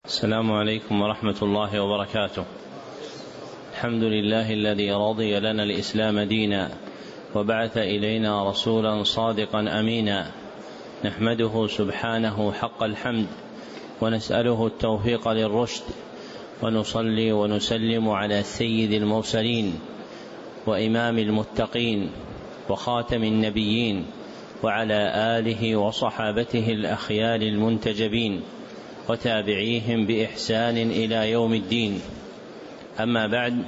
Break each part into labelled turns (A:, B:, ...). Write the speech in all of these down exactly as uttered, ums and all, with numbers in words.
A: السلام عليكم ورحمة الله وبركاته. الحمد لله الذي رضي لنا الإسلام دينا وبعث إلينا رسولا صادقا أمينا، نحمده سبحانه حق الحمد ونسأله التوفيق للرشد، ونصلي ونسلم على سيد المرسلين وإمام المتقين وخاتم النبيين وعلى آله وصحابته الأخيار المنتجبين وتابعيهم بإحسان إلى يوم الدين. أما بعد،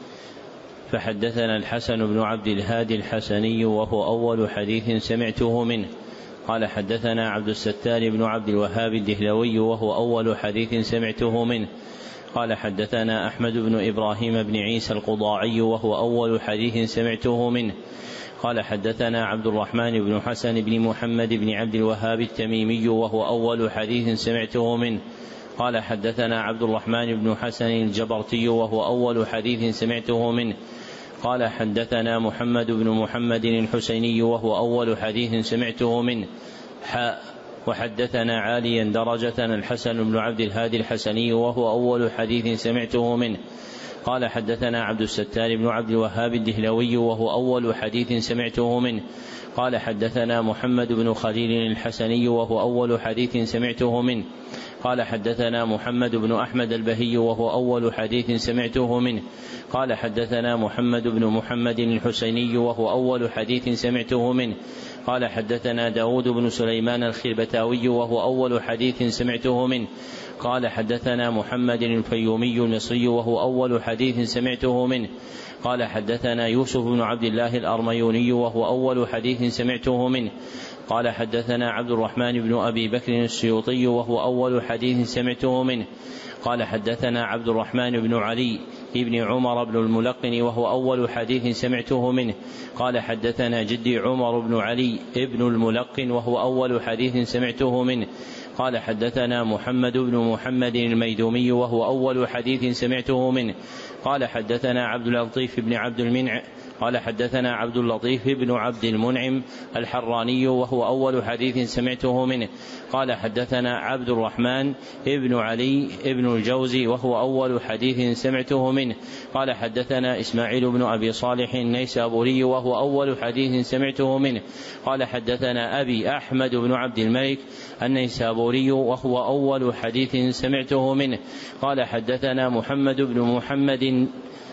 A: فحدثنا الحسن بن عبد الهادي الحسني وهو أول حديث سمعته منه قال حدثنا عبد الستار بن عبد الوهاب الدهلوي وهو أول حديث سمعته منه قال حدثنا أحمد بن إبراهيم بن عيسى القضاعي وهو أول حديث سمعته منه قال حدثنا عبد الرحمن بن حسن بن محمد بن عبد الوهاب التميمي وهو أول حديث سمعته منه قال حدثنا عبد الرحمن بن حسن الجبرتي وهو أول حديث سمعته منه قال حدثنا محمد بن محمد الحسيني وهو أول حديث سمعته منه حاء وحدثنا عاليا درجة الحسن بن عبد الهادي الحسني وهو أول حديث سمعته منه قال حدثنا عبد الستار بن عبد الوهاب الدهلوي وهو أول حديث سمعته منه قال حدثنا محمد بن خليل الحسني وهو أول حديث سمعته منه قال حدثنا محمد بن أحمد البهي وهو أول حديث سمعته منه قال حدثنا محمد بن محمد الحسيني وهو أول حديث سمعته منه قال حدثنا داود بن سليمان الخربتاوي وهو أول حديث سمعته منه قال حدثنا محمد الفيومي المصري وهو أول حديث سمعته منه قال حدثنا يوسف بن عبد الله الأرميوني وهو أول حديث سمعته منه قال حدثنا عبد الرحمن بن أبي بكر السيوطي وهو أول حديث سمعته منه قال حدثنا عبد الرحمن بن علي ابن عمر بن الملقن وهو أول حديث سمعته منه قال حدثنا جدي عمر بن علي ابن الملقن وهو أول حديث سمعته منه قال حدثنا محمد بن محمد الميدومي وهو أول حديث سمعته منه قال حدثنا عبد اللطيف بن عبد المنعم قال حدثنا عبد اللطيف بن عبد المنعم الحراني وهو أول حديث سمعته منه قال حدثنا عبد الرحمن ابن علي ابن الجوزي وهو أول حديث سمعته منه قال حدثنا إسماعيل بن أبي صالح النيسابوري وهو أول حديث سمعته منه قال حدثنا أبي أحمد بن عبد الملك النيسابوري وهو أول حديث سمعته منه قال حدثنا محمد بن محمد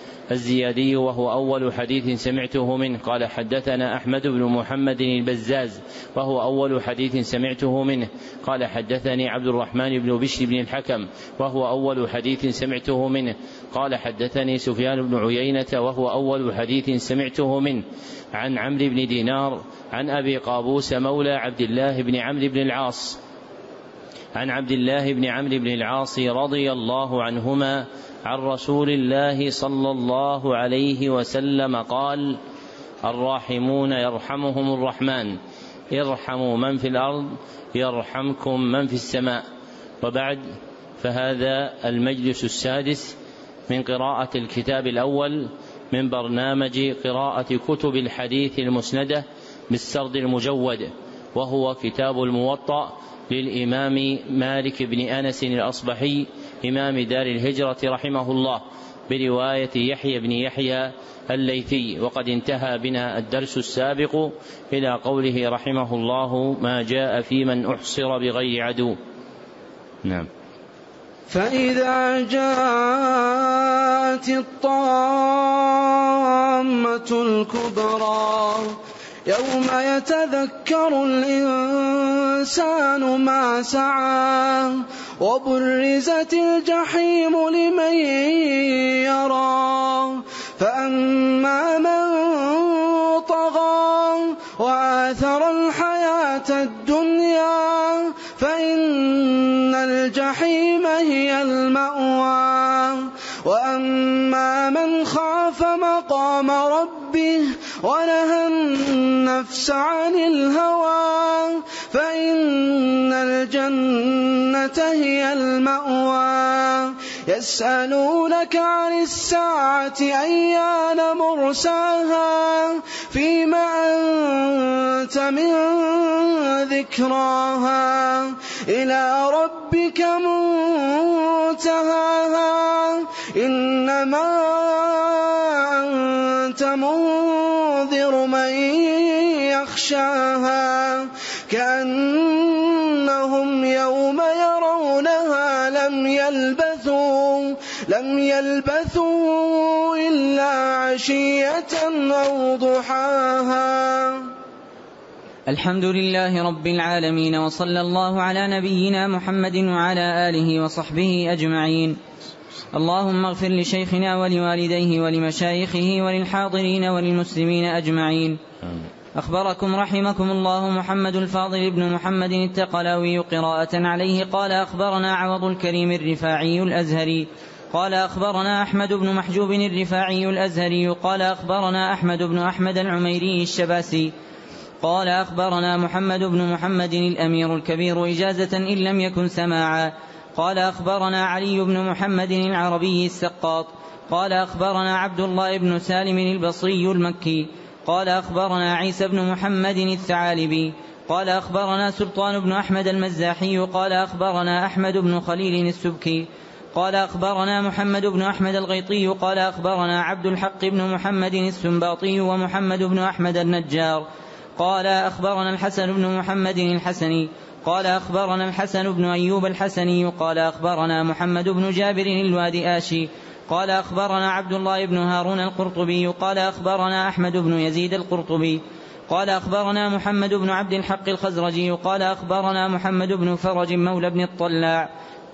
A: الزيادي وهو أول حديث سمعته منه قال حدثنا أحمد بن محمد البزاز وهو أول حديث سمعته منه قال حدثني عبد الرحمن بن بشر بن الحكم وهو أول حديث سمعته منه قال حدثني سفيان بن عيينة وهو أول حديث سمعته منه عن عمرو بن دينار عن أبي قابوس مولى عبد الله بن عمرو بن العاص عن عبد الله بن عمرو بن العاص رضي الله عنهما عن رسول الله صلى الله عليه وسلم قال: الراحمون يرحمهم الرحمن، ارحموا من في الأرض يرحمكم من في السماء. وبعد، فهذا المجلس السادس من قراءة الكتاب الأول من برنامج قراءة كتب الحديث المسندة بالسرد المجود، وهو كتاب الموطأ للإمام مالك بن أنس الأصبحي إمام دار الهجرة رحمه الله برواية يحيى بن يحيى الليثي. وقد انتهى بنا الدرس السابق إلى قوله رحمه الله: ما جاء في من أحصر بغير عدو. نعم.
B: فإذا جاءت الطامة الكبرى يوم يتذكر الإنسان ما سعى وبرزت الجحيم لمن يرى فأما من طغى وآثر الحياة الدنيا فإن الجحيم هي المأوى وأما من خاف مقام ربه ونهى النفس عن الهوى فإن الجنة هي المأوى يسألونك عن الساعة أيان مرساها فيما أنت من ذكراها إلى ربك منتهاها إنما أنت منذر من يخشاها كأنهم يوم يرونها لم يلبثوا لم يلبثوا إلا عشية أو ضحاها.
C: الحمد لله رب العالمين، وصلى الله على نبينا محمد وعلى آله وصحبه أجمعين. اللهم اغفر لشيخنا ولوالديه ولمشايخه وللحاضرين وللمسلمين أجمعين. أخبركم رحمكم الله محمد الفاضل بن محمد التقلوي قراءة عليه قال أخبرنا عوض الكريم الرفاعي الأزهري قال أخبرنا أحمد بن محجوب الرفاعي الأزهري قال أخبرنا أحمد بن أحمد العميري الشباسي قال أخبرنا محمد بن محمد الأمير الكبير إجازة إن لم يكن سماعا قال أخبرنا علي بن محمد العربي السقاط قال أخبرنا عبد الله بن سالم البصري المكي قال أخبرنا عيسى بن محمد الثعالبي قال أخبرنا سلطان بن أحمد المزاحي قال أخبرنا أحمد بن خليل السبكي قال أخبرنا محمد بن أحمد الغيطي قال أخبرنا عبد الحق بن محمد السنباطي ومحمد بن أحمد النجار قال أخبرنا الحسن بن محمد الحسني قال أخبرنا الحسن بن أيوب الحسني قال أخبرنا محمد بن جابر الوادي آشي قال أخبرنا عبد الله بن هارون القرطبي قال أخبرنا أحمد بن يزيد القرطبي قال أخبرنا محمد بن عبد الحق الخزرجي قال أخبرنا محمد بن فرج مولى بن الطلاع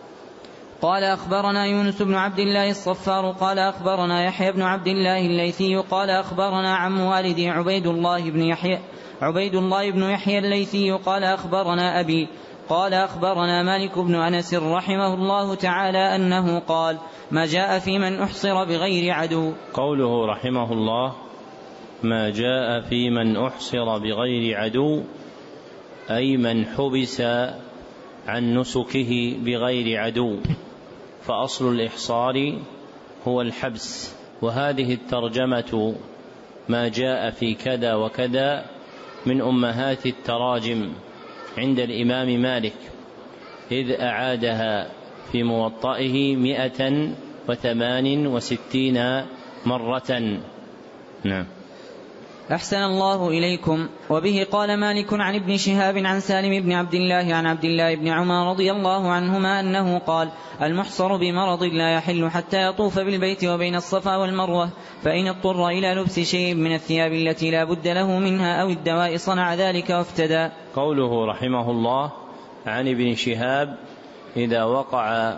C: قال أخبرنا يونس بن عبد الله الصفار قال أخبرنا يحيى بن عبد الله الليثي قال أخبرنا عم والدي عبيد الله بن يحيى عبيد الله بن يحيى الليثي قال أخبرنا أبي قال أخبرنا مالك بن أنس رحمه الله تعالى أنه قال ما جاء في من أحصر بغير عدو.
A: قوله رحمه الله ما جاء في من أحصر بغير عدو أي من حبس عن نسكه بغير عدو، فأصل الإحصار هو الحبس. وهذه الترجمة ما جاء في كذا وكذا من أمهات التراجم عند الإمام مالك، إذ أعادها في موطئه مئة وثمان وستين مرة. نعم.
C: أحسن الله إليكم. وبه قال مالك عن ابن شهاب عن سالم بن عبد الله عن عبد الله بن عمر رضي الله عنهما أنه قال المحصر بمرض لا يحل حتى يطوف بالبيت وبين الصفا والمروة، فإن اضطر إلى لبس شيء من الثياب التي لا بد له منها أو الدواء صنع ذلك وافتدى.
A: قوله رحمه الله عن ابن شهاب إذا وقع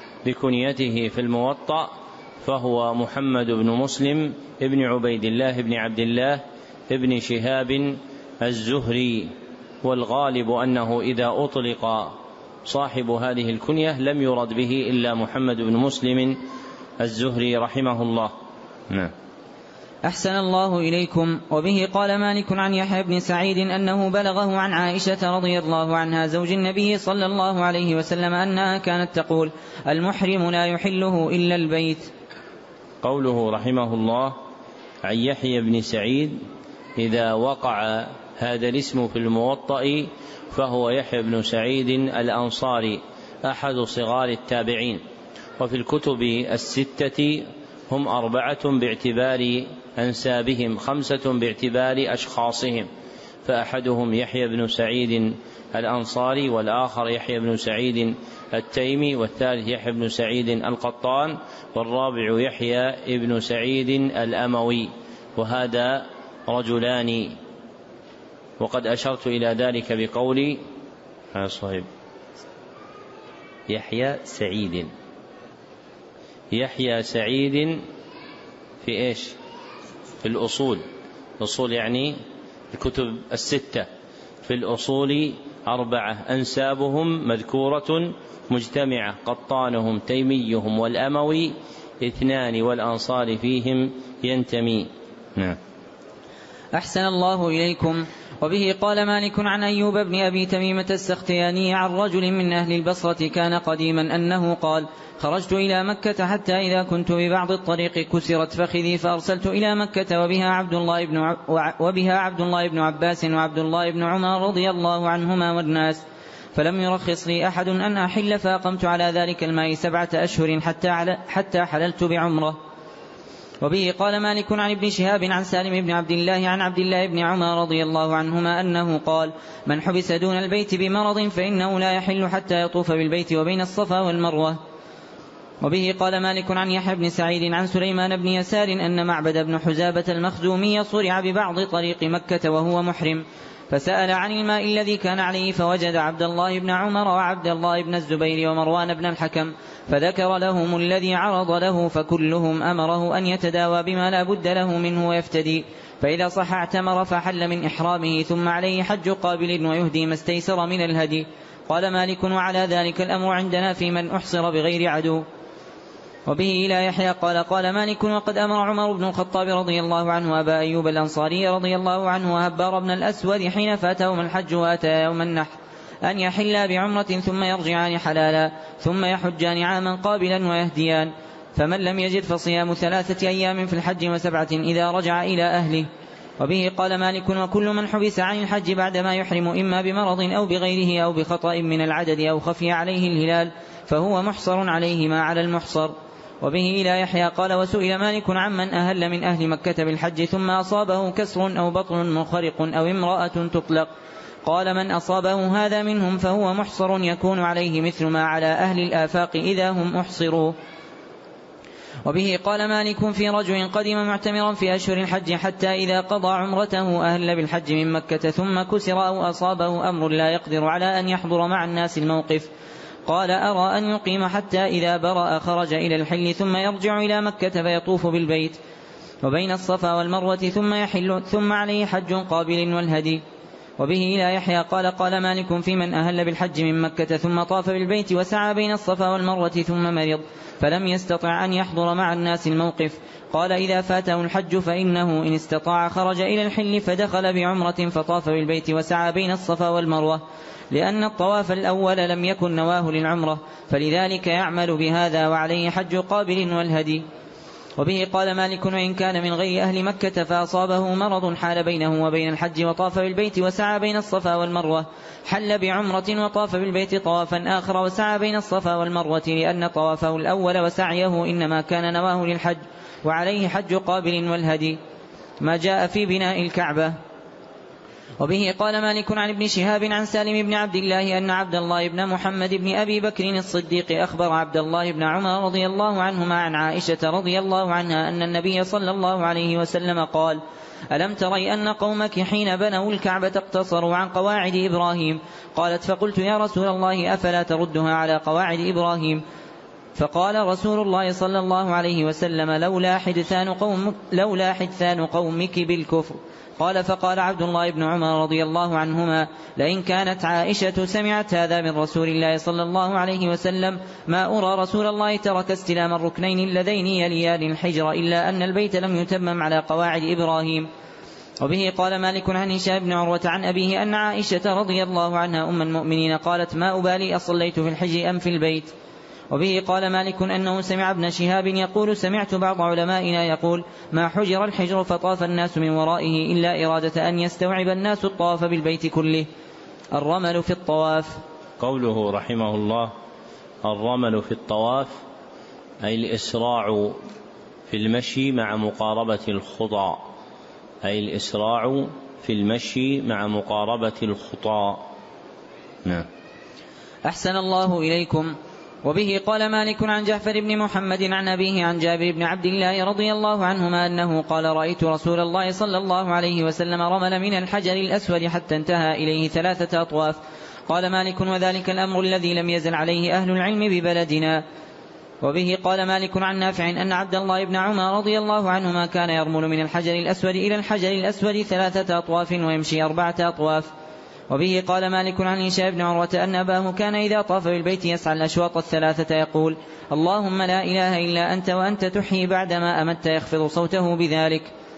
A: بكنيته في الموطأ فهو محمد بن مسلم ابن عبيد الله بن عبد الله ابن شهاب الزهري، والغالب أنه إذا أطلق صاحب هذه الكنية لم يرد به إلا محمد بن مسلم الزهري رحمه الله. نعم.
C: أحسن الله إليكم. وبه قال مالك عن يحيى بن سعيد أنه بلغه عن عائشة رضي الله عنها زوج النبي صلى الله عليه وسلم أنها كانت تقول المحرم لا يحله إلا البيت.
A: قوله رحمه الله عن يحيى بن سعيد إذا وقع هذا الاسم في الموطأ فهو يحيى بن سعيد الأنصاري أحد صغار التابعين، وفي الكتب الستة هم أربعة باعتبار أنسابهم، خمسة باعتبار أشخاصهم، فأحدهم يحيى بن سعيد الأنصاري، والآخر يحيى بن سعيد التيمي، والثالث يحيى بن سعيد القطان، والرابع يحيى بن سعيد الأموي، وهذا رجلان. وقد أشرت إلى ذلك بقولي صحيح يحيى سعيد يحيى سعيد في إيش؟ في الأصول، الأصول يعني الكتب الستة، في الأصول أربعة أنسابهم مذكورة مجتمعة، قطانهم تيميهم والأموي اثنان، والأنصار فيهم ينتمي. نعم.
C: أحسن الله إليكم. وبه قال مالك عن أيوب بن أبي تميمة السختياني عن رجل من أهل البصرة كان قديما أنه قال خرجت إلى مكة حتى إذا كنت ببعض الطريق كسرت فخذي فأرسلت إلى مكة وبها عبد الله بن ع... وبها عبد الله بن عباس وعبد الله بن عمر رضي الله عنهما والناس، فلم يرخص لي أحد أن أحل، فأقمت على ذلك الماء سبعة أشهر حتى, حتى حللت بعمرة. وبه قال مالك عن ابن شهاب عن سالم بن عبد الله عن عبد الله بن عمر رضي الله عنهما أنه قال: من حبس دون البيت بمرض فإنه لا يحل حتى يطوف بالبيت وبين الصفا والمروة. وبه قال مالك عن يحيى بن سعيد عن سليمان بن يسار أن معبد بن حزابة المخزومي صرع ببعض طريق مكة وهو محرم، فسأل عن الماء الذي كان عليه فوجد عبد الله بن عمر وعبد الله بن الزبير ومروان بن الحكم، فذكر لهم الذي عرض له، فكلهم أمره أن يتداوى بما لا بد له منه ويفتدي، فإذا صح اعتمر فحل من إحرامه، ثم عليه حج قابل ويهدي ما استيسر من الهدي. قال مالك: وعلى ذلك الأمر عندنا في من أحصر بغير عدو. وبه إلى يحيى قال: قال مالك: وقد أمر عمر بن الخطاب رضي الله عنه أبا أيوب الأنصاري رضي الله عنه وهبار بن الأسود حين فاتهم الحج وأتى يوم النحر أن يحلا بعمرة ثم يرجعان حلالا ثم يحجان عاما قابلا ويهديان، فمن لم يجد فصيام ثلاثة أيام في الحج وسبعة إذا رجع إلى أهله. وبه قال مالك: وكل من حبس عن الحج بعدما يحرم إما بمرض أو بغيره أو بخطأ من العدد أو خفي عليه الهلال فهو محصر عليه ما على المحصر. وبه إلى يحيى قال: وسئل مالك عمن أهل من أهل مكة بالحج ثم أصابه كسر أو بطن مخرق أو امرأة تطلق، قال: من أصابه هذا منهم فهو محصر يكون عليه مثل ما على أهل الآفاق إذا هم أحصروا. وبه قال مالك: في رجل قدم معتمرا في أشهر الحج حتى إذا قضى عمرته أهل بالحج من مكة ثم كسر أو أصابه أمر لا يقدر على أن يحضر مع الناس الموقف، قال: أرى أن يقيم حتى إذا برأ خرج إلى الحل ثم يرجع إلى مكة فيطوف بالبيت وبين الصفا والمروة ثم يحل ثم عليه حج قابل والهدي. وبه إلى يحيى قال: قال مالك: في من أهل بالحج من مكة ثم طاف بالبيت وسعى بين الصفا والمروة ثم مرض فلم يستطع أن يحضر مع الناس الموقف، قال: إذا فاته الحج فإنه إن استطاع خرج إلى الحل فدخل بعمرة فطاف بالبيت وسعى بين الصفا والمروة، لأن الطواف الأول لم يكن نواه للعمرة، فلذلك يعمل بهذا وعليه حج قابل والهدي. وبه قال مالك: وإن كان من غير أهل مكة فأصابه مرض حال بينه وبين الحج وطاف بالبيت وسعى بين الصفا والمروة حل بعمرة وطاف بالبيت طوافا آخر وسعى بين الصفا والمروة، لأن طوافه الأول وسعيه إنما كان نواه للحج وعليه حج قابل والهدي. ما جاء في بناء الكعبة. وبه قال مالك عن ابن شهاب عن سالم بن عبد الله أن عبد الله بن محمد بن أبي بكر الصديق أخبر عبد الله بن عمر رضي الله عنهما عن عائشة رضي الله عنها أن النبي صلى الله عليه وسلم قال: ألم تري أن قومك حين بنوا الكعبة اقتصروا عن قواعد إبراهيم؟ قالت: فقلت: يا رسول الله أفلا تردها على قواعد إبراهيم؟ فقال رسول الله صلى الله عليه وسلم: لولا حدثان قوم لولا حدثان قومك بالكفر. قال: فقال عبد الله بن عمر رضي الله عنهما: لئن كانت عائشة سمعت هذا من رسول الله صلى الله عليه وسلم ما أرى رسول الله ترك استلام الركنين اللذين يليان الحجر إلا أن البيت لم يتمم على قواعد إبراهيم. وبه قال مالك عن هشام بن عروة عن أبيه أن عائشة رضي الله عنها أم المؤمنين قالت: ما أبالي أصليت في الحجر أم في البيت. وبه قال مالك أنه سمع ابن شهاب يقول: سمعت بعض علمائنا يقول: ما حجر الحجر فطاف الناس من ورائه إلا إرادة أن يستوعب الناس الطواف بالبيت كله. الرمل في الطواف.
A: قوله رحمه الله: الرمل في الطواف أي الإسراع في المشي مع مقاربة الخطى أي الإسراع في المشي مع مقاربة الخطى. نعم.
C: أحسن الله إليكم. وبه قال مالك عن جعفر بن محمد عن أبيه عن جابر بن عبد الله رضي الله عنهما أنه قال: رأيت رسول الله صلى الله عليه وسلم رمل من الحجر الأسود حتى انتهى إليه ثلاثة أطواف. قال مالك: وذلك الأمر الذي لم يزل عليه أهل العلم ببلدنا. وبه قال مالك عن نافع أن عبد الله بن عمر رضي الله عنهما كان يرمل من الحجر الأسود إلى الحجر الأسود ثلاثة أطواف ويمشي أربعة أطواف. وبه قال مالك عن هشام بن عروة أن أباه كان إذا طاف بالبيت يسعى الأشواط الثلاثة يقول: اللهم لا إله إلا أنت وأنت تحيي بعدما أمت، يخفض صوته بذلك.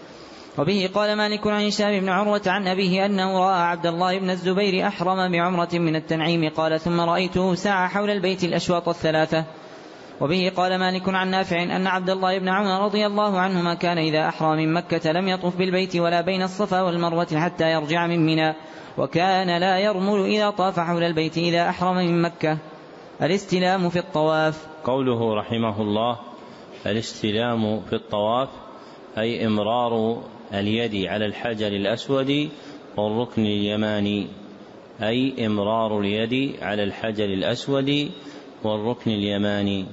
C: وبه قال مالك عن هشام بن عروة عن أبيه أنه رأى عبد الله بن الزبير أحرم بعمرة من التنعيم قال: ثم رأيته سعى حول البيت الأشواط الثلاثة. وبه قال مالك عن نافع أن عبد الله بن عمر رضي الله عنهما كان إذا أحرى من مكة لم يطف بالبيت ولا بين الصفا والمروة حتى يرجع من منى، وكان لا يرمل إذا طاف حول البيت إذا أحرم من مكة. الاستلام في الطواف.
A: قوله رحمه الله الاستلام في الطواف أي إمرار اليد على الحجر الأسود والركن اليماني، أي إمرار اليد على الحجر الأسود والركن اليماني.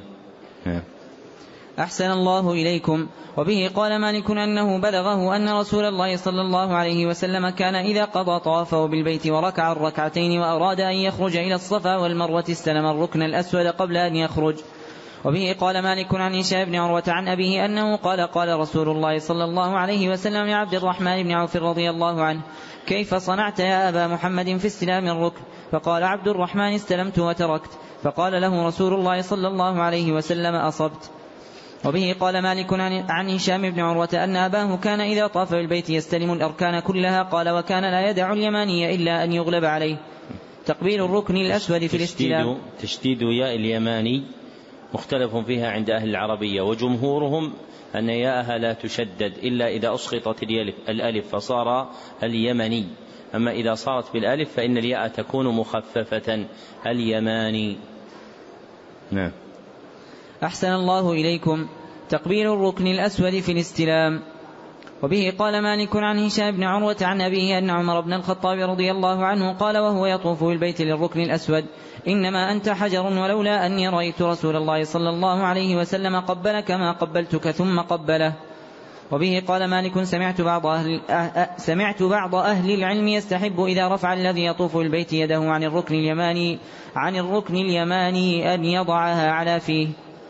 C: أحسن الله إليكم. وبه قال مالك أنه بلغه أن رسول الله صلى الله عليه وسلم كان إذا قضى طوافه بالبيت وركع الركعتين وأراد أن يخرج إلى الصفا والمروة استلم الركن الأسود قبل أن يخرج. وبه قال مالك عن هشام بن عروة عن أبيه أنه قال قال رسول الله صلى الله عليه وسلم لعبد الرحمن بن عوف رضي الله عنه: كيف صنعت يا أبا محمد في استلام الركن؟ فقال عبد الرحمن: استلمت وتركت. فقال له رسول الله صلى الله عليه وسلم: أصبت. وبه قال مالك عن هشام بن عروة أن أباه كان إذا طاف بالبيت يستلم الأركان كلها. قال: وكان لا يدع اليماني إلا أن يغلب عليه. تقبيل الركن الأسود في الاستلام.
A: تشديد ياء اليماني مختلف فيها عند أهل العربية، وجمهورهم أن ياءها لا تشدد إلا إذا أسقطت الألف فصار اليمني، أما إذا صارت بالألف فإن الياء تكون مخففة اليماني. نعم.
C: أحسن الله إليكم. تقبيل الركن الأسود في الاستلام. وبه قال مالك عن هشام بن عروة عن أبيه أن عمر بن الخطاب رضي الله عنه قال وهو يطوف بالبيت للركن الأسود: إنما أنت حجر، ولولا أني رأيت رسول الله صلى الله عليه وسلم قبلك ما قبلتك ثم قبله. وبه قال مالك سمعت بعض أهل, أه سمعت بعض أهل العلم يستحب إذا رفع الذي يطوف البيت يده عن الركن اليماني عن الركن اليماني أن يضعها على فيه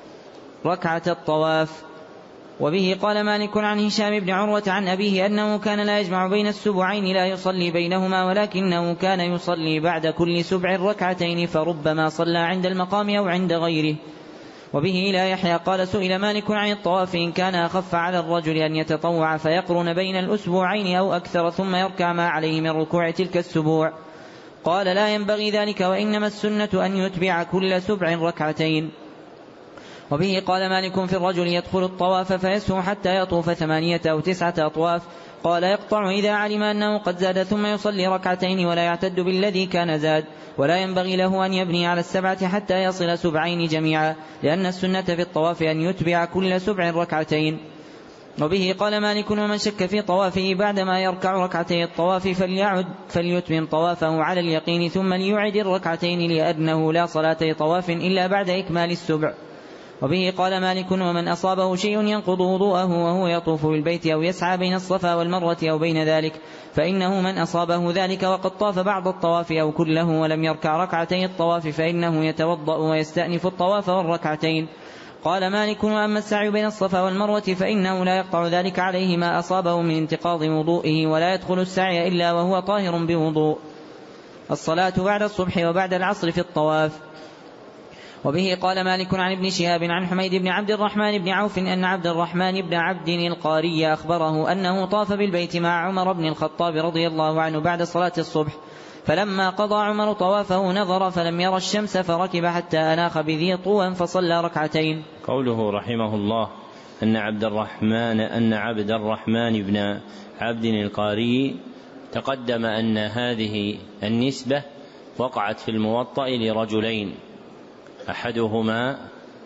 C: ركعة الطواف. وبه قال مالك عن هشام بن عروة عن أبيه أنه كان لا يجمع بين السبعين لا يصلي بينهما، ولكنه كان يصلي بعد كل سبع ركعتين، فربما صلى عند المقام أو عند غيره. وبه لا يحيى قال سئل مالك عن الطواف إن كان أخف على الرجل أن يتطوع فيقرن بين الأسبوعين أو أكثر ثم يركع ما عليه من ركوع تلك السبوع. قال لا ينبغي ذلك، وإنما السنة أن يتبع كل سبع ركعتين. وبه قال مالك في الرجل يدخل الطواف فيسهو حتى يطوف ثمانية أو تسعة أطواف. قال يقطع إذا علم أنه قد زاد ثم يصلي ركعتين ولا يعتد بالذي كان زاد، ولا ينبغي له أن يبني على السبعة حتى يصل سبعين جميعا، لأن السنة في الطواف أن يتبع كل سبع ركعتين. وبه قال مالك ومن شك في طوافه بعدما يركع ركعتي الطواف فليعد فليتمم طوافه على اليقين ثم ليعد الركعتين، لأنه لا صلاة طواف إلا بعد إكمال السبع. وبه قال مالك ومن أصابه شيء ينقض وضوءه وهو يطوف بالبيت أو يسعى بين الصفا والمروة أو بين ذلك فإنه من أصابه ذلك وقد طاف بعض الطواف أو كله ولم يركع ركعتي الطواف فإنه يتوضأ ويستأنف الطواف والركعتين. قال مالك وأما السعي بين الصفا والمروة فإنه لا يقطع ذلك عليه ما أصابه من انتقاض وضوئه، ولا يدخل السعي إلا وهو طاهر بوضوء. الصلاة بعد الصبح وبعد العصر في الطواف. وبه قال مالك عن ابن شهاب عن حميد بن عبد الرحمن بن عوف أن عبد الرحمن بن عبد القاري أخبره أنه طاف بالبيت مع عمر بن الخطاب رضي الله عنه بعد صلاة الصبح، فلما قضى عمر طوافه نظر فلم ير الشمس فركب حتى أناخ بذي طوى فصلى ركعتين.
A: قوله رحمه الله أن عبد الرحمن أن عبد الرحمن بن عبد القاري، تقدم أن هذه النسبة وقعت في الموطأ لرجلين، أحدهما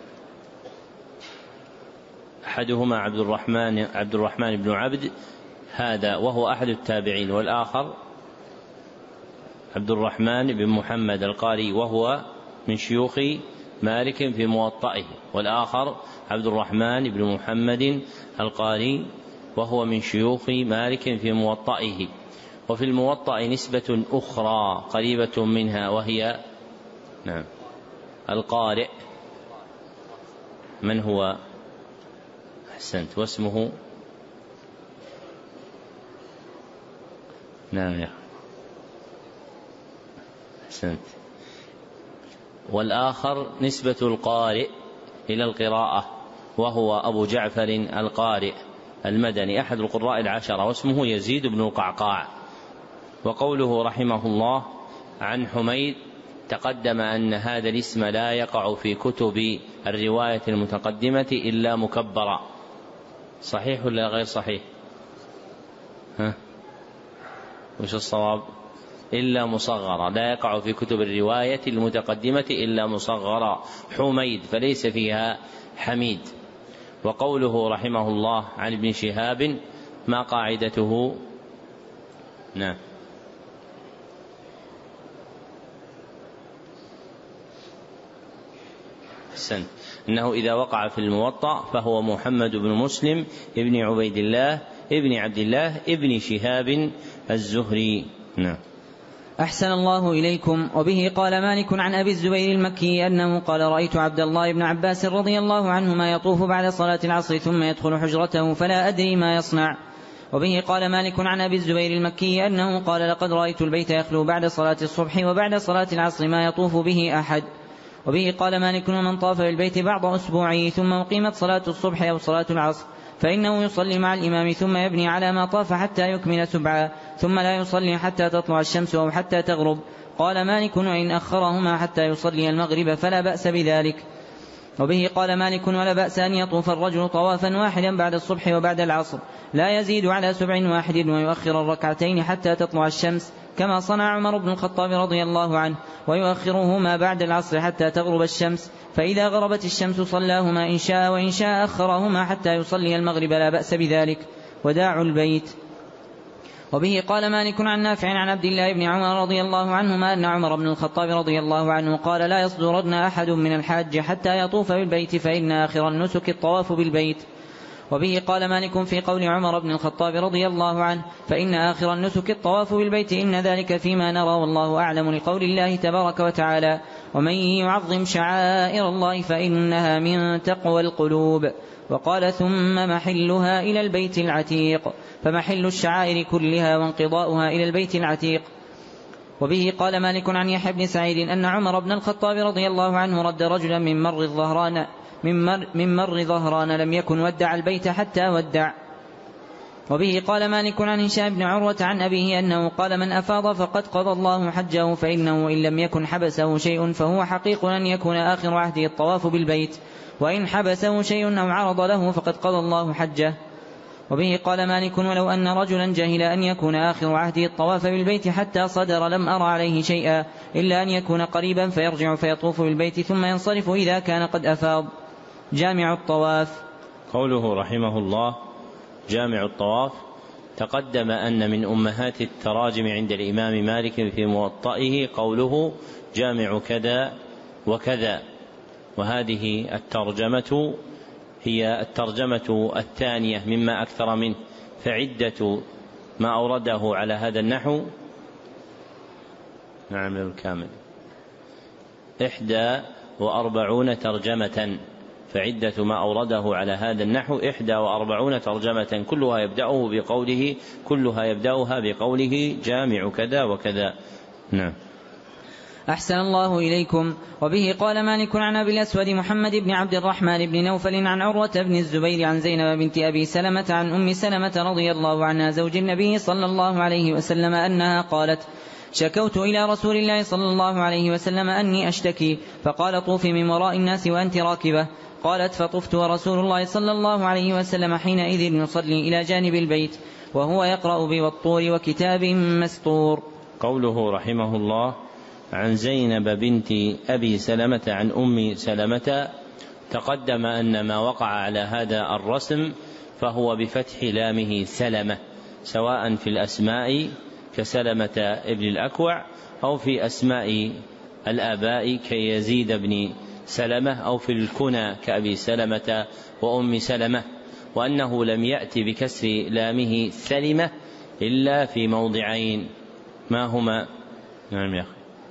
A: أحدهما عبد الرحمن عبد الرحمن بن عبد هذا وهو أحد التابعين، والآخر عبد الرحمن بن محمد القاري وهو من شيوخ مالك في موطئه، والآخر عبد الرحمن بن محمد القاري وهو من شيوخ مالك في موطئه. وفي الموطأ نسبة أخرى قريبة منها وهي نعم القارئ. من هو؟ أحسنت، واسمه نعم يا أحسنت. والآخر نسبة القارئ إلى القراءة وهو أبو جعفر القارئ المدني أحد القراء العشرة، واسمه يزيد بن القعقاع. وقوله رحمه الله عن حميد تقدم أن هذا الاسم لا يقع في كتب الرواية المتقدمة إلا مكبرا، صحيح ولا غير صحيح؟ ها؟ وش الصواب؟ إلا مصغرا، لا يقع في كتب الرواية المتقدمة إلا مصغرا، حميد فليس فيها حميد. وقوله رحمه الله عن ابن شهاب ما قاعدته؟ نعم حسن، إنه إذا وقع في الموطأ فهو محمد بن مسلم ابن عبيد الله ابن عبد الله ابن شهاب الزهري. نعم.
C: أحسن الله إليكم. وبه قال مالك عن أبي الزبير المكي أنه قال رأيت عبد الله بن عباس رضي الله عنهما يطوف بعد صلاة العصر ثم يدخل حجرته فلا أدري ما يصنع. وبه قال مالك عن أبي الزبير المكي أنه قال لقد رأيت البيت يخلو بعد صلاة الصبح وبعد صلاة العصر ما يطوف به أحد. وبه قال مالك ومن طاف بالبيت بعض أسبوعه ثم أقيمت صلاة الصبح أو صلاة العصر فإنه يصلي مع الإمام ثم يبني على ما طاف حتى يكمل سبعا ثم لا يصلي حتى تطلع الشمس أو حتى تغرب. قال مالك وإن أخرهما حتى يصلي المغرب فلا بأس بذلك. وبه قال مالك ولا بأس أن يطوف الرجل طوافا واحدا بعد الصبح وبعد العصر لا يزيد على سبع واحد ويؤخر الركعتين حتى تطلع الشمس كما صنع عمر بن الخطاب رضي الله عنه ويؤخرهما بعد العصر حتى تغرب الشمس فإذا غربت الشمس صلاهما إن شاء وإن شاء أخرهما حتى يصلي المغرب لا بأس بذلك. وداع البيت. وبه قال مالك عن نافع عن عبد الله بن عمر رضي الله عنهما أن عمر بن الخطاب رضي الله عنه قال لا يصدرن أحد من الحاج حتى يطوف بالبيت فإن آخر النسك الطواف بالبيت. وبه قال مالك في قول عمر بن الخطاب رضي الله عنه فإن آخر النسك الطواف بالبيت إن ذلك فيما نرى والله أعلم لقول الله تبارك وتعالى ومن يعظم شعائر الله فإنها من تقوى القلوب. وقال ثم محلها إلى البيت العتيق فمحل الشعائر كلها وانقضاؤها إلى البيت العتيق. وبه قال مالك عن يحيى بن سعيد أن عمر بن الخطاب رضي الله عنه رد رجلا من مر الظهران من مر, من مر ظهران لم يكن ودع البيت حتى ودع. وبه قال مالك عن هشام بن عروة عن أبيه أنه قال من أفاض فقد قضى الله حجه فإنه إن لم يكن حبسه شيء فهو حقيق أن يكون آخر عهده الطواف بالبيت وإن حبسه شيء أو عرض له فقد قضى الله حجه. وبه قال مالك ولو أن رجلا جهل أن يكون آخر عهده الطواف بالبيت حتى صدر لم أرى عليه شيئا إلا أن يكون قريبا فيرجع فيطوف بالبيت ثم ينصرف إذا كان قد أفاض. جامع الطواف.
A: قوله رحمه الله جامع الطواف تقدم أن من أمهات التراجم عند الإمام مالك في موطئه قوله جامع كذا وكذا، وهذه الترجمة هي الترجمة الثانية مما أكثر منه، فعدة ما أورده على هذا النحو نعم الكامل إحدى وأربعون ترجمة، فعدة ما أورده على هذا النحو إحدى وأربعون ترجمة كلها يبدأه بقوله كلها يبدأها بقوله جامع كذا وكذا. نعم.
C: أحسن الله إليكم. وبه قال مالك عن أبي الأسود محمد بن عبد الرحمن بن نوفل عن عروة بن الزبير عن زينب بنت أبي سلمة عن أم سلمة رضي الله عنها زوج النبي صلى الله عليه وسلم أنها قالت شكوت إلى رسول الله صلى الله عليه وسلم أني أشتكي فقال طوفي من وراء الناس وأنت راكبة. قالت فطفت ورسول الله صلى الله عليه وسلم حينئذ يصلي إلى جانب البيت وهو يقرأ بالطور وكتاب مسطور.
A: قوله رحمه الله عن زينب بنت أبي سلمة عن أم سلمة تقدم أن ما وقع على هذا الرسم فهو بفتح لامه سلمة سواء في الأسماء كسلمة ابن الأكوع أو في أسماء الآباء كيزيد بن سلمة أو في الكنى كأبي سلمة وأم سلمة، وأنه لم يأتي بكسر لامه سلمة إلا في موضعين ما هما؟ نعم يا أخي.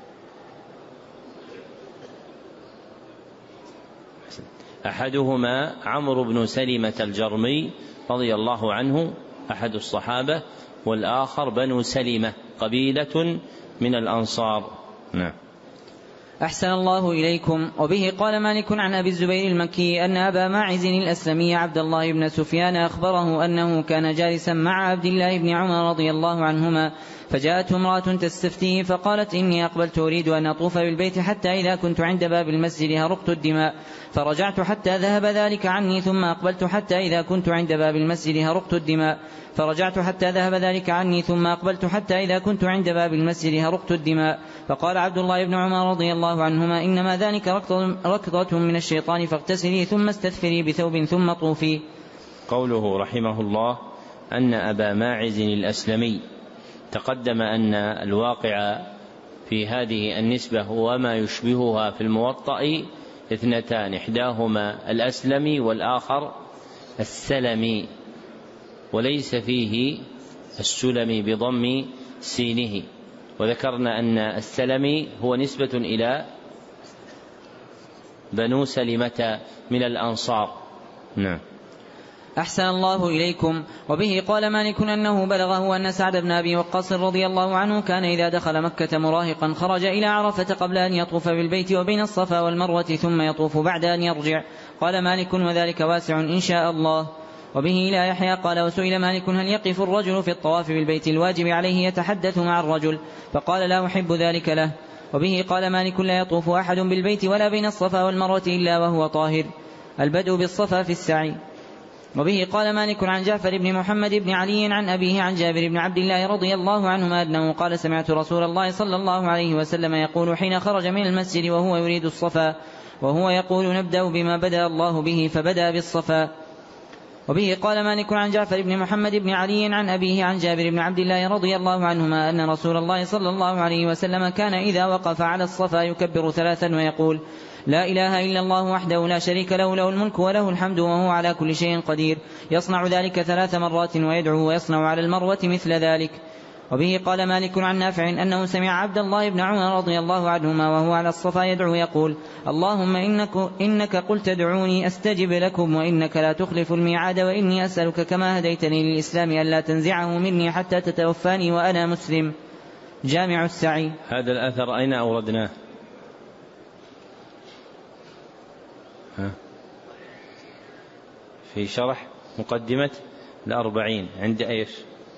A: أحدهما عمرو بن سلمة الجرمي رضي الله عنه أحد الصحابة، والآخر بنو سلمة قبيلة من الأنصار. نعم.
C: أحسن الله إليكم. وبه قال مالك عن أبي الزبير المكي أن أبا ماعز الأسلمي عبد الله بن سفيان أخبره أنه كان جالسا مع عبد الله بن عمر رضي الله عنهما، فجاءته امرأة تستفتيه فقالت إني أقبلت أريد أن أطوف بالبيت حتى إذا كنت عند باب المسجد هرقت الدماء، فرجعت حتى ذهب ذلك عني، ثم أقبلت حتى إذا كنت عند باب المسجد هرقت الدماء، فرجعت حتى ذهب ذلك عني، ثم أقبلت حتى إذا كنت عند باب المسجد هرقت الدماء. فقال عبد الله بن عمر رضي الله عنهما إنما ذلك ركضة من الشيطان، فاغتسلي ثم استثفري بثوب ثم طوفي.
A: قوله رحمه الله أن أبا ماعز الأسلمي، تقدم أن الواقع في هذه النسبة وما يشبهها في الموطأ اثنتان، إحداهما الأسلمي والآخر السلمي، وليس فيه السلمي بضم سينه، وذكرنا أن السلمي هو نسبة إلى بنو سلمة من الأنصار. نعم.
C: أحسن الله إليكم. وبه قال مالك أنه بلغه أن سعد بن أبي وقاص رضي الله عنه كان إذا دخل مكة مراهقا خرج إلى عرفة قبل أن يطوف بالبيت وبين الصفا والمروة ثم يطوف بعد أن يرجع. قال مالك وذلك واسع إن شاء الله. وبه إلى يحيى قال وسئل مالك هل يقف الرجل في الطواف بالبيت الواجب عليه يتحدث مع الرجل؟ فقال لا أحب ذلك له. وبه قال مالك لا يطوف أحد بالبيت ولا بين الصفا والمروة إلا وهو طاهر، البدء بالصفا في السعي. وبه قال مالك عن جعفر بن محمد بن علي عن أبيه عن جابر بن عبد الله رضي الله عنهما أنه قال سمعت رسول الله صلى الله عليه وسلم يقول حين خرج من المسجد وهو يريد الصفا وهو يقول نبدأ بما بدأ الله به فبدأ بالصفا. وبه قال مالك عن جعفر بن محمد بن علي عن أبيه عن جابر بن عبد الله رضي الله عنهما أن رسول الله صلى الله عليه وسلم كان إذا وقف على الصفا يكبر ثلاثا ويقول لا إله إلا الله وحده لا شريك له له الملك وله الحمد وهو على كل شيء قدير، يصنع ذلك ثلاث مرات ويدعو ويصنع على المروة مثل ذلك. وبه قال مالك عن نافع أنه سمع عبد الله بن عمر رضي الله عنهما وهو على الصفا يدعو يقول اللهم إنك, إنك قلت ادعوني أستجب لكم وإنك لا تخلف الميعاد وإني أسألك كما هديتني للإسلام ألا تنزعه مني حتى تتوفاني وأنا مسلم. جامع السعي.
A: هذا الأثر أين أوردناه؟ ها؟ في شرح مقدمة الأربعين عند إيش؟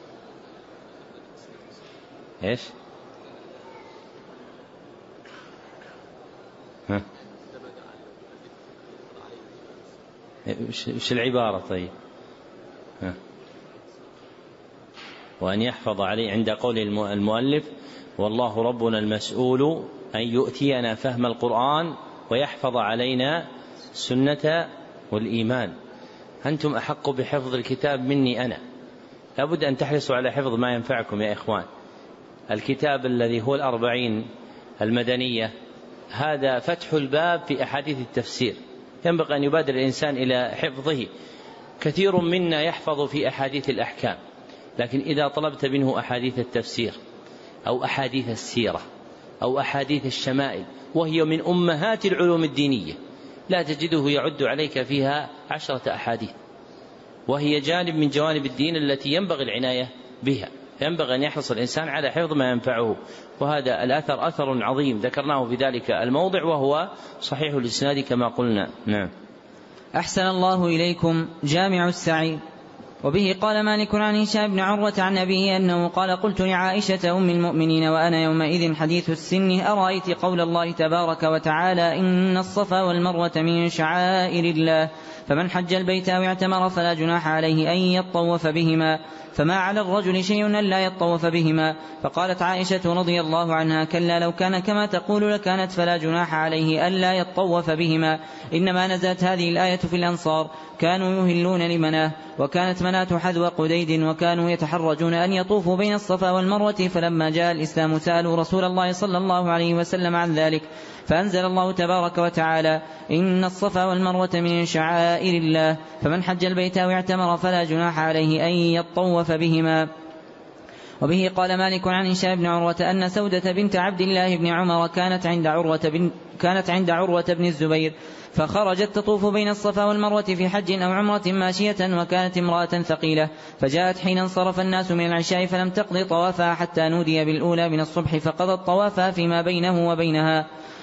A: إيش؟ ها؟ إيش العبارة طيب؟ ها؟ وأن يحفظ عليه عند قول المؤلف والله ربنا المسؤول أن يؤتينا فهم القرآن ويحفظ علينا السنة والإيمان. أنتم أحق بحفظ الكتاب مني أنا، لابد أن تحرصوا على حفظ ما ينفعكم يا إخوان. الكتاب الذي هو الأربعين المدنية هذا فتح الباب في أحاديث التفسير، ينبغي أن يبادر الإنسان إلى حفظه. كثير منا يحفظ في أحاديث الأحكام، لكن إذا طلبت منه أحاديث التفسير أو أحاديث السيرة أو أحاديث الشمائل وهي من أمهات العلوم الدينية لا تجده يعد عليك فيها عشرة أحاديث، وهي جانب من جوانب الدين التي ينبغي العناية بها. ينبغي أن يحرص الإنسان على حفظ ما ينفعه، وهذا الأثر أثر عظيم ذكرناه في ذلك الموضع وهو صحيح الإسناد كما قلنا. نعم.
C: أحسن الله إليكم. جامع السعي. وبه قال مالك عن هشام بن عروة عن أبيه أنه قال قلت لعائشة أم المؤمنين وأنا يومئذ حديث السن أرأيت قول الله تبارك وتعالى إن الصفا والمروة من شعائر الله فمن حج البيت أو اعتمر فلا جناح عليه أن يطوف بهما فما على الرجل شيء ألا يطوف بهما. فقالت عائشة رضي الله عنها كلا لو كان كما تقول لكانت فلا جناح عليه ألا يطوف بهما، إنما نزلت هذه الآية في الأنصار كانوا يهلون لمناه وكانت مناة حذو قديد وكانوا يتحرجون أن يطوفوا بين الصفا والمروة، فلما جاء الإسلام سألوا رسول الله صلى الله عليه وسلم عن ذلك فأنزل الله تبارك وتعالى إن الصفا والمروة من شعائر الله فمن حج البيت أو اعتمر فلا جناح عليه أن يطوف بهما. وبه قال مالك عن هشام بن عروة أن سودة بنت عبد الله بن عمر كانت عند عروة بن كانت عند عروة بن الزبير فخرجت تطوف بين الصفا والمروة في حج أو عمرة ماشية، وكانت امرأة ثقيلة، فجاءت حين انصرف الناس من العشاء فلم تقض طوافها حتى نودي بالأولى من الصبح فقضت طوافها فيما بينه وبينها.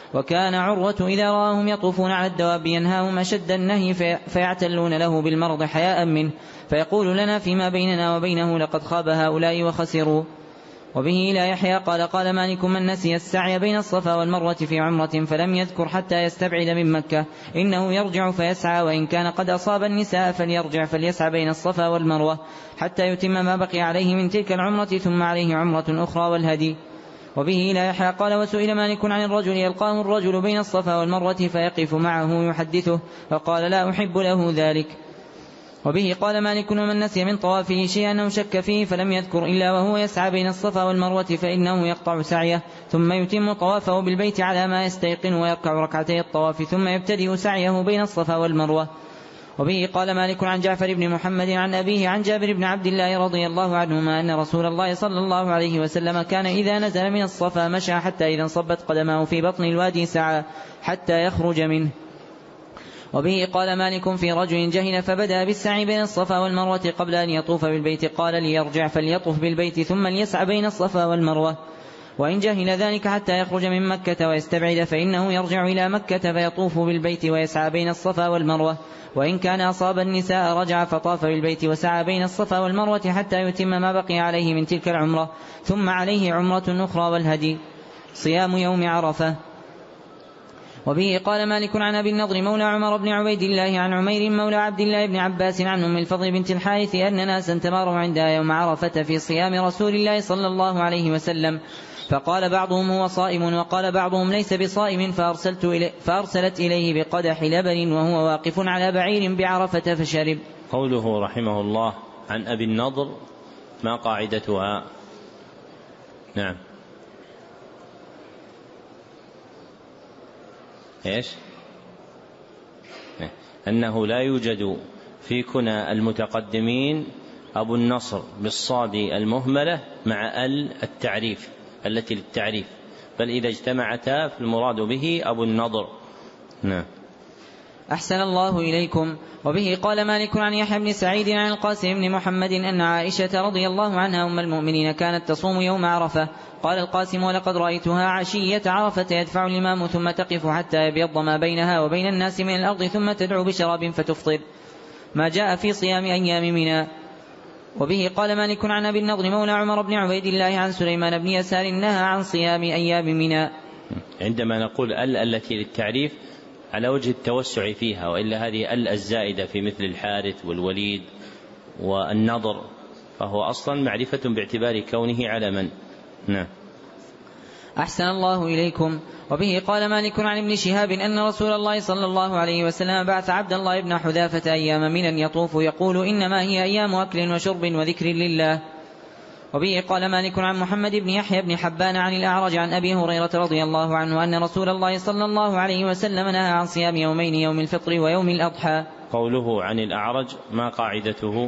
C: وكان عروة إذا رآهم يطوفون على الدواب ينهاهم أشد النهي في فيعتلون له بالمرض حياء منه، فيقول لنا فيما بيننا وبينه لقد خاب هؤلاء وخسروا. وبه لا يحيى قال قال مالك من نسي السعي بين الصفا والمروة في عمرة فلم يذكر حتى يستبعد من مكة إنه يرجع فيسعى، وإن كان قد أصاب النساء فليرجع فليسعى بين الصفا والمروة حتى يتم ما بقي عليه من تلك العمرة ثم عليه عمرة أخرى والهدي. وبه لا يحيى قال وسئل مالك عن الرجل يلقاه الرجل بين الصفا والمروة فيقف معه يحدثه، فقال لا أحب له ذلك. وبه قال مالك ومن نسي من طوافه شيئا أنه شك فيه فلم يذكر إلا وهو يسعى بين الصفا والمروة فإنه يقطع سعيه ثم يتم طوافه بالبيت على ما يستيقن ويركع ركعتي الطواف ثم يبتدئ سعيه بين الصفا والمروة. وبه قال مالك عن جعفر بن محمد عن أبيه عن جابر بن عبد الله رضي الله عنهما أن رسول الله صلى الله عليه وسلم كان إذا نزل من الصفا مشى حتى إذا انصبت قدمه في بطن الوادي سعى حتى يخرج منه. وبه قال مالك في رجل جهل فبدأ بالسعي بين الصفا والمروة قبل أن يطوف بالبيت قال ليرجع فليطوف بالبيت ثم ليسعى بين الصفا والمروة، وإن جهل ذلك حتى يخرج من مكة ويستبعد فإنه يرجع إلى مكة فيطوف بالبيت ويسعى بين الصفا والمروة، وإن كان أصاب النساء رجع فطاف بالبيت وسعى بين الصفا والمروة حتى يتم ما بقي عليه من تلك العمرة ثم عليه عمرة أخرى والهدي. صيام يوم عرفة. وبه قال مالك عن أبي النضر مولى عمر بن عبيد الله عن عمير مولى عبد الله بن عباس عن أم الفضل بنت الحارث أن ناسا تماروا عندها يوم عرفة في صيام رسول الله صلى الله عليه وسلم، فقال بعضهم هو صائم وقال بعضهم ليس بصائم، فأرسلت إلي فأرسلت إليه بقدح لبن وهو واقف على بعير بعرفة فشرب.
A: قوله رحمه الله عن أبي النضر ما قاعدتها؟ نعم إيش؟ أنه لا يوجد في كنى المتقدمين أبو النصر بالصاد المهملة مع ال التعريف التي للتعريف، بل إذا اجتمعتا فالمراد به أبو النضر. نعم.
C: أحسن الله إليكم. وبه قال مالك عن يحيى بن سعيد عن القاسم بن محمد أن عائشة رضي الله عنها أم المؤمنين كانت تصوم يوم عرفة. قال القاسم ولقد رأيتها عشية عرفة يدفع الإمام ثم تقف حتى يبيض ما بينها وبين الناس من الأرض ثم تدعو بشراب فتفطر، ما جاء في صيام أيام منى. وبه قال مالك عن أبي النضر مولى عمر بن عبيد الله عن سليمان بن يسار نهى عن صيام أيام منى.
A: عندما نقول ال التي للتعريف على وجه التوسع فيها، وإلا هذه ال الزائدة في مثل الحارث والوليد والنضر فهو أصلا معرفة باعتبار كونه علما. نعم.
C: أحسن الله إليكم. وبه قال مالك عن ابن شهاب أن رسول الله صلى الله عليه وسلم بعث عبد الله بن حذافة أيام منى يطوف يقول إنما هي أيام أكل وشرب وذكر لله. وبه قال مالك عن محمد بن يحيى بن حبان عن الأعرج عن أبي هريرة رضي الله عنه أن رسول الله صلى الله عليه وسلم نهى عن صيام يومين يوم الفطر ويوم الأضحى.
A: قوله عن الأعرج ما قاعدته؟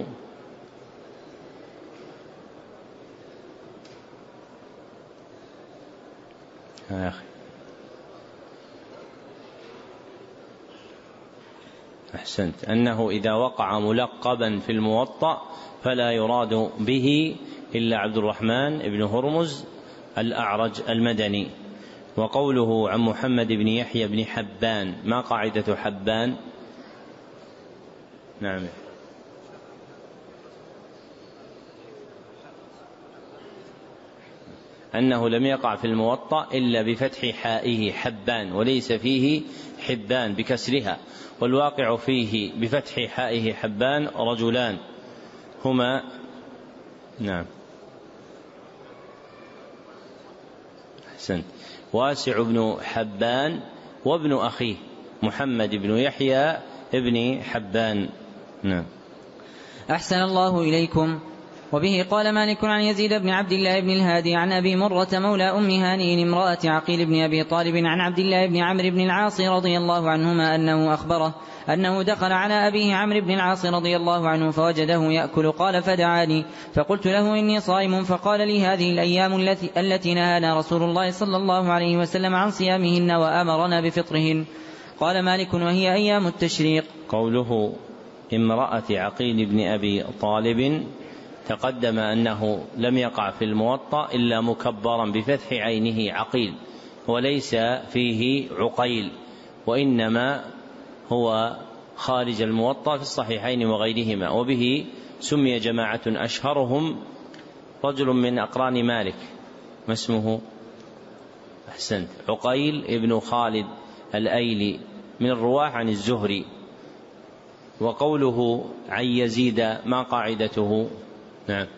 A: يا أخي أحسنت، أنه إذا وقع ملقبا في الموطأ فلا يراد به إلا عبد الرحمن بن هرمز الأعرج المدني. وقوله عن محمد بن يحيى بن حبان ما قاعدة حبان؟ نعم. أنه لم يقع في الموطأ إلا بفتح حائه حبان وليس فيه حبان بكسرها، والواقع فيه بفتح حائه حبان رجلان هما نعم أحسنت واسع بن حبان وابن أخيه محمد بن يحيى ابن حبان. نعم.
C: أحسن الله إليكم. وبه قال مالك عن يزيد بن عبد الله بن الهادي عن أبي مرة مولى أم هانئ امرأة عقيل بن أبي طالب عن عبد الله بن عمرو بن العاص رضي الله عنهما أنه أخبره أنه دخل على أبيه عمرو بن العاص رضي الله عنه فوجده يأكل قال فدعاني فقلت له إني صائم، فقال لي هذه الأيام التي, التي نهانا رسول الله صلى الله عليه وسلم عن صيامهن وآمرنا بفطرهن. قال مالك وهي أيام التشريق.
A: قوله امرأة عقيل بن أبي طالب تقدم أنه لم يقع في الموطأ إلا مكبرا بفتح عينه عقيل، وليس فيه عقيل، وإنما هو خارج الموطأ في الصحيحين وغيرهما. وبه سمي جماعة أشهرهم رجل من أقران مالك، ما اسمه؟ أحسنت، عقيل ابن خالد الأيلي من الرواة عن الزهري. وقوله عن يزيد ما قاعدته؟ نعم،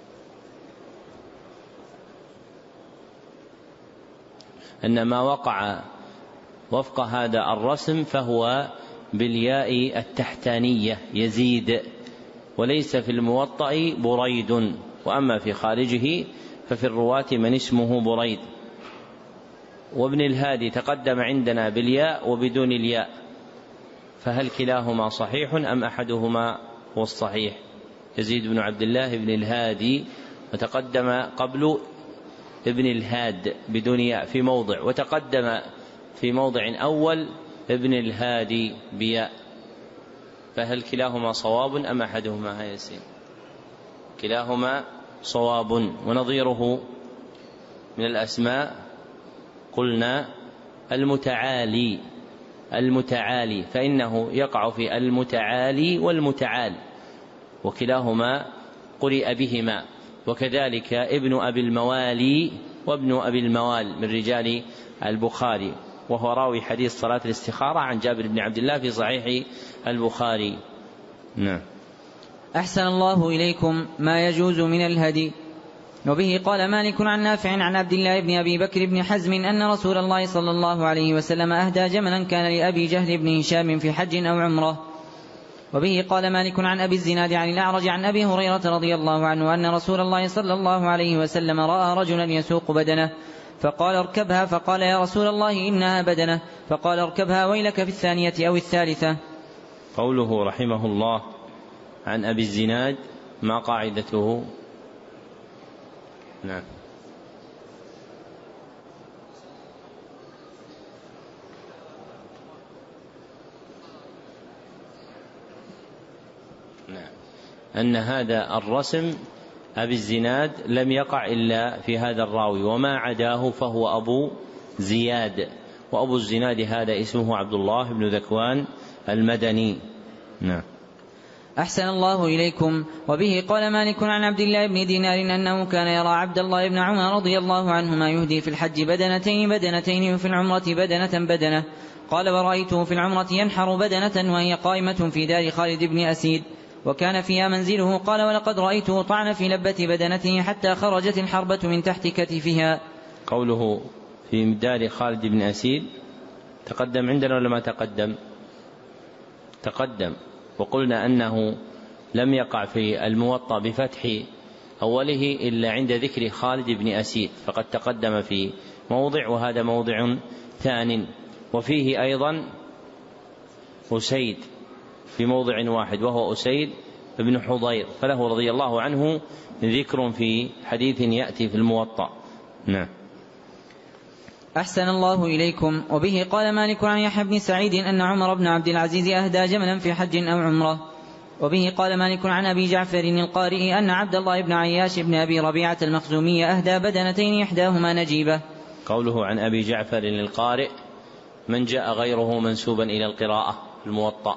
A: أن ما وقع وفق هذا الرسم فهو بالياء التحتانية يزيد، وليس في الموطأ بريد، وأما في خارجه ففي الرواة من اسمه بريد. وابن الهادي تقدم عندنا بالياء وبدون الياء، فهل كلاهما صحيح أم أحدهما هو الصحيح؟ يزيد بن عبد الله بن الهادي، وتقدم قبل ابن الهاد بدون ياء في موضع، وتقدم في موضع أول ابن الهادي بياء، فهل كلاهما صواب أم أحدهما؟ هيا ياسين، كلاهما صواب. ونظيره من الأسماء قلنا المتعالي، المتعالي فإنه يقع في المتعالي والمتعال، وكلاهما قرئ بهما. وكذلك ابن أبي الموالي وابن أبي الموال من رجال البخاري، وهو راوي حديث صلاة الاستخارة عن جابر بن عبد الله في صحيح البخاري. نعم.
C: أحسن الله إليكم. ما يجوز من الهدي. وبه قال مالك عن نافع عن عبد الله بن أبي بكر بن حزم أن رسول الله صلى الله عليه وسلم أهدى جملا كان لأبي جهل بن هشام في حج أو عمرة. وبه قال مالك عن أبي الزناد عن الأعرج عن أبي هريرة رضي الله عنه أن رسول الله صلى الله عليه وسلم رأى رجلا يسوق بدنه فقال اركبها، فقال يا رسول الله إنها بدنه، فقال اركبها ويلك في الثانية أو الثالثة.
A: قوله رحمه الله عن أبي الزناد ما قاعدته؟ نعم. نعم. أن هذا الرسم أبي الزناد لم يقع إلا في هذا الراوي، وما عداه فهو أبو زياد، وأبو الزناد هذا اسمه عبد الله بن ذكوان المدني. نعم.
C: أحسن الله إليكم. وبه قال مالك عن عبد الله بن دينار أنه كان يرى عبد الله بن عمر رضي الله عنهما يهدي في الحج بدنتين بدنتين وفي العمرة بدنة بدنة. قال ورأيته في العمرة ينحر بدنة وهي قائمة في دار خالد بن أسيد وكان فيها منزله. قال ولقد رأيته طعن في لبة بدنته حتى خرجت الحربة من تحت كتفها.
A: قوله في دار خالد بن أسيد تقدم عندنا ولا ما تقدم؟ تقدم، وقلنا أنه لم يقع في الموطأ بفتح أوله إلا عند ذكر خالد بن أسيد، فقد تقدم في موضع وهذا موضع ثان. وفيه أيضا أسيد في موضع واحد وهو أسيد بن حضير، فله رضي الله عنه ذكر في حديث يأتي في الموطأ. نعم.
C: أحسن الله إليكم. وبه قال مالك عن يحيى بن سعيد أن عمر بن عبد العزيز أهدى جملا في حج أو عمرة. وبه قال مالك عن أبي جعفر القارئ أن عبد الله بن عياش بن أبي ربيعة المخزومي أهدى بدنتين إحداهما نجيبة.
A: قوله عن أبي جعفر القارئ من جاء غيره منسوبا إلى القراءة الموطأ؟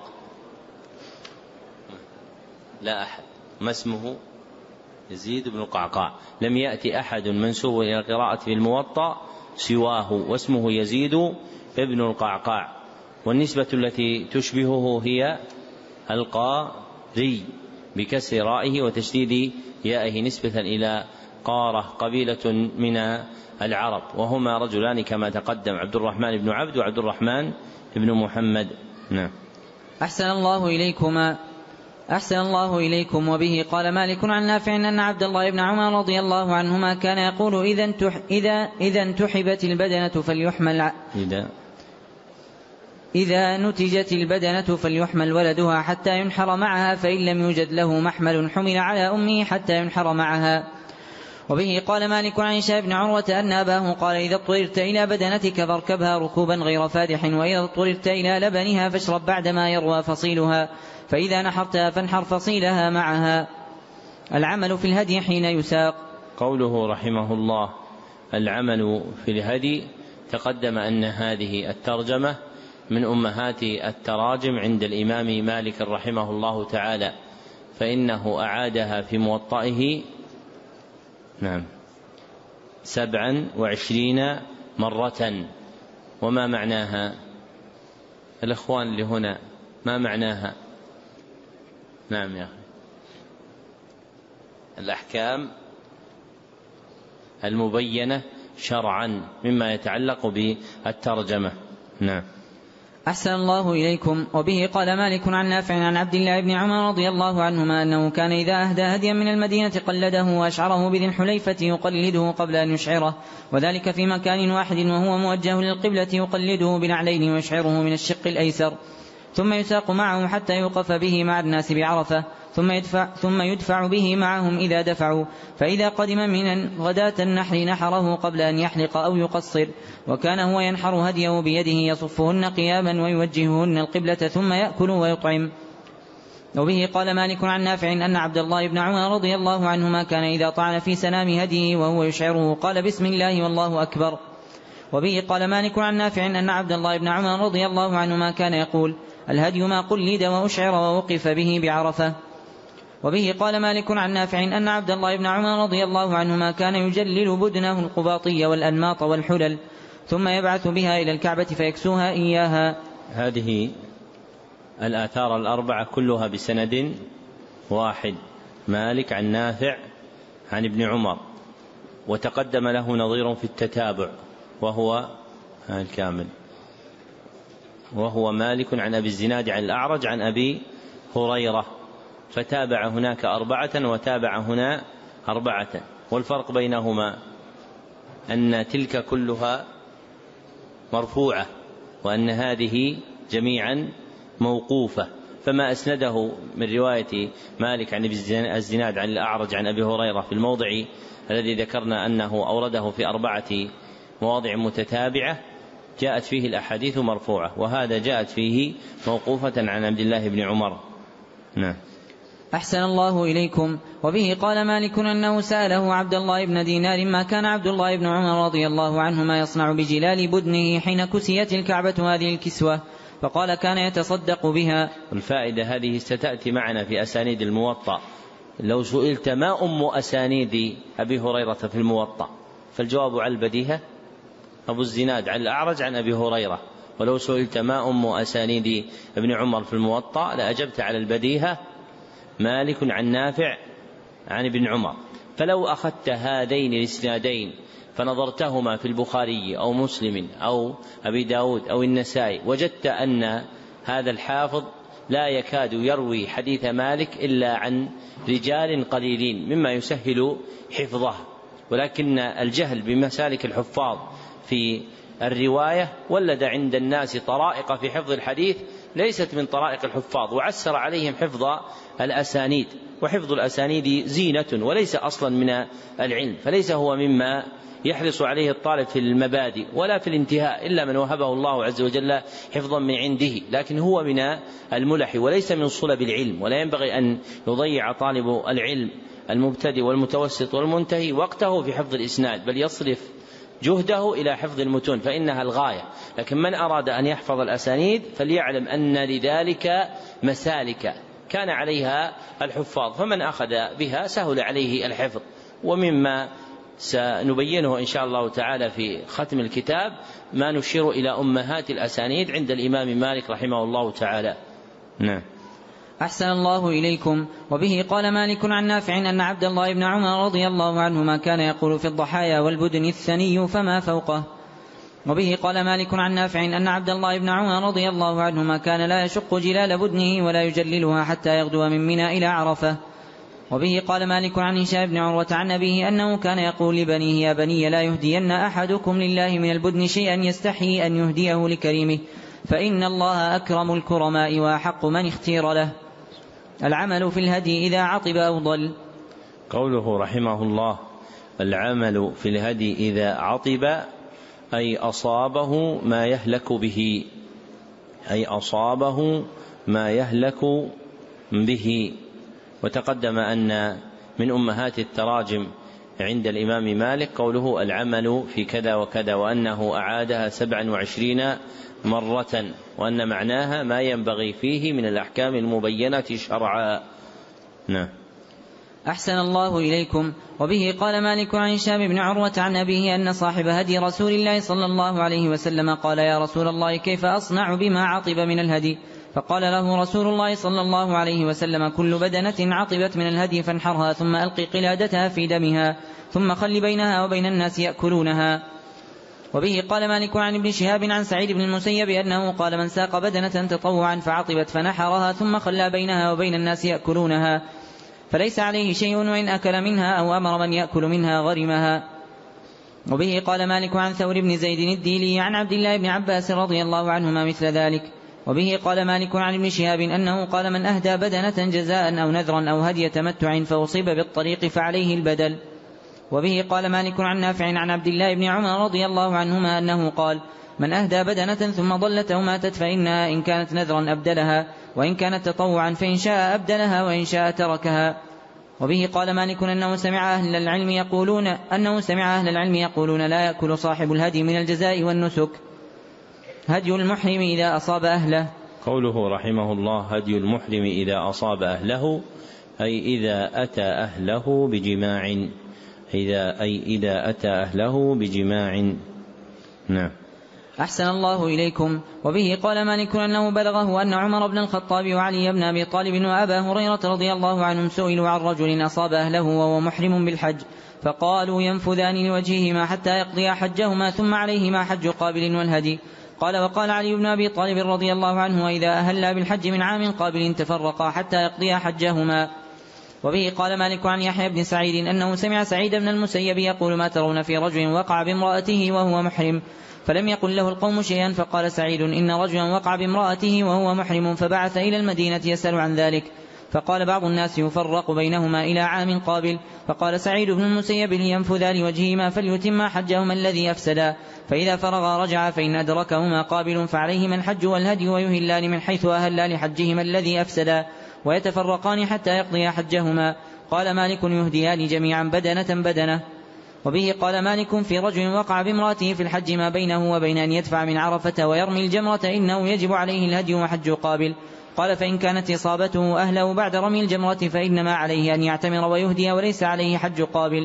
A: لا أحد. ما اسمه؟ يزيد بن القعقاع. لم يأتي أحد منسوب إلى القراءة في الموطأ سواه، واسمه يزيد ابن القعقاع، والنسبة التي تشبهه هي القاري بكسر رائه وتشديد يائه نسبة إلى قارة قبيلة من العرب، وهما رجلان كما تقدم عبد الرحمن بن عبد وعبد الرحمن بن محمد. نعم.
C: أحسن الله إليكما. أحسن الله إليكم. وبه قال مالك عن نافع أن عبد الله بن عمر رضي الله عنهما كان يقول إذا انتح إذا إذا انتحبت البدنة فليحمل
A: إذا
C: إذا نتجت البدنة فليحمل ولدها حتى ينحر معها، فإن لم يوجد له محمل حمل على أمه حتى ينحر معها. وبه قال مالك عن هشام بن عروة أن أباه قال إذا اضطررت إلى بدنتك فاركبها ركوبا غير فادح، وإذا اضطررت إلى لبنها فاشرب بعدما يروى فصيلها، فإذا نحرتها فانحر فصيلها معها. العمل في الهدي حين يساق.
A: قوله رحمه الله العمل في الهدي تقدم أن هذه الترجمة من أمهات التراجم عند الإمام مالك رحمه الله تعالى، فإنه أعادها في موطئه نعم سبعا وعشرين مرة. وما معناها الأخوان اللي هنا؟ ما معناها؟ نعم يا أخي. الأحكام المبينة شرعا مما يتعلق بالترجمة. نعم.
C: أحسن الله إليكم. وبه قال مالك عن نافع عن عبد الله بن عمر رضي الله عنهما أنه كان إذا أهدى هديا من المدينة قلده وأشعره بذي الحليفة يقلده قبل أن يشعره، وذلك في مكان واحد وهو موجه للقبلة، يقلده بنعلين ويشعره من الشق الأيسر، ثم يساق معه حتى يوقف به مع الناس بعرفة، ثم يدفع, ثم يدفع به معهم إذا دفعوا، فإذا قدم من غداة النحر نحره قبل أن يحلق أو يقصر، وكان هو ينحر هديه بيده يصفهن قياما ويوجههن القبلة ثم يأكل ويطعم. وبه قال مالك عن نافع أن عبد الله بن عمر رضي الله عنهما كان إذا طعن في سنام هديه وهو يشعره قال بسم الله والله أكبر. وبه قال مالك عن نافع أن عبد الله بن عمر رضي الله عنهما كان يقول الهدي ما قلد وأشعر ووقف به بعرفة. وبه قال مالك عن نافع أن عبد الله بن عمر رضي الله عنهما كان يجلل بدنه القباطية والأنماط والحلل ثم يبعث بها إلى الكعبة فيكسوها إياها.
A: هذه الآثار الأربعة كلها بسند واحد، مالك عن نافع عن ابن عمر، وتقدم له نظير في التتابع وهو الكامل، وهو مالك عن أبي الزناد عن الأعرج عن أبي هريرة، فتابع هناك أربعة وتابع هنا أربعة. والفرق بينهما أن تلك كلها مرفوعة وأن هذه جميعا موقوفة، فما أسنده من رواية مالك عن أبي الزناد عن الأعرج عن أبي هريرة في الموضع الذي ذكرنا أنه أورده في أربعة مواضع متتابعة جاءت فيه الأحاديث مرفوعة، وهذا جاءت فيه موقوفة عن عبد الله بن عمر. نعم.
C: أحسن الله إليكم. وبه قال مالك أنه سأله عبد الله بن دينار ما كان عبد الله بن عمر رضي الله عنهما يصنع بجلال بدنه حين كسيت الكعبة هذه الكسوة، فقال كان يتصدق بها.
A: الفائدة هذه ستأتي معنا في أسانيد الموطأ. لو سئلت ما أم أسانيد أبي هريرة في الموطأ فالجواب على البديهة أبو الزناد عن الأعرج عن أبي هريرة، ولو سئلت ما أم أسانيد ابن عمر في الموطأ لأجبت على البديهة مالك عن نافع عن ابن عمر. فلو أخذت هذين الإسنادين فنظرتهما في البخاري أو مسلم أو أبي داود أو النسائي وجدت أن هذا الحافظ لا يكاد يروي حديث مالك إلا عن رجال قليلين مما يسهل حفظه، ولكن الجهل بمسالك الحفاظ في الرواية ولد عند الناس طرائق في حفظ الحديث ليست من طرائق الحفاظ، وعسر عليهم حفظ الأسانيد، وحفظ الأسانيد زينة وليس أصلا من العلم، فليس هو مما يحرص عليه الطالب في المبادئ ولا في الانتهاء إلا من وهبه الله عز وجل حفظا من عنده، لكن هو من الملح وليس من صلب العلم، ولا ينبغي أن يضيع طالب العلم المبتدئ والمتوسط والمنتهي وقته في حفظ الإسناد، بل يصرف جهده إلى حفظ المتون فإنها الغاية. لكن من أراد أن يحفظ الأسانيد فليعلم أن لذلك مسالك كان عليها الحفاظ، فمن أخذ بها سهل عليه الحفظ. ومما سنبينه إن شاء الله تعالى في ختم الكتاب ما نشير إلى أمهات الأسانيد عند الإمام مالك رحمه الله تعالى. نعم.
C: أحسن الله إليكم. وبه قال مالك عن نافع أن عبد الله بن عمر رضي الله عنهما كان يقول في الضحايا والبدن الثني فما فوقه. وبه قال مالك عن نافع أن عبد الله بن عمر رضي الله عنهما كان لا يشق جلال بدنه ولا يجللها حتى يغدو من منى إلى عرفة. وبه قال مالك عن هشام بن عروة عن أبيه أنه كان يقول لبنيه يا بني لا يهدين أحدكم لله من البدن شيئا يستحي أن يهديه لكريمه، فإن الله أكرم الكرماء وأحق من اختير له. العمل في الهدي إذا عطب أو ضل.
A: قوله رحمه الله العمل في الهدي إذا عطب أي أصابه ما يهلك به، أي أصابه ما يهلك به. وتقدم أن من أمهات التراجم عند الإمام مالك قوله العمل في كذا وكذا، وأنه أعادها سبعا وعشرين مرة، وأن معناها ما ينبغي فيه من الأحكام المبينة شرعا. نعم.
C: أحسن الله إليكم. وبه قال مالك عن هشام بن عروة عن أبيه أن صاحب هدي رسول الله صلى الله عليه وسلم قال: يا رسول الله، كيف أصنع بما عطب من الهدي؟ فقال له رسول الله صلى الله عليه وسلم: كل بدنة عطبت من الهدي فانحرها، ثم ألقي قلادتها في دمها، ثم خل بينها وبين الناس يأكلونها. وبه قال مالك عن ابن شهاب عن سعيد بن المسيب أنه قال: من ساق بدنة تطوعا فعطبت فنحرها ثم خلى بينها وبين الناس يأكلونها فليس عليه شيء، وإن أكل منها أو أمر من يأكل منها غرمها. وبه قال مالك عن ثور بن زيد الديلي عن عبد الله بن عباس رضي الله عنهما مثل ذلك. وبه قال مالك عن ابن شهاب أنه قال: من أهدى بدنة جزاء أو نذرا أو هدي تمتع فأصيب بالطريق فعليه البدل. وبه قال مالك عن نافع عن عبد الله بن عمر رضي الله عنهما أنه قال: من أهدى بدنة ثم ضلت أو ماتت فإنها إن كانت نذرا أبدلها، وإن كانت تطوعا فإن شاء أبدلها وإن شاء تركها. وبه قال مالك أنه سمع أهل العلم يقولون أنه سمع أهل العلم يقولون: لا يأكل صاحب الهدي من الجزاء والنسك. هدي المحرم إذا أصاب أهله.
A: قوله رحمه الله: هدي المحرم إذا أصاب أهله، أي إذا أتى أهله بجماع، إذا أي إذا أتى أهله بجماع. نعم.
C: أحسن الله إليكم. وبه قال مالك أنه بلغه أن عمر بن الخطاب وعلي بن أبي طالب وأبا هريرة رضي الله عنهم سئلوا عن رجل أصاب أهله وهو محرم بالحج، فقالوا: ينفذان لوجههما حتى يقضي حجهما ثم عليهما حج قابل والهدي. قال: وقال علي بن أبي طالب رضي الله عنه: وإذا أهلا بالحج من عام قابل تفرقا حتى يقضي حجهما. وبه قال مالك عن يحيى بن سعيد أنه سمع سعيد بن المسيب يقول: ما ترون في رجل وقع بامرأته وهو محرم؟ فلم يقل له القوم شيئا، فقال سعيد: إن رجلا وقع بامرأته وهو محرم، فبعث إلى المدينة يسأل عن ذلك، فقال بعض الناس: يفرق بينهما إلى عام قابل. فقال سعيد بن المسيب: لينفذا لوجههما فليتم حجهما الذي أفسدا، فإذا فرغا رجع، فإن أدركهما قابل فعليهما الحج والهدي، ويهلان من حيث أهلا لحجهما الذي أفسدا، ويتفرقان حتى يقضيا حجهما. قال مالك: يهديان جميعا بدنة بدنة. وبه قال مالك في رجل وقع بامرأته في الحج ما بينه وبين أن يدفع من عرفة ويرمي الجمرة إنه يجب عليه الهدي وحج قابل. قال: فإن كانت إصابته أهله بعد رمي الجمرة فإنما عليه أن يعتمر ويهدي وليس عليه حج قابل.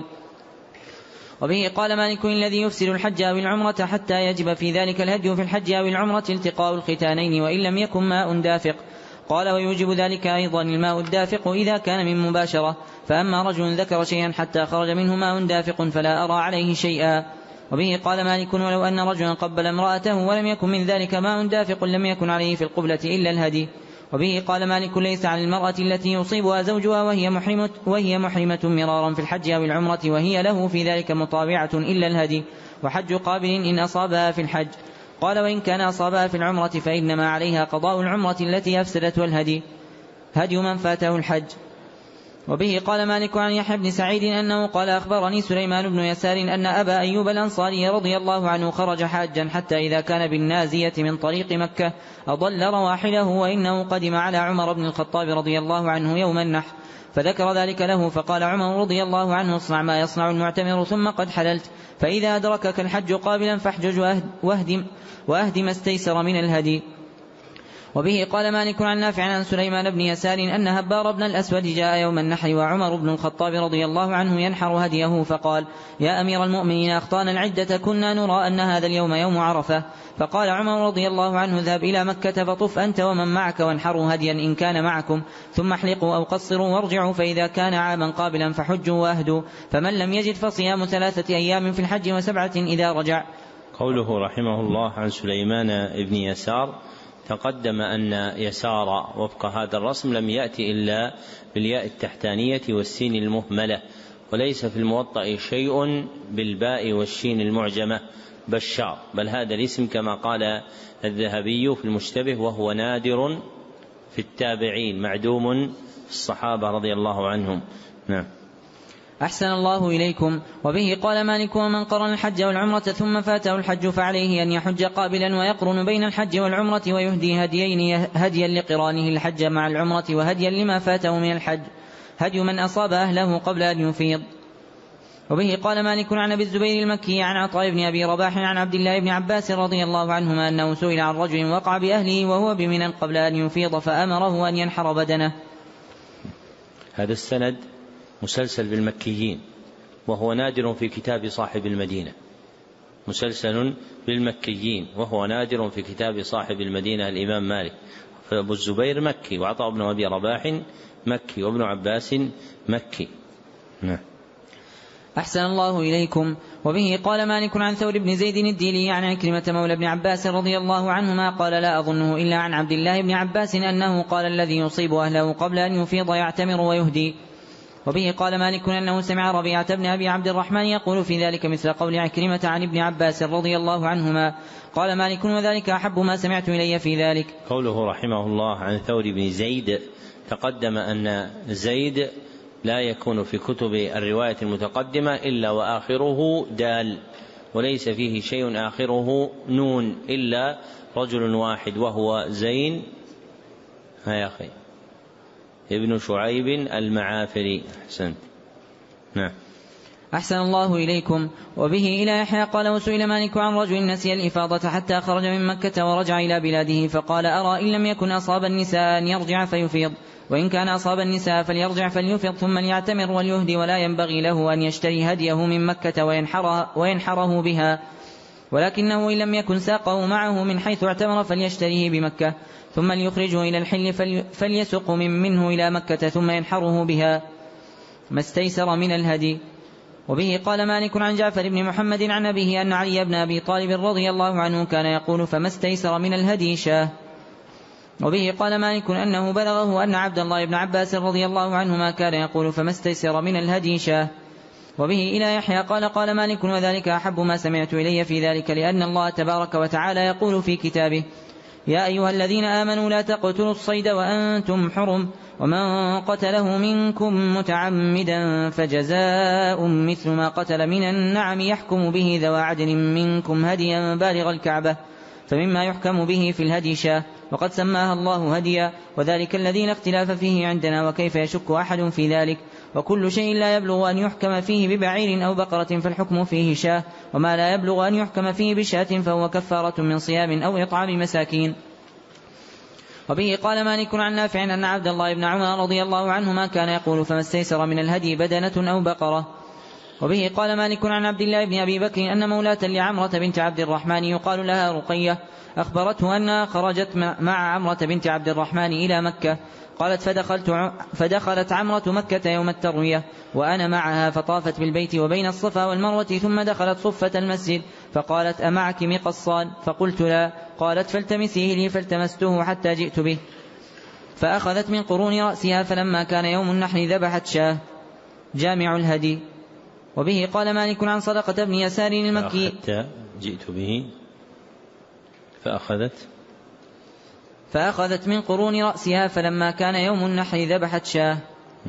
C: وبه قال مالك: الذي يفسد الحج أو العمرة حتى يجب في ذلك الهدي في الحج أو العمرة التقاء الختانين وإن لم يكن ماء دافق. قال: ويوجب ذلك أيضا الماء الدافق إذا كان من مباشرة، فأما رجل ذكر شيئا حتى خرج منه ماء دافق فلا أرى عليه شيئا. وبه قال مالك: ولو أن رجلا قبل امرأته ولم يكن من ذلك ماء دافق لم يكن عليه في القبلة إلا الهدي. وبه قال مالك: ليس على المرأة التي يصيبها زوجها وهي محرمة, وهي محرمة مرارا في الحج أو العمرة وهي له في ذلك مطابعة إلا الهدي وحج قابل إن أصابها في الحج. قال: وإن كان أصابها في العمرة فإنما عليها قضاء العمرة التي أفسدت والهدي هدي من فاته الحج. وبه قال مالك عن يحيى بن سعيد أنه قال: أخبرني سليمان بن يسار أن أبا أيوب الأنصاري رضي الله عنه خرج حاجا حتى إذا كان بالنازية من طريق مكة أضل رواحله، وإنه قدم على عمر بن الخطاب رضي الله عنه يوم النحر فذكر ذلك له، فقال عمر رضي الله عنه: اصنع ما يصنع المعتمر ثم قد حللت، فإذا أدركك الحج قابلا فاحجج واهدم, واهدم ما استيسر من الهدي. وبه قال مالك عن نافع عن سليمان بن يسار أن هبار بن الأسود جاء يوم النحر وعمر بن الخطاب رضي الله عنه ينحر هديه، فقال: يا أمير المؤمنين، أخطأنا العدة، كنا نرى أن هذا اليوم يوم عرفة. فقال عمر رضي الله عنه: ذهب إلى مكة فطف أنت ومن معك وانحروا هديا إن كان معكم، ثم احلقوا أو قصروا وارجعوا، فإذا كان عاما قابلا فحجوا واهدوا، فمن لم يجد فصيام ثلاثة أيام في الحج وسبعة إذا رجع.
A: قوله رحمه الله عن سليمان بن يسار، تقدم أن يسار وفق هذا الرسم لم يأتي إلا بالياء التحتانية والسين المهملة، وليس في الموطأ شيء بالباء والشين المعجمة بشار، بل هذا الاسم كما قال الذهبي في المشتبه وهو نادر في التابعين معدوم في الصحابة رضي الله عنهم. نعم.
C: أحسن الله إليكم. وبه قال مالك: ومن قرن الحج والعمرة ثم فاته الحج فعليه أن يحج قابلا ويقرن بين الحج والعمرة ويهدي هديين، هديا لقرانه الحج مع العمرة وهديا لما فاته من الحج، هدي من أصاب أهله قبل أن يفيض. وبه قال مالك عن أبي الزبير المكي عن عطاء بن أبي رباح عن عبد الله بن عباس رضي الله عنهما أنه سئل عن رجل وقع بأهله وهو بمنى قبل أن يفيض فأمره أن ينحر بدنه.
A: هذا السند مسلسل بالمكيين، وهو نادر في كتاب صاحب المدينة، مسلسل بالمكيين وهو نادر في كتاب صاحب المدينة الإمام مالك. فأبو الزبير مكي، وعطاء بن أبي رباح مكي، وابن عباس مكي. نعم.
C: أحسن الله إليكم. وبه قال مالك عن ثور بن زيد الديلي عن عكرمة مولى ابن عباس رضي الله عنهما قال لا أظنه إلا عن عبد الله بن عباس أنه قال الذي يصيب أهله قبل أن يفيض يعتمر ويهدي. وبه قال مالك أنه سمع ربيعة بن أبي عبد الرحمن يقول في ذلك مثل قول عكرمة عن ابن عباس رضي الله عنهما. قال مالك وذلك أحب ما سمعت إلي في ذلك.
A: قوله رحمه الله عن ثور بن زيد، تقدم أن زيد لا يكون في كتب الرواية المتقدمة إلا وآخره دال، وليس فيه شيء آخره نون إلا رجل واحد وهو زين ها يا أخي ابن شعيب المعافري. أحسنت. نعم.
C: أحسن الله إليكم. وبه إلى يحيى قال وسئل مالك عن رجل نسي الإفاضة حتى خرج من مكة ورجع إلى بلاده فقال أرى إن لم يكن أصاب النساء أن يرجع فيفيض، وإن كان أصاب النساء فليرجع فليفض ثم ليعتمر وليهدي، ولا ينبغي له أن يشتري هديه من مكة وينحره, وينحره بها، ولكنه إن لم يكن ساقه معه من حيث اعتمر فليشتريه بمكة ثم ليخرجه إلى الحل فليسق من منه إلى مكة ثم ينحره بها ما استيسر من الهدي. وبه قال مالك عن جعفر بن محمد عن أبيه أن علي بن أبي طالب رضي الله عنه كان يقول فما استيسر من الهدي شاه. وبه قال مالك أنه بلغه أن عبد الله بن عباس رضي الله عنهما كان يقول فما استيسر من الهدي شاه. وبه إلى يحيى قال قال مالك وذلك أحب ما سمعت إلي في ذلك، لأن الله تبارك وتعالى يقول في كتابه يا أيها الذين آمنوا لا تقتلوا الصيد وأنتم حرم، ومن قتله منكم متعمدا فجزاء مثل ما قتل من النعم يحكم به ذوى عدل منكم هديا بالغ الكعبة، فمما يحكم به في الهدي شاه، وقد سماها الله هديا، وذلك الذي لا اختلاف فيه عندنا، وكيف يشك أحد في ذلك. وكل شيء لا يبلغ أن يحكم فيه ببعير أو بقرة فالحكم فيه شاه، وما لا يبلغ أن يحكم فيه بشاة فهو كفارة من صيام أو إطعام مساكين. وبه قال مالك عن نافع أن عبد الله بن عمر رضي الله عنهما كان يقول فما استيسر من الهدي بدنة أو بقرة. وبه قال مالك عن عبد الله بن أبي بكر أن مولاة لعمرة بنت عبد الرحمن يقال لها رقية أخبرته أنها خرجت مع عمرة بنت عبد الرحمن إلى مكة، قالت فدخلت, فدخلت عمرة مكة يوم التروية وأنا معها، فطافت بالبيت وبين الصفا والمروة، ثم دخلت صفة المسجد فقالت أمعك مقصان؟ فقلت لا. قالت فالتمسيه لي، فالتمسته حتى جئت به، فأخذت من قرون رأسها، فلما كان يوم النحر ذبحت شاه. جامع الهدي. وبه قال مالك عن صدقة بن يسار المكي
A: حتى جئت به فأخذت
C: فأخذت من قرون رأسها، فلما كان يوم النحر ذبحت شاه.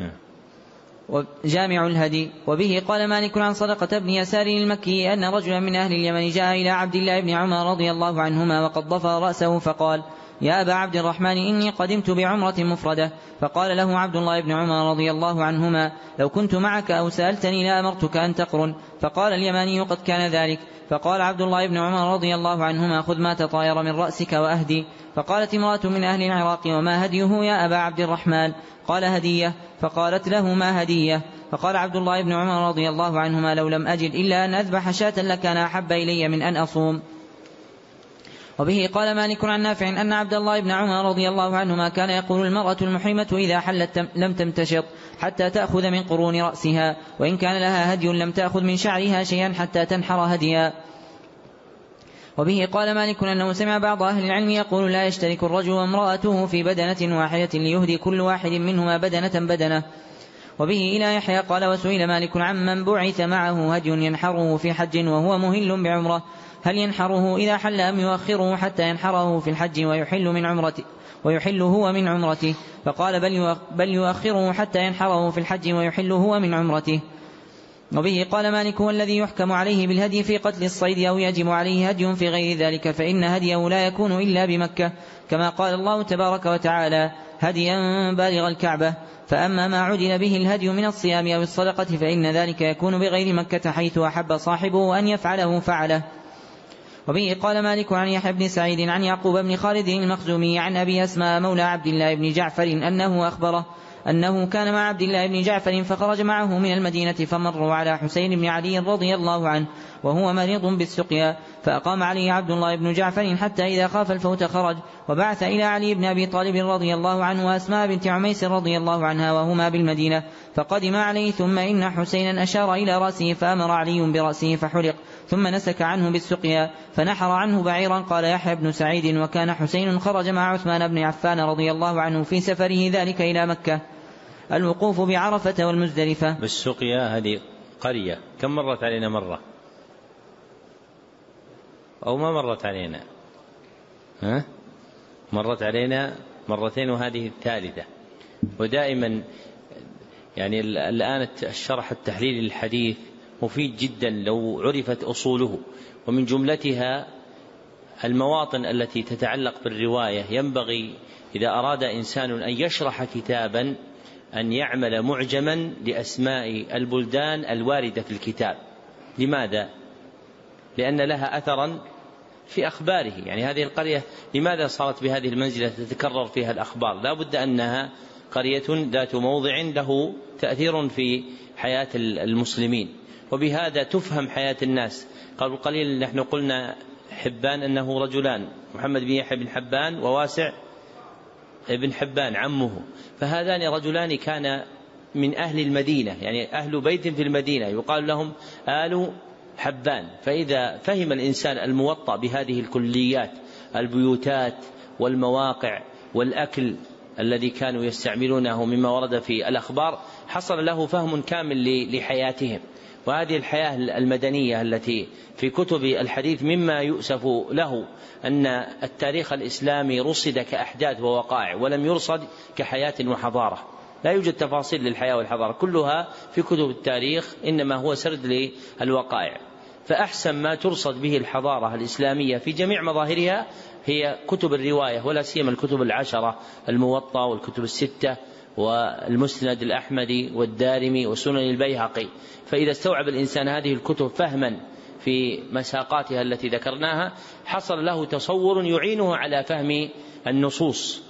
C: جامع الهدي. وبه قال مالك عن صدقة بن يسار المكي أن رجلا من أهل اليمن جاء إلى عبد الله بن عمر رضي الله عنهما وقد ضفر رأسه فقال يا أبا عبد الرحمن إني قدمت بعمرة مفردة. فقال له عبد الله بن عمر رضي الله عنهما لو كنت معك أو سألتني لأمرتك أن تقرن. فقال اليماني قد كان ذلك. فقال عبد الله بن عمر رضي الله عنهما خذ ما تطاير من رأسك وأهدي. فقالت امرأة من أهل العراق وما هديه يا أبا عبد الرحمن؟ قال هدية. فقالت له ما هدية؟ فقال عبد الله بن عمر رضي الله عنهما لو لم أجد إلا أن أذبح شاة لكان أحب إلي من أن أصوم. وبه قال مالك عن نافع أن عبد الله بن عمر رضي الله عنهما كان يقول المرأة المحرمة إذا حلت لم تمتشط حتى تأخذ من قرون رأسها، وإن كان لها هدي لم تأخذ من شعرها شيئا حتى تنحر هديا. وبه قال مالك أنه سمع بعض أهل العلم يقول لا يشترك الرجل وامرأته في بدنة واحدة ليهدي كل واحد منهما بدنة بدنة. وبه إلى يحيى قال وسئل مالك عمن بعث معه هدي ينحره في حج وهو مهل بعمرة هل ينحره إذا حل أم يؤخره حتى ينحره في الحج ويحل من عمرته ويحل هو من عمرته؟ فقال بل يؤخره حتى ينحره في الحج ويحل هو من عمرته. وبه قال مالك والذي يحكم عليه بالهدي في قتل الصيد أو يجب عليه هدي في غير ذلك فإن هديه لا يكون إلا بمكة، كما قال الله تبارك وتعالى هديا بالغ الكعبة. فأما ما عدل به الهدي من الصيام أو الصدقة فإن ذلك يكون بغير مكة حيث أحب صاحبه أن يفعله فعله. وبه قال مالك عن يحيى بن سعيد عن يعقوب بن خالد المخزومي عن أبي أسماء مولى عبد الله بن جعفر أنه أخبره أنه كان مع عبد الله بن جعفر فخرج معه من المدينة فمروا على حسين بن علي رضي الله عنه وهو مريض بالسقيا فأقام عليه عبد الله بن جعفر حتى إذا خاف الفوت خرج وبعث إلى علي بن أبي طالب رضي الله عنه وأسماء بنت عميس رضي الله عنها وهما بالمدينة فقدم عليه ثم إن حسينا أشار إلى رأسه فأمر علي برأسه فحلق ثم نسك عنه بالسقيا فنحر عنه بعيرا. قال يحيى بن سعيد وكان حسين خرج مع عثمان بن عفان رضي الله عنه في سفره ذلك إلى مكة. الوقوف بعرفة والمزدلفة.
A: بالسقيا هذه قرية كم مرت علينا مرة أو ما مرت علينا ها؟ مرت علينا مرتين وهذه الثالثة. ودائما يعني الآن الشرح التحليل للحديث مفيد جدا لو عرفت أصوله ومن جملتها المواطن التي تتعلق بالرواية. ينبغي إذا أراد إنسان أن يشرح كتابا أن يعمل معجما لأسماء البلدان الواردة في الكتاب. لماذا؟ لأن لها أثرا في أخباره. يعني هذه القرية لماذا صارت بهذه المنزلة تتكرر فيها الأخبار؟ لا بد أنها قرية ذات موضع له تأثير في حياة المسلمين وبهذا تفهم حياة الناس. قبل قليل نحن قلنا حبان أنه رجلان محمد بن يحيى بن حبان وواسع ابن حبان عمه فهذان رجلان كان من أهل المدينة يعني أهل بيت في المدينة يقال لهم آل حبان. فإذا فهم الإنسان الموطأ بهذه الكليات البيوتات والمواقع والأكل الذي كانوا يستعملونه مما ورد في الأخبار حصل له فهم كامل لحياتهم. وهذه الحياة المدنية التي في كتب الحديث مما يؤسف له أن التاريخ الإسلامي رصد كأحداث ووقائع ولم يرصد كحياة وحضارة. لا يوجد تفاصيل للحياة والحضارة كلها في كتب التاريخ إنما هو سرد للوقائع. فأحسن ما ترصد به الحضارة الإسلامية في جميع مظاهرها هي كتب الرواية ولا سيما الكتب العشرة الموطأ والكتب الستة والمسند الأحمدي والدارمي وسنن البيهقي. فإذا استوعب الإنسان هذه الكتب فهما في مساقاتها التي ذكرناها حصل له تصور يعينه على فهم النصوص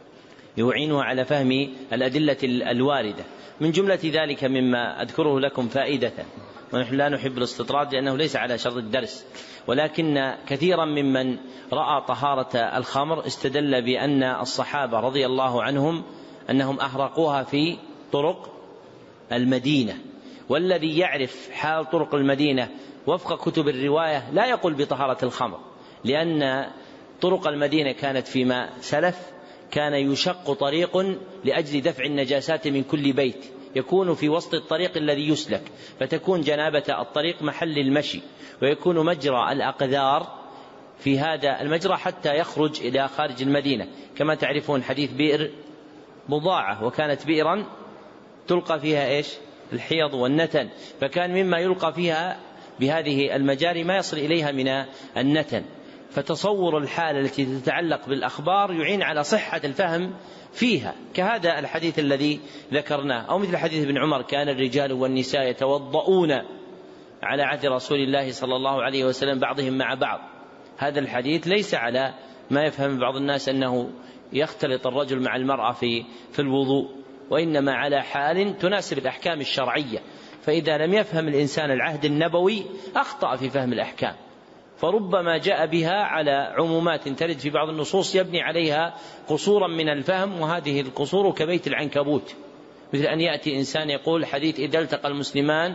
A: يعينه على فهم الأدلة الواردة. من جملة ذلك مما أذكره لكم فائدة ونحن لا نحب الاستطراد لأنه ليس على شرط الدرس ولكن كثيرا ممن رأى طهارة الخمر استدل بأن الصحابة رضي الله عنهم أنهم أحرقوها في طرق المدينة. والذي يعرف حال طرق المدينة وفق كتب الرواية لا يقول بطهارة الخمر لأن طرق المدينة كانت فيما سلف كان يشق طريق لأجل دفع النجاسات من كل بيت يكون في وسط الطريق الذي يسلك فتكون جنابة الطريق محل المشي ويكون مجرى الأقذار في هذا المجرى حتى يخرج إلى خارج المدينة. كما تعرفون حديث بئر بضاعة وكانت بئرا تلقى فيها إيش؟ الحيض والنتن فكان مما يلقى فيها بهذه المجاري ما يصل إليها من النتن. فتصور الحالة التي تتعلق بالأخبار يعين على صحة الفهم فيها كهذا الحديث الذي ذكرناه أو مثل حديث ابن عمر كان الرجال والنساء يتوضؤون على عهد رسول الله صلى الله عليه وسلم بعضهم مع بعض. هذا الحديث ليس على ما يفهم بعض الناس أنه يختلط الرجل مع المرأة في في الوضوء وإنما على حال تناسب الأحكام الشرعية. فإذا لم يفهم الإنسان العهد النبوي أخطأ في فهم الأحكام فربما جاء بها على عمومات ترد في بعض النصوص يبني عليها قصورا من الفهم وهذه القصور كبيت العنكبوت. مثل أن يأتي إنسان يقول حديث إذا التقى المسلمان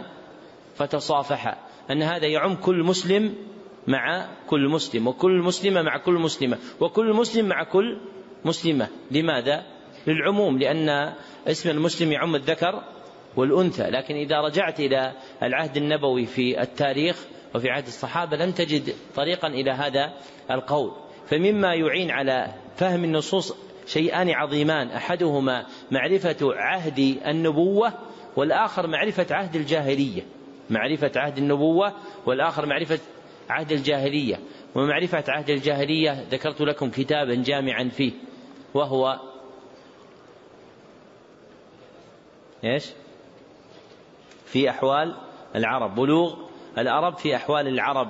A: فتصافحا أن هذا يعم كل مسلم مع كل مسلم وكل مسلمة مع كل مسلمة وكل مسلم مع كل مسلمة. لماذا؟ للعموم لأن اسم المسلم يعم الذكر والأنثى. لكن إذا رجعت إلى العهد النبوي في التاريخ وفي عهد الصحابة لم تجد طريقا إلى هذا القول. فمما يعين على فهم النصوص شيئان عظيمان أحدهما معرفة عهد النبوة والآخر معرفة عهد الجاهلية معرفة عهد النبوة والآخر معرفة عهد الجاهلية. ومعرفة عهد الجاهلية ذكرت لكم كتابا جامعا فيه وهو إيش؟ في أحوال العرب، بلوغ العرب في أحوال العرب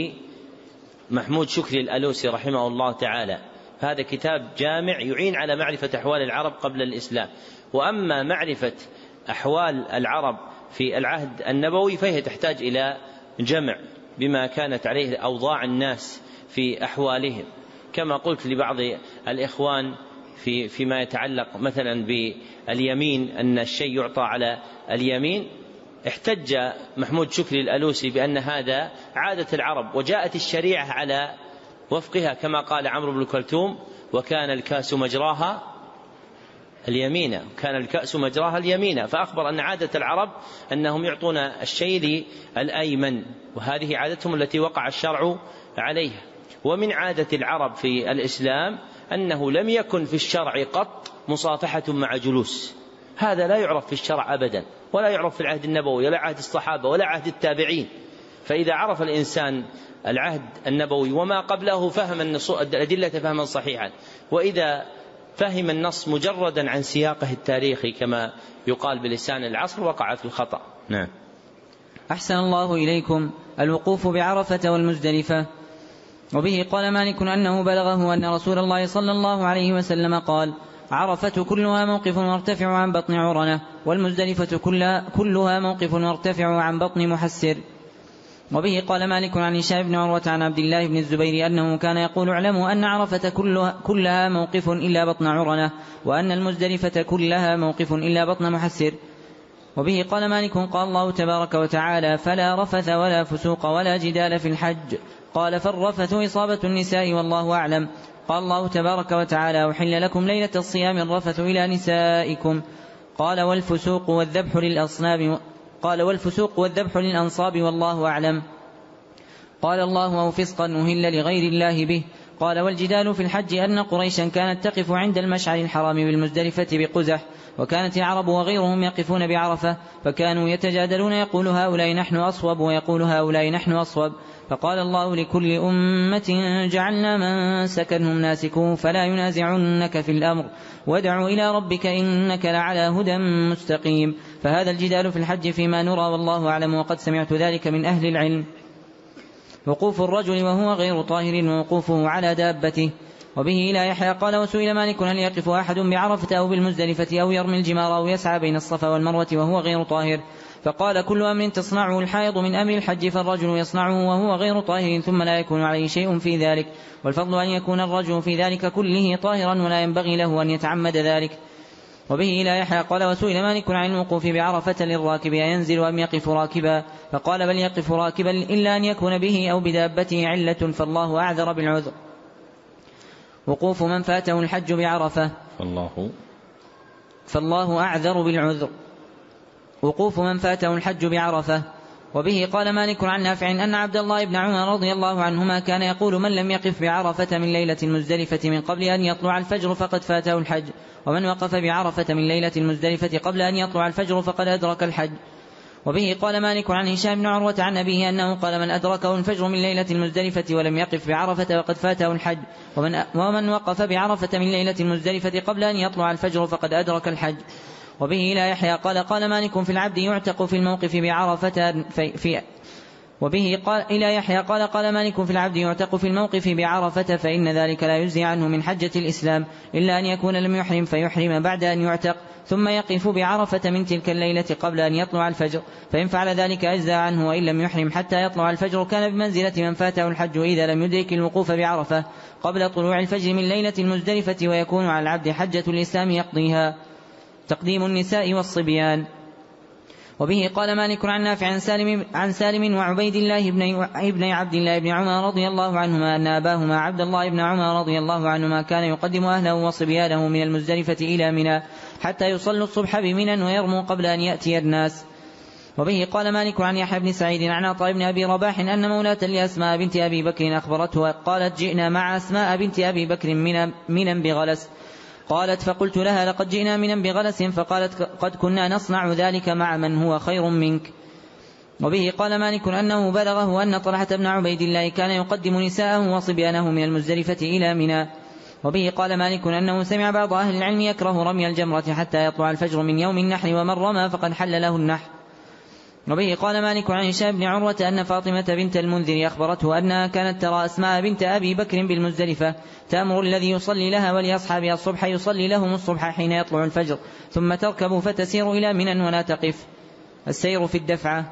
A: لمحمود شكري الألوسي رحمه الله تعالى. هذا كتاب جامع يعين على معرفة أحوال العرب قبل الإسلام. وأما معرفة أحوال العرب في العهد النبوي فهي تحتاج إلى جمع بما كانت عليه أوضاع الناس في أحوالهم، كما قلت لبعض الإخوان في فيما يتعلق مثلا باليمين أن الشيء يعطى على اليمين، احتج محمود شكري الألوسي بأن هذا عادة العرب وجاءت الشريعة على وفقها، كما قال عمرو بن كلثوم: وكان الكاس مجراها اليمين، كان الكأس مجراها اليمين. فأخبر أن عادة العرب أنهم يعطون الشيء للأيمن، وهذه عادتهم التي وقع الشرع عليها. ومن عادة العرب في الإسلام أنه لم يكن في الشرع قط مصافحة مع جلوس، هذا لا يعرف في الشرع أبدا، ولا يعرف في العهد النبوي ولا عهد الصحابة ولا عهد التابعين. فإذا عرف الإنسان العهد النبوي وما قبله فهم الأدلة فهما صحيحا، وإذا فهم النص مجردا عن سياقه التاريخي كما يقال بلسان العصر وقع في الخطأ. نعم.
C: أحسن الله إليكم. الوقوف بعرفة والمزدلفة. وبه قال مالك أنه بلغه أن رسول الله صلى الله عليه وسلم قال: عرفة كلها موقف وارتفع عن بطن عرنة، والمزدلفة كلها, كلها موقف وارتفع عن بطن محسر. وبه قال مالك عن هشام بن عروة عن عبد الله بن الزبير أنه كان يقول: اعلموا أن عرفة كلها, كلها موقف إلا بطن عرنة، وأن المزدلفة كلها موقف إلا بطن محسر. وبه قال مالك: قال الله تبارك وتعالى: فلا رفث ولا فسوق ولا جدال في الحج. قال: فالرفث إصابة النساء والله أعلم. قال الله تبارك وتعالى: أحل لكم ليلة الصيام الرفث إلى نسائكم. قال: والفسوق والذبح للأصنام قال والفسوق والذبح للأنصاب والله أعلم. قال الله: أو فسقا أهل لغير الله به. قال: والجدال في الحج أن قريشا كانت تقف عند المشعر الحرام بالمزدلفة بقزح، وكانت العرب وغيرهم يقفون بعرفة، فكانوا يتجادلون، يقول هؤلاء نحن أصوب ويقول هؤلاء نحن أصوب. فقال الله: لكل أمة جعلنا من سكنهم ناسكوه فلا ينازعنك في الأمر، وادع إلى ربك إنك لعلى هدى مستقيم. فهذا الجدال في الحج فيما نرى والله أعلم، وقد سمعت ذلك من أهل العلم. وقوف الرجل وهو غير طاهر ووقوفه على دابته. وبه إلى يحيى قال: وسئل مالك: هل يقف أحد بعرفة أو بالمزدلفة أو يرمي الجمار أو يسعى بين الصفا والمروة وهو غير طاهر؟ فقال: كل أمر تصنعه الحائض من أمر الحج فالرجل يصنعه وهو غير طاهر ثم لا يكون عليه شيء في ذلك، والفضل أن يكون الرجل في ذلك كله طاهرا ولا ينبغي له أن يتعمد ذلك. وبه إلى يحيى قال: وسئل مالك عن الوقوف بعرفة للراكب أينزل أم يقف راكبا؟ فقال: بل يقف راكبا إلا أن يكون به أو بدابته علة، فالله أعذر بالعذر. وقوف من فاته الحج بعرفة
A: فالله
C: فالله أعذر بالعذر. وقوف من فاته الحج بعرفة. وبه قال مالك عن نافع أن عبد الله بن عمر رضي الله عنهما كان يقول: من لم يقف بعرفة من ليلة المزدلفة من قبل أن يطلع الفجر فقد فاته الحج، ومن وقف بعرفة من ليلة المزدلفة قبل أن يطلع الفجر فقد أدرك الحج. وبه قال مالك عن هشام بن عروة عن أبيه أنه قال: من أدركه الفجر من ليلة المزدلفة ولم يقف بعرفة وقد فاته الحج، ومن, ومن وقف بعرفة من ليلة المزدلفة قبل أن يطلع الفجر فقد أدرك الحج. وبه إلى يحيى قال: قال مالك: في العبد يعتق في الموقف بعرفة في, في وبه قال إلى يحيى قال: قال مالك: في العبد يعتق في الموقف بعرفة، فإن ذلك لا يجزي عنه من حجة الإسلام إلا أن يكون لم يحرم فيحرم بعد أن يعتق، ثم يقف بعرفة من تلك الليلة قبل أن يطلع الفجر، فإن فعل ذلك أجزى عنه، وإن لم يحرم حتى يطلع الفجر كان بمنزلة من فاته الحج إذا لم يدرك الوقوف بعرفة قبل طلوع الفجر من ليلة المزدلفة، ويكون على العبد حجة الإسلام يقضيها. تقديم النساء والصبيان. وبه قال مالك عن نافع عن سالم, عن سالم وعبيد الله ابن عبد الله بن عمر رضي الله عنهما أن أباهما عبد الله بن عمر رضي الله عنهما كان يقدم أهله وصبيانه من المزدلفة إلى منى حتى يصلوا الصبح بمنى ويرموا قبل أن يأتي الناس. وبه قال مالك عن يحيى بن سعيد عن عطاء بن أبي رباح أن مولاة لأسماء بنت أبي بكر أخبرته قالت: جئنا مع أسماء بنت أبي بكر منى بغلس. قالت: فقلت لها: لقد جئنا منا بغلس. فقالت: قد كنا نصنع ذلك مع من هو خير منك. وبه قال مالك أنه بلغه أن طلحة بن عبيد الله كان يقدم نساءه وصبيانه من المزدلفة إلى منى. وبه قال مالك أنه سمع بعض أهل العلم يكره رمي الجمرة حتى يطلع الفجر من يوم النحر، ومن رمى فقد حل له النحر. وبه قال مالك عن هشام بن عروة أن فاطمة بنت المنذر أخبرته أنها كانت ترى أسماء بنت أبي بكر بالمزدلفة تأمر الذي يصلي لها ولأصحابها الصبح يصلي لهم الصبح حين يطلع الفجر، ثم تركب فتسير إلى منى ولا تقف، السير في الدفعة.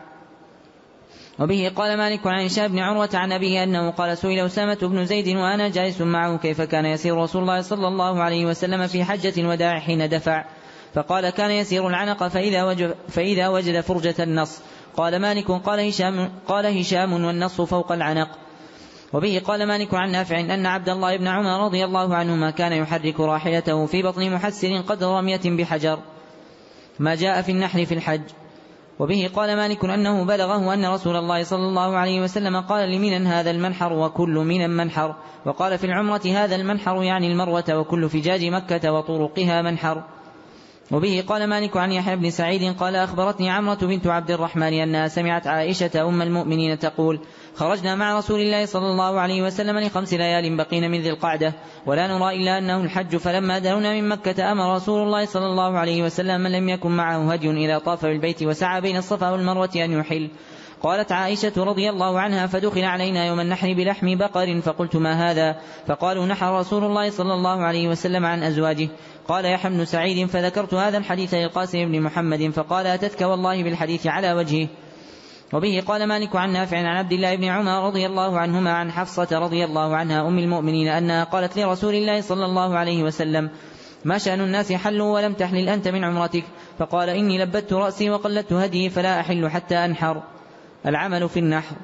C: وبه قال مالك عن هشام بن عروة عن أبيه أنه قال سئل أسامة بن زيد وأنا جالس معه كيف كان يسير رسول الله صلى الله عليه وسلم في حجة الوداع حين دفع، فقال كان يسير العنق فإذا وجد, فإذا وجد فرجة النص. قال مالك قال هشام, قال هشام والنص فوق العنق. وبه قال مالك عن نافع أن عبد الله بن عمر رضي الله عنهما كان يحرك راحلته في بطن محسر قدر رمية بحجر، ما جاء في النحر في الحج. وبه قال مالك أنه بلغه أن رسول الله صلى الله عليه وسلم قال لمنن هذا المنحر وكل من منحر، وقال في العمرة هذا المنحر يعني المروة وكل فجاج مكة وطرقها منحر. وبه قال مالك عن يحيى بن سعيد قال أخبرتني عمرة بنت عبد الرحمن أنها سمعت عائشة أم المؤمنين تقول خرجنا مع رسول الله صلى الله عليه وسلم لخمس ليال بقين من ذي القعدة ولا نرى إلا أنه الحج، فلما دنونا من مكة أمر رسول الله صلى الله عليه وسلم من لم يكن معه هدي إذا طاف بالبيت وسعى بين الصفا والمروة أن يحل. قالت عائشة رضي الله عنها فدخل علينا يوم النحر بلحم بقر فقلت ما هذا؟ فقالوا نحر رسول الله صلى الله عليه وسلم عن أزواجه. قال يحيى بن سعيد فذكرت هذا الحديث للقاسم بن محمد فقال أتتك والله بالحديث على وجهه. وبه قال مالك عن نافع عن عبد الله بن عمر رضي الله عنهما عن حفصة رضي الله عنها أم المؤمنين أنها قالت لرسول الله صلى الله عليه وسلم ما شأن الناس حلوا ولم تحلل أنت من عمرتك؟ فقال إني لبت رأسي وقلدت هدي فلا أحل حتى أنحر، العمل في النحر.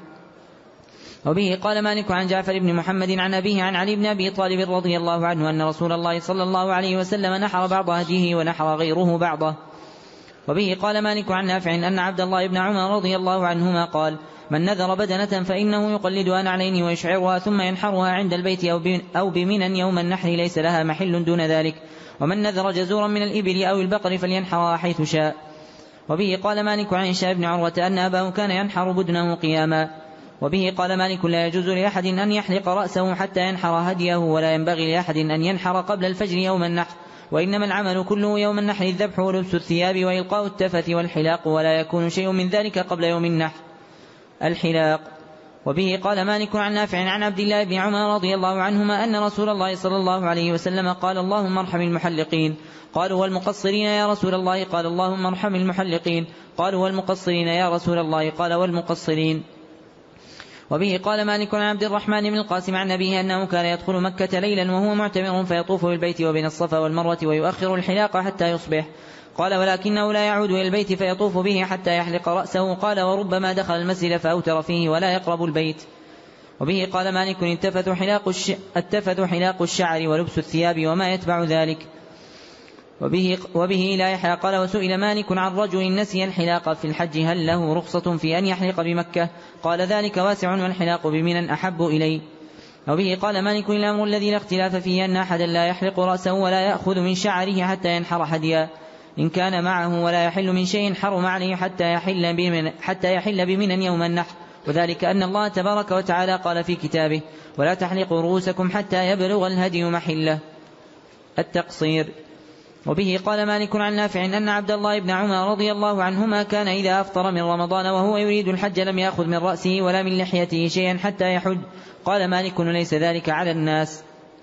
C: وبه قال مالك عن جعفر بن محمد عن أبيه عن علي بن أبي طالب رضي الله عنه أن رسول الله صلى الله عليه وسلم نحر بعض هديه ونحر غيره بعضه. وبه قال مالك عن نافع أن عبد الله بن عمر رضي الله عنهما قال من نذر بدنة فإنه يقلدها نعلين ويشعرها ثم ينحرها عند البيت أو بمنى يوم النحر ليس لها محل دون ذلك، ومن نذر جزورا من الإبل أو البقر فلينحرها حيث شاء. وبه قال مالك عن هشام بن عروة أن أباه كان ينحر بدنه قياما. وبه قال مالك لا يجوز لأحد أن يحلق رأسه حتى ينحر هديه، ولا ينبغي لأحد أن ينحر قبل الفجر يوم النحر، وإنما العمل كله يوم النحر الذبح ولبس الثياب وإلقاء التفت والحلاق، ولا يكون شيء من ذلك قبل يوم النحر الحلاق. وبه قال مالك عن نافع عن عبد الله بن عمر رضي الله عنهما أن رسول الله صلى الله عليه وسلم قال اللهم ارحم المحلقين. قالوا والمقصرين يا رسول الله؟ قال اللهم ارحم المحلقين. قالوا والمقصرين يا رسول الله؟ قال والمقصرين. وبه قال مالك عن عبد الرحمن بن القاسم عن أبيه أنه كان يدخل مكة ليلا وهو معتمر فيطوف بالبيت وبين الصفا والمروة ويؤخر الحلاق حتى يصبح. قال ولكنه لا يعود إلى البيت فيطوف به حتى يحلق رأسه. قال وربما دخل المسجد فأوتر فيه ولا يقرب البيت. وبه قال مالك اتفت حلاق, الش... اتفت حلاق الشعر ولبس الثياب وما يتبع ذلك. وبه, وبه لا يحيى قال وسئل مالك عن رجل نسي الحلاق في الحج هل له رخصة في أن يحلق بمكة؟ قال ذلك واسع والحلاق بمنى أحب إلي. وبه قال مالك الأمر الذي لا اختلاف فيه أن أحدا لا يحلق رأسه ولا يأخذ من شعره حتى ينحر هديا إن كان معه، ولا يحل من شيء حرم عليه حتى يحل بمنى, حتى يحل بمنى يوم النحر، وذلك أن الله تبارك وتعالى قال في كتابه ولا تحلقوا رؤوسكم حتى يبلغ الهدي محله التقصير. وبه قال مالك عن نافع أن عبد الله بن عمر رضي الله عنهما كان إذا أفطر من رمضان وهو يريد الحج لم يأخذ من رأسه ولا من لحيته شيئا حتى يحج. قال مالك ليس ذلك على الناس.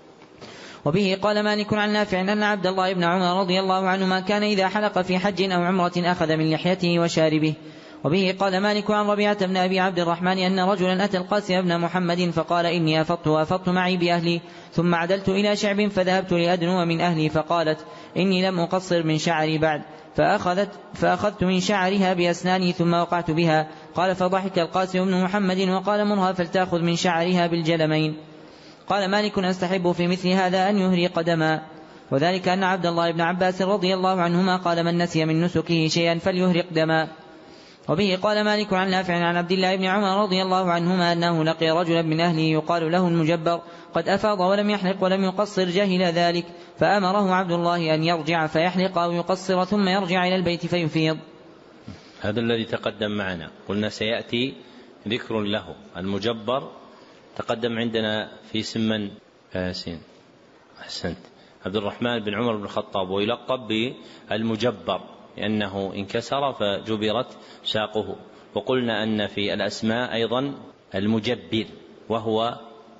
C: وبه قال مالك عن نافع أن عبد الله بن عمر رضي الله عنهما كان إذا حلق في حج أو عمرة أخذ من لحيته وشاربه. وبه قال مالك عن ربيعة بن أبي عبد الرحمن أن رجلا أتى القاسم بن محمد فقال إني أفضت وأفضت معي بأهلي ثم عدلت إلى شعب فذهبت لأدنو من أهلي، فقالت إني لم أقصر من شعري بعد، فأخذت فأخذت من شعرها بأسناني ثم وقعت بها. قال فضحك القاسم بن محمد وقال مرها فلتأخذ من شعرها بالجلمين. قال مالك أستحب في مثل هذا أن يهري قدما، وذلك أن عبد الله بن عباس رضي الله عنهما قال من نسي من نسكه شيئا فليهرق دما. وبه قال مالك عن نافع عن عبد الله بن عمر رضي الله عنهما أنه لقي رجلا من أهله يقال له المجبر قد أفاض ولم يحلق ولم يقصر جهل ذلك، فأمره عبد الله أن يرجع فيحلق أو يقصر ثم يرجع إلى البيت فيفيض.
A: هذا الذي تقدم معنا قلنا سيأتي ذكر له. المجبر تقدم عندنا في سمن ياسين أحسنت. عبد الرحمن بن عمر بن الخطاب، ويلقب بالمجبر لأنه انكسر فجبرت ساقه. وقلنا أن في الأسماء أيضا المجبر وهو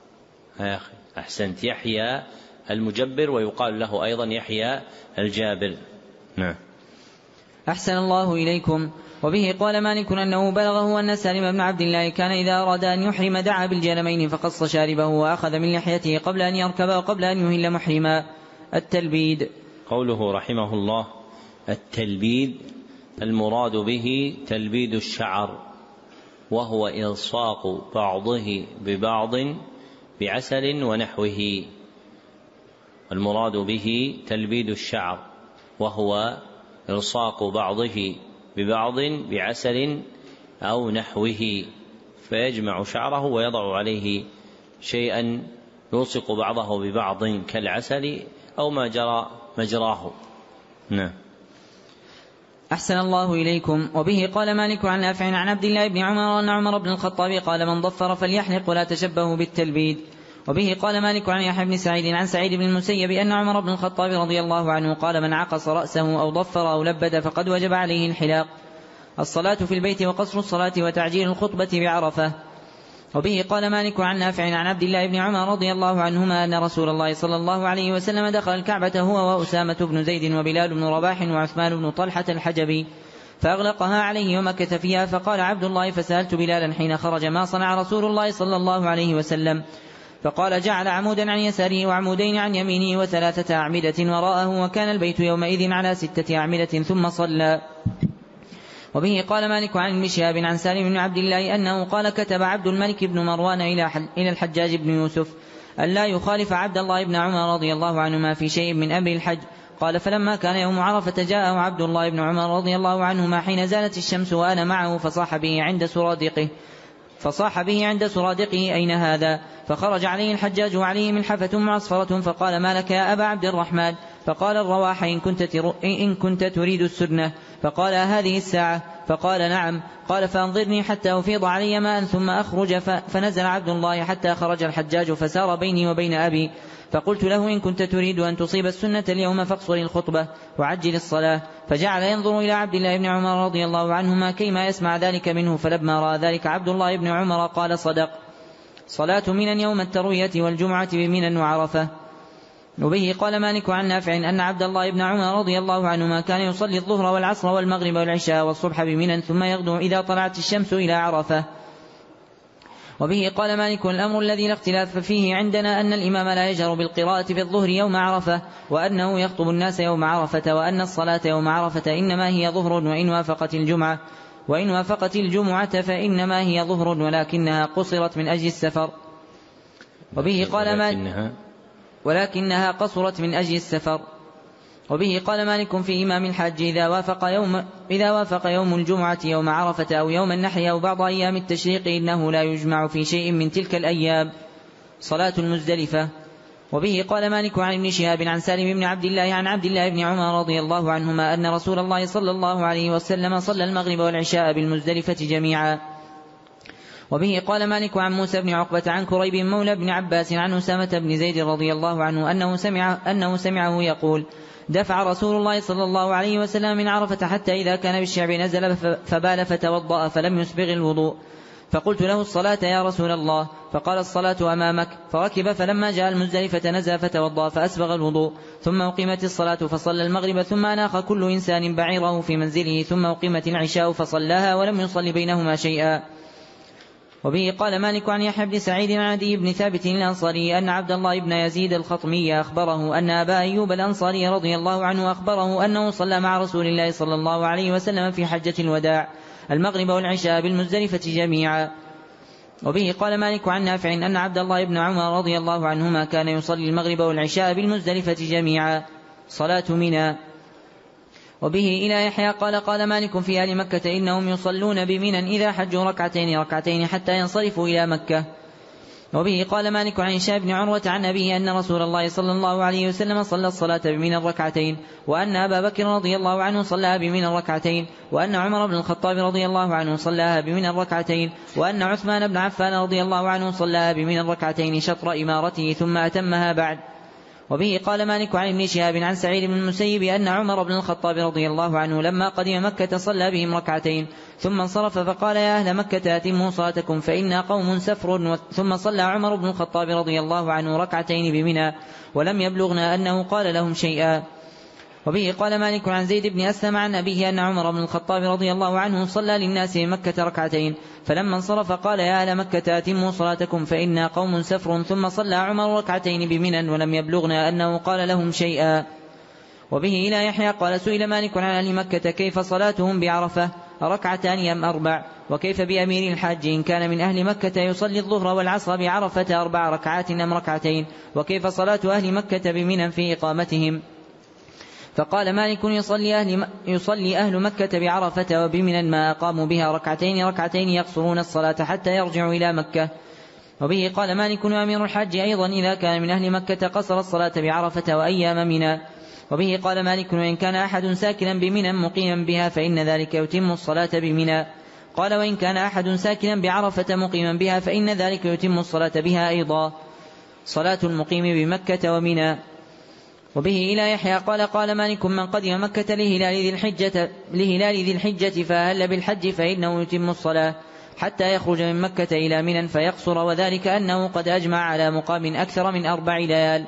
A: أحسنت يحيى المجبر، ويقال له أيضا يحيى الجابر. نعم.
C: أحسن الله إليكم. وبه قال مالك أنه بلغه أن سالم بن عبد الله كان إذا أراد أن يحرم دعا بالجلمين فقص شاربه وأخذ من لحيته قبل أن يركب وقبل أن يهل محرما. التلبيد.
A: قوله رحمه الله التلبيد المراد به تلبيد الشعر، وهو إلصاق بعضه ببعض بعسل ونحوه. المراد به تلبيد الشعر وهو إلصاق بعضه ببعض بعسل أو نحوه، فيجمع شعره ويضع عليه شيئا يلصق بعضه ببعض كالعسل أو ما جرى مجراه. نعم.
C: أحسن الله إليكم. وبه قال مالك عن نافع عن عبد الله بن عمر أن عمر بن الخطاب قال من ضفر فليحلق ولا تشبهوا بالتلبيد. وبه قال مالك عن يحيى بن سعيد عن سعيد بن المسيب أن عمر بن الخطاب رضي الله عنه قال من عقص رأسه أو ضفر أو لبد فقد وجب عليه الحلاق. الصلاة في البيت وقصر الصلاة وتعجيل الخطبة بعرفة. وبه قال مالك عن نافع عن عبد الله بن عمر رضي الله عنهما أن رسول الله صلى الله عليه وسلم دخل الكعبة هو وأسامة بن زيد وبلال بن رباح وعثمان بن طلحة الحجبي فأغلقها عليه ومكث فيها. فقال عبد الله فسألت بلالا حين خرج ما صنع رسول الله صلى الله عليه وسلم؟ فقال جعل عمودا عن يساره وعمودين عن يمينه وثلاثة أعمدة وراءه، وكان البيت يومئذ على ستة أعمدة ثم صلى. وبه قال مالك عن ابن شهاب عن سالم بن عبد الله أنه قال كتب عبد الملك بن مروان إلى الحجاج بن يوسف أن لا يخالف عبد الله بن عمر رضي الله عنهما في شيء من أمر الحج. قال فلما كان يوم عرفة جاءه عبد الله بن عمر رضي الله عنهما حين زالت الشمس وأنا معه فصاح به عند سرادقه فصاح به عند سرادقه أين هذا؟ فخرج عليه الحجاج وعليه ملحفة معصفرة فقال ما لك يا أبا عبد الرحمن؟ فقال الرواح إن كنت, إن كنت تريد السنة. فقال هذه الساعة؟ فقال نعم. قال فانظرني حتى أفيض علي ماء ثم أخرج. فنزل عبد الله حتى خرج الحجاج فسار بيني وبين أبي. فقلت له إن كنت تريد أن تصيب السنة اليوم فاقصر الخطبة وعجل الصلاة. فجعل ينظر إلى عبد الله بن عمر رضي الله عنهما كيما يسمع ذلك منه، فلما رأى ذلك عبد الله بن عمر قال صدق. صلاة منى يوم التروية والجمعة بمنى وعرفة. وبه قال مالك عن نافع أن عبد الله بن عمر رضي الله عنهما كان يصلي الظهر والعصر والمغرب والعشاء والصبح بمنى ثم يغدو إذا طلعت الشمس إلى عرفة. وبه قال مالك الأمر الذي لا اختلاف فيه عندنا أن الإمام لا يجهر بالقراءة في الظهر يوم عرفة، وأنه يخطب الناس يوم عرفة، وأن الصلاة يوم عرفة إنما هي ظهر وإن وافقت الجمعة وإن وافقت الجمعة فإنما هي ظهر ولكنها قصرت من أجل السفر. وبه قال مالك ولكنها قصرت من أجل السفر. وبه قال مالك في إمام الحج إذا وافق يوم, إذا وافق يوم الجمعة يوم عرفة أو يوم النحر أو بعض أيام التشريق إنه لا يجمع في شيء من تلك الأيام. صلاة المزدلفة. وبه قال مالك عن ابن شهاب عن سالم بن عبد الله عن عبد الله بن عمر رضي الله عنهما أن رسول الله صلى الله عليه وسلم صلى المغرب والعشاء بالمزدلفة جميعا. وبه قال مالك عن موسى بن عقبة عن كريب مولى بن عباس عن أسامة بن زيد رضي الله عنه أنه, سمع أنه سمعه يقول دفع رسول الله صلى الله عليه وسلم من عرفة حتى إذا كان بالشعب نزل فبال فتوضأ فلم يسبغ الوضوء. فقلت له الصلاة يا رسول الله؟ فقال الصلاة أمامك. فركب فلما جاء المزدلفة نزل فتوضأ فأسبغ الوضوء ثم أقيمت الصلاة فصلى المغرب ثم أناخ كل إنسان بعيره في منزله ثم أقيمت العشاء فصلاها ولم يصلي بينهما شيئا. وبه قال مالك عن يحيى بن سعيد عن عدي بن ثابت الأنصاري أن عبد الله بن يزيد الخطمي أخبره أن أبا أيوب الأنصاري رضي الله عنه أخبره أنه صلى مع رسول الله صلى الله عليه وسلم في حجة الوداع المغرب والعشاء بالمزدلفة جميعا. وبه قال مالك عن نافع أن عبد الله بن عمر رضي الله عنهما كان يصلي المغرب والعشاء بالمزدلفة جميعا. صلاة منى. وبه إلى يحيى قال قال مالك في أهل مكة إنهم يصلون بمنى إذا حجوا ركعتين ركعتين حتى ينصرفوا إلى مكة. وبه قال مالك عن هشام بن عروة عن أبيه أن رسول الله صلى الله عليه وسلم صلى الصلاة بمنى ركعتين، وأن أبا بكر رضي الله عنه صلى بمنى ركعتين، وأن عمر بن الخطاب رضي الله عنه صلى بمنى ركعتين، وأن عثمان بن عفان رضي الله عنه صلى بمنى ركعتين شطر إمارته ثم أتمها بعد. وبه قال مالك عن ابن شهاب عن سعيد بن المسيب أن عمر بن الخطاب رضي الله عنه لما قدم مكة صلى بهم ركعتين ثم انصرف فقال يا أهل مكة أتموا صلاتكم فإنا قوم سفر. ثم صلى عمر بن الخطاب رضي الله عنه ركعتين بمنى ولم يبلغنا أنه قال لهم شيئا. وبه قال مالك عن زيد بن أسلم عن أبيه أن عمر بن الخطاب رضي الله عنه صلى للناس بمكة ركعتين فلما انصرف قال يا أهل مكة أتموا صلاتكم فإنا قوم سفر. ثم صلى عمر ركعتين بمنى ولم يبلغنا أنه قال لهم شيئا. وبه إلى يحيى قال سئل مالك عن أهل مكة كيف صلاتهم بعرفة ركعتان أم أربع وكيف بأمير الحاج إن كان من أهل مكة يصلي الظهر والعصر بعرفة أربع ركعات أم ركعتين وكيف صلاة أهل مكة بمنى في إقامتهم. فقال مالك يصلي أهل, يصلي أهل مكة بعرفة وبمنى ما أقاموا بها ركعتين ركعتين يقصرون الصلاة حتى يرجعوا إلى مكة. وبه قال مالك وأمير الحج أيضا إذا كان من أهل مكة قصر الصلاة بعرفة وأيام منى. وبه قال مالك وإن كان أحد ساكنا بمنى مقيما بها فإن ذلك يتم الصلاة بمنى. قال وإن كان أحد ساكنا بعرفة مقيما بها فإن ذلك يتم الصلاة بها أيضا. صلاة المقيم بمكة ومنى. وبه إلى يحيى قال قال مالك من قدم مكة لهلال ذي الحجة, لهلال ذي الحجة فأهل بالحج فإنه يتم الصلاة حتى يخرج من مكة إلى منى فيقصر وذلك أنه قد أجمع على مقام أكثر من أربع ليال.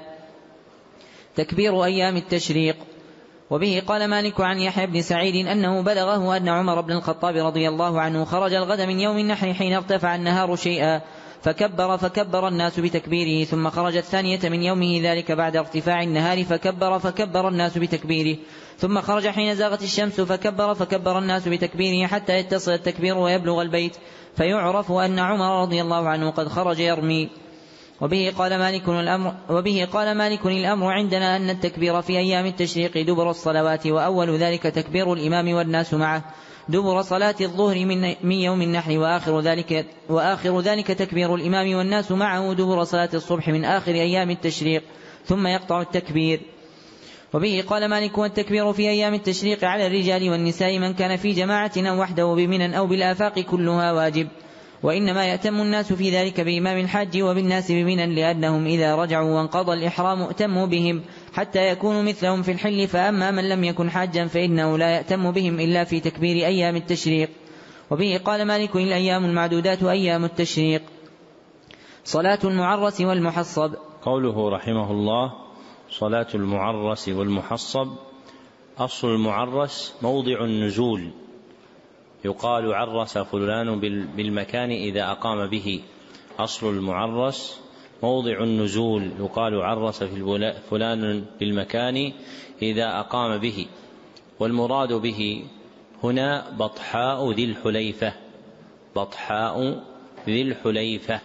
C: تكبير أيام التشريق. وبه قال مالك عن يحيى بن سعيد أنه بلغه أن عمر بن الخطاب رضي الله عنه خرج الغد من يوم النحر حين ارتفع النهار شيئا فكبر فكبر الناس بتكبيره ثم خرج الثانية من يومه ذلك بعد ارتفاع النهار فكبر فكبر الناس بتكبيره ثم خرج حين زاغت الشمس فكبر فكبر الناس بتكبيره حتى يتصل التكبير ويبلغ البيت فيعرف أن عمر رضي الله عنه قد خرج يرمي. وبه قال مالك الأمر, وبه قال مالك الأمر عندنا أن التكبير في أيام التشريق دبر الصلوات وأول ذلك تكبير الإمام والناس معه دبر صلاة الظهر من يوم النحر وآخر ذلك, وآخر ذلك تكبير الإمام والناس معه دبر صلاة الصبح من آخر أيام التشريق ثم يقطع التكبير. وبه قال مالك والتكبير في أيام التشريق على الرجال والنساء من كان في جماعة أو وحده بمنى أو بالآفاق كلها واجب وإنما يأتم الناس في ذلك بإمام الحج وبالناس بمنى لأنهم إذا رجعوا وانقضى الإحرام ائتموا بهم حتى يكونوا مثلهم في الحل فأما من لم يكن حاجا فإنه لا يأتم بهم إلا في تكبير أيام التشريق. وبه قال مالك الأيام المعدودات أيام التشريق. صلاة المعرس والمحصب.
A: قوله رحمه الله صلاة المعرس والمحصب. أصل المعرس موضع النزول يقال عرس فلان بالمكان إذا أقام به. أصل المعرس موضع النزول يقال عرس في فلان بالمكان إذا أقام به. والمراد به هنا بطحاء ذي الحليفة بطحاء ذي الحليفة.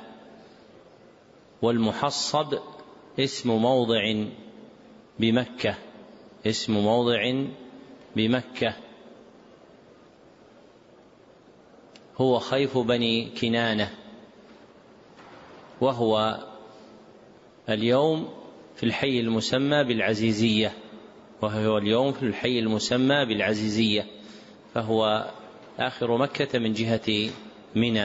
A: والمحصب اسم موضع بمكة اسم موضع بمكة هو خيف بني كنانة وهو اليوم في الحي المسمى بالعزيزية وهو اليوم في الحي المسمى بالعزيزية فهو آخر مكة من جهة منى.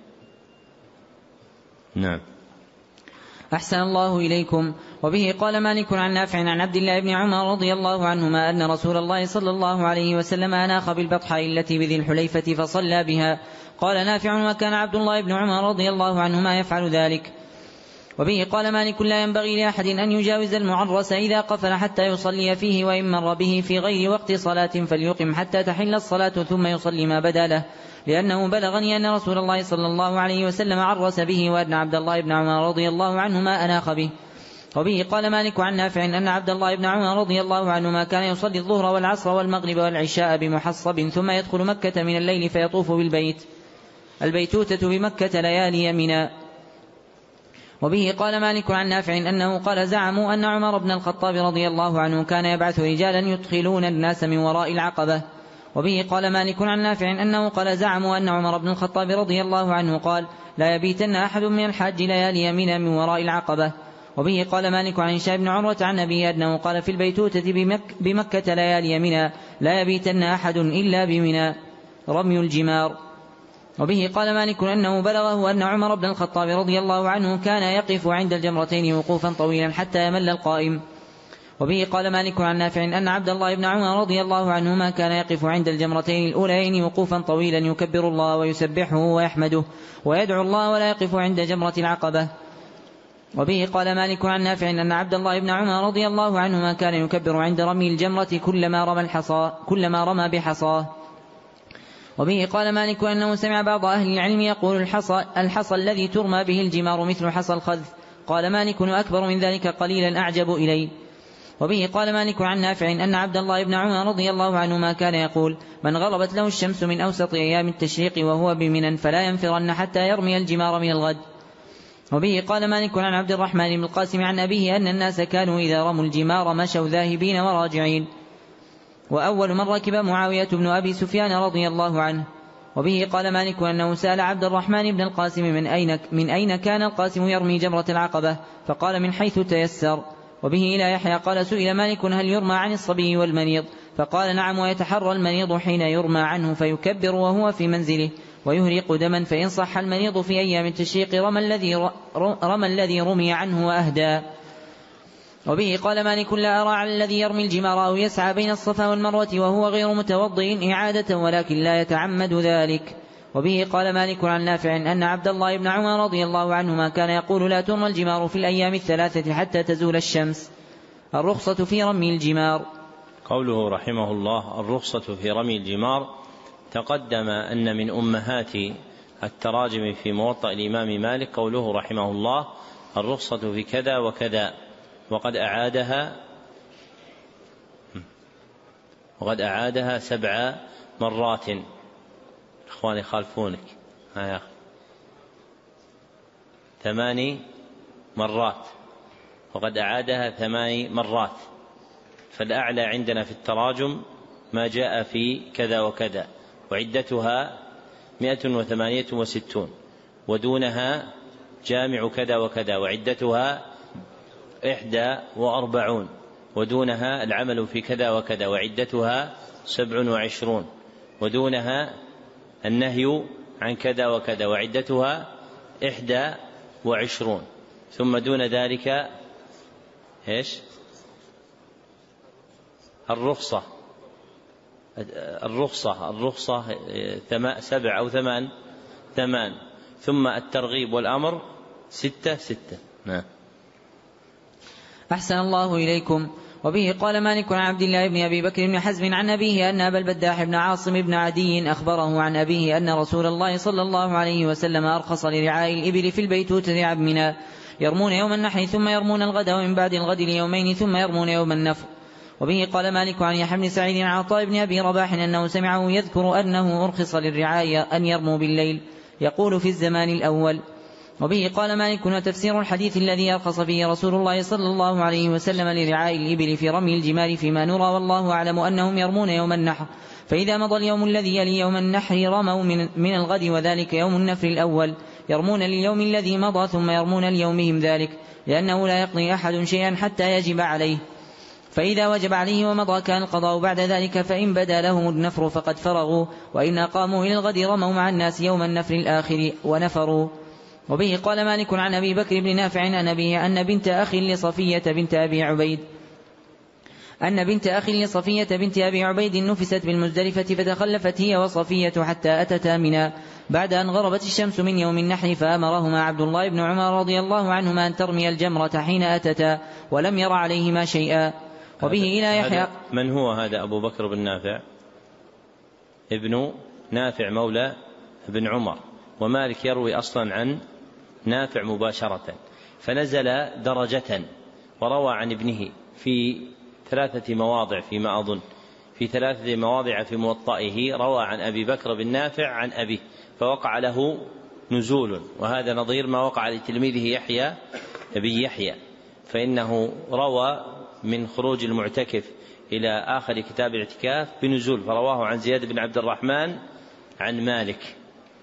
A: نعم.
C: أحسن الله إليكم. وبه قال مالك عن نافع عن عبد الله بن عمر رضي الله عنهما أن رسول الله صلى الله عليه وسلم أناخ بالبطحاء التي بذي الحليفة فصلى بها. قال نافع وكان عبد الله بن عمر رضي الله عنهما يفعل ذلك. وبه قال مالك لا ينبغي لأحد أن يجاوز المعرس إذا قفل حتى يصلي فيه وإن مر به في غير وقت صلاة فليقم حتى تحل الصلاة ثم يصلي ما بدا له لأنه بلغني أن رسول الله صلى الله عليه وسلم عرس به وأن عبد الله بن عمر رضي الله عنهما أناخ به. وبه قال مالك عن نافع أن عبد الله بن عمر رضي الله عنهما كان يصلي الظهر والعصر والمغرب والعشاء بمحصب ثم يدخل مكة من الليل فيطوف بالبيت البيتوتة بمكة ليالي منى. وبه قال مالك عن نافع أنه قال زعموا أن عمر بن الخطاب رضي الله عنه كان يبعث رجالا يدخلون الناس من وراء العقبة. وبه قال مالك عن نافع أنه قال زعموا أن عمر بن الخطاب رضي الله عنه قال لا يبيتن أحد من الحاج ليالي منى من وراء العقبة. وبه قال مالك عن هشام بن عروة عن أبيه أنه قال في البيتوتة بمك بمكة ليالي منى لا يبيتن أحد إلا بمنى رمي الجمار. وبه قال مالك أنه بلغه أن عمر بن الخطاب رضي الله عنه كان يقف عند الجمرتين وقوفا طويلا حتى يمل القائم وبه قال مالك عن نافع أن عبد الله بن عمر رضي الله عنهما كان يقف عند الجمرتين الأولين وقوفا طويلا يكبر الله ويسبحه ويحمده ويدعو الله ولا يقف عند جمرة العقبة. وبه قال مالك عن نافع أن عبد الله بن عمر رضي الله عنهما كان يكبر عند رمي الجمرة كلما رمى الحصى كلما رمى بحصاه. وبه قال مالك أنه سمع بعض أهل العلم يقول الحصى, الحصى الذي ترمى به الجمار مثل حصى الخذف. قال مالك أكبر من ذلك قليلا أعجب إلي. وبه قال مالك عن نافع أن عبد الله بن عمر رضي الله عنهما كان يقول من غربت له الشمس من أوسط أيام التشريق وهو بمنى فلا ينفرن حتى يرمي الجمار من الغد. وبه قال مالك عن عبد الرحمن بن القاسم عن أبيه أن الناس كانوا إذا رموا الجمار مشوا ذاهبين وراجعين. وأول من ركب معاوية بن أبي سفيان رضي الله عنه. وبه قال مالك أنه سأل عبد الرحمن بن القاسم من أين, من أين كان القاسم يرمي جمرة العقبة فقال من حيث تيسر. وبه إلى يحيى قال سئل مالك هل يرمى عن الصبي والمريض فقال نعم ويتحرى المريض حين يرمى عنه فيكبر وهو في منزله ويهرق دما فإن صح المريض في أيام التشريق رمى الذي, رمى الذي رمي عنه وأهدى. وبه قال مالك لا أرى على الذي يرمي الجمار أو يسعى بين الصفا والمروة وهو غير متوضئ إعادة ولكن لا يتعمد ذلك. وبه قال مالك عن نافع أن عبد الله بن عمر رضي الله عنهما كان يقول لا ترمى الجمار في الأيام الثلاثة حتى تزول الشمس. الرخصة في رمي الجمار.
A: قوله رحمه الله الرخصة في رمي الجمار تقدم أن من أمهات التراجم في موطأ الإمام مالك قوله رحمه الله الرخصة في كذا وكذا وقد أعادها وقد أعادها سبع مرات. إخواني خالفونك ها ثماني مرات وقد أعادها ثماني مرات. فالأعلى عندنا في التراجم ما جاء في كذا وكذا وعدتها مئة وثمانية وستون ودونها جامع كذا وكذا وعدتها إحدى وأربعون ودونها العمل في كذا وكذا وعدتها سبع وعشرون ودونها النهي عن كذا وكذا وعدتها إحدى وعشرون ثم دون ذلك إيش الرخصة الرخصة الرخصة سبع أو ثمان ثمان ثم الترغيب والأمر ستة ستة. نعم.
C: أحسن الله إليكم. وبه قال مالك عن عبد الله بن أبي بكر بن حزم عن أبيه أن أبا البداح بن عاصم بن عدي أخبره عن أبيه أن رسول الله صلى الله عليه وسلم أرخص لرعاء الإبل في البيتوتة لعب منى يرمون يوم النحر ثم يرمون الغد ومن بعد الغد ليومين ثم يرمون يوم النفر. وبه قال مالك عن يحيى بن سعيد عن عطاء بن أبي رباح أنه سمعه يذكر أنه أرخص للرعاية أن يرموا بالليل يقول في الزمان الأول. وبه قال مالك وتفسير الحديث الذي أرخص فيه رسول الله صلى الله عليه وسلم لرعاء الإبل في رمي الجمار فيما نرى والله أعلم أنهم يرمون يوم النحر فإذا مضى اليوم الذي يلي يوم النحر رموا من, من الغد وذلك يوم النفر الأول يرمون لليوم الذي مضى ثم يرمون ليومهم ذلك لأنه لا يقضي أحد شيئا حتى يجب عليه فإذا وجب عليه ومضى كان القضاء بعد ذلك فإن بدا لهم النفر فقد فرغوا وإن قاموا إلى الغد رموا مع الناس يوم النفر الآخر ونفروا. وبه قال مالك عن أبي بكر بن نافع عن أبيه أن بنت أخي لصفية بنت أبي عبيد أن بنت أخي لصفية بنت أبي عبيد نفست بالمزدلفة فتخلفت هي وصفية حتى أتتا منى بعد أن غربت الشمس من يوم النحر فأمرهما عبد الله بن عمر رضي الله عنهما أن ترمي الجمرة حين أتتا ولم ير عليهما شيئا. وبه إلى يحيى.
A: من هو هذا أبو بكر بن نافع؟ ابن نافع مولى ابن عمر ومالك يروي أصلا عن نافع مباشرة فنزل درجة وروى عن ابنه في ثلاثة مواضع فيما أظن في ثلاثة مواضع في موطئه روى عن أبي بكر بن نافع عن أبيه فوقع له نزول وهذا نظير ما وقع لتلميذه يحيى بن يحيى فإنه روى من خروج المعتكف إلى آخر كتاب الاعتكاف بنزول فرواه عن زياد بن عبد الرحمن عن مالك.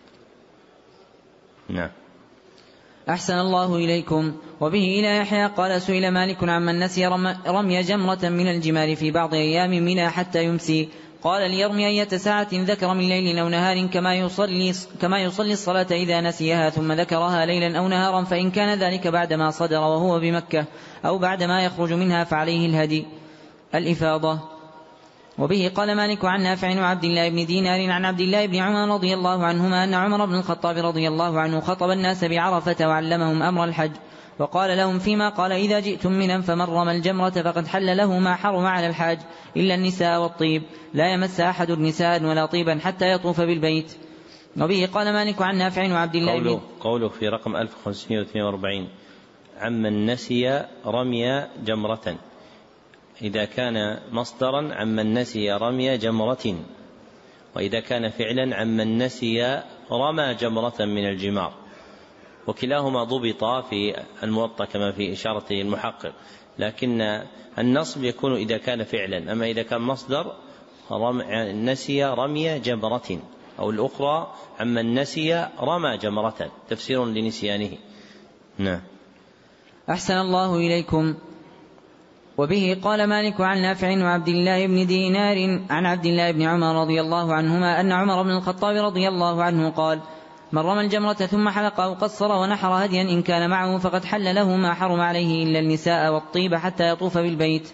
A: نعم.
C: أحسن الله إليكم. وبه إلى يحيى قال سئل مالك عمن نسي رمي جمرة من الجمار في بعض أيام منى حتى يمسي قال ليرمي أية ساعة ذكر من ليل أو نهار كما يصلي, كما يصلي الصلاة إذا نسيها ثم ذكرها ليلا أو نهارا، فإن كان ذلك بعدما صدر وهو بمكة أو بعدما يخرج منها فعليه الهدي الإفاضة. وبه قال مالك عن نافع وعبد الله بن دينار عن عبد الله بن عمر رضي الله عنهما أن عمر بن الخطاب رضي الله عنه خطب الناس بعرفة وعلمهم أمر الحج، وقال لهم فيما قال: إذا جئتم منا فمن رمى الجمرة فقد حل له ما حرم على الحاج إلا النساء والطيب، لا يمس أحد النساء ولا طيبا حتى يطوف بالبيت. وبه قال مالك عن نافع وعبد الله بن
A: قوله في رقم ألف وخمسمائة واثنين وأربعين: عمن نسي رمي جمرة، إذا كان مصدرا عمن نسي رمي جمرة، وإذا كان فعلا عمن نسي رمى جمرة من الجمار، وكلاهما ضبط في الموطأ كما في إشارة المحقق، لكن النصب يكون إذا كان فعلا، أما إذا كان مصدر نسي رمي جمرة، أو الأخرى عمن نسي رمى جمرة، تفسير لنسيانه. نعم.
C: أحسن الله إليكم. وبه قال مالك عن نافع وعبد الله بن دينار عن عبد الله بن عمر رضي الله عنهما أن عمر بن الخطاب رضي الله عنه قال: من رمى الجمرة ثم حلق أو قصر ونحر هديا إن كان معه فقد حل له ما حرم عليه إلا النساء والطيب حتى يطوف بالبيت.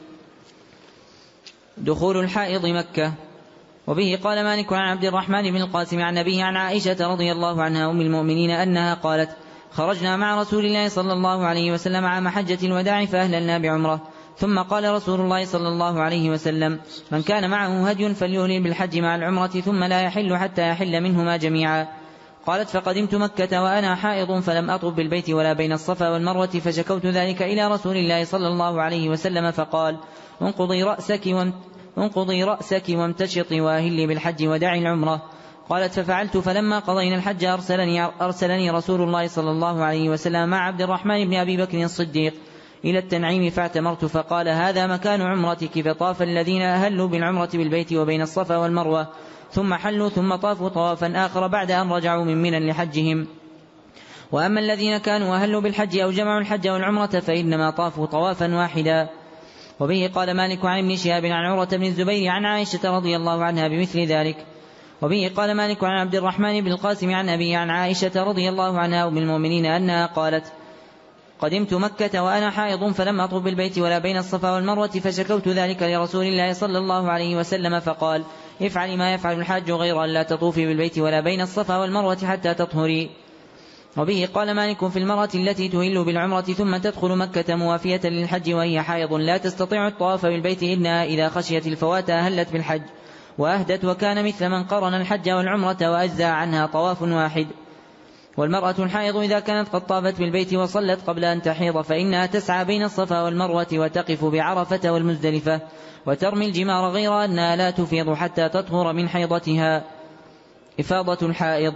C: دخول الحائض مكة. وبه قال مالك عن عبد الرحمن بن القاسم عن أبيه عن عائشة رضي الله عنها أم المؤمنين أنها قالت: خرجنا مع رسول الله صلى الله عليه وسلم عام حجة الوداع فأهللنا بعمرة، ثم قال رسول الله صلى الله عليه وسلم: من كان معه هدي فليهلل بالحج مع العمرة ثم لا يحل حتى يحل منهما جميعا. قالت: فقدمت مكة وأنا حائض فلم أطف بالبيت ولا بين الصفا والمروة، فشكوت ذلك إلى رسول الله صلى الله عليه وسلم فقال: انقضي رأسك, انقضي رأسك وامتشطي وأهلي بالحج ودعي العمرة. قالت: ففعلت، فلما قضينا الحج أرسلني, أرسلني رسول الله صلى الله عليه وسلم مع عبد الرحمن بن أبي بكر الصديق إلى التنعيم فاعتمرت، فقال: هذا مكان عمرتك. فطاف الذين أهلوا بالعمرة بالبيت وبين الصفا والمروة ثم حلوا ثم طافوا طوافا آخر بعد أن رجعوا من منى لحجهم. وأما الذين كانوا أهلوا بالحج أو جمعوا الحج والعمرة فإنما طافوا طوافا واحدا. وبه قال مالك عن ابن شهاب عن عروة بن الزبير عن عائشة رضي الله عنها بمثل ذلك. وبه قال مالك عن عبد الرحمن بن القاسم عن أبي عن عائشة رضي الله عنها أم المؤمنين أنها قالت: قدمت مكة وأنا حائض فلم أطف بالبيت ولا بين الصفا والمروة، فشكوت ذلك لرسول الله صلى الله عليه وسلم فقال: افعلي ما يفعل الحاج غير أن لا تطوفي بالبيت ولا بين الصفا والمروة حتى تطهري. وبه قال مالك في المرأة التي تهل بالعمرة ثم تدخل مكة موافية للحج وهي حائض لا تستطيع الطواف بالبيت إنها إذا خشيت الفوات أهلت بالحج وأهدت، وكان مثل من قرن الحج والعمرة وأجزى عنها طواف واحد. والمرأة الحائض إذا كانت قد طافت بالبيت وصلت قبل أن تحيض فإنها تسعى بين الصفا والمروة وتقف بعرفة والمزدلفة وترمي الجمار غير أنها لا تفيض حتى تطهر من حيضتها. إفاضة الحائض.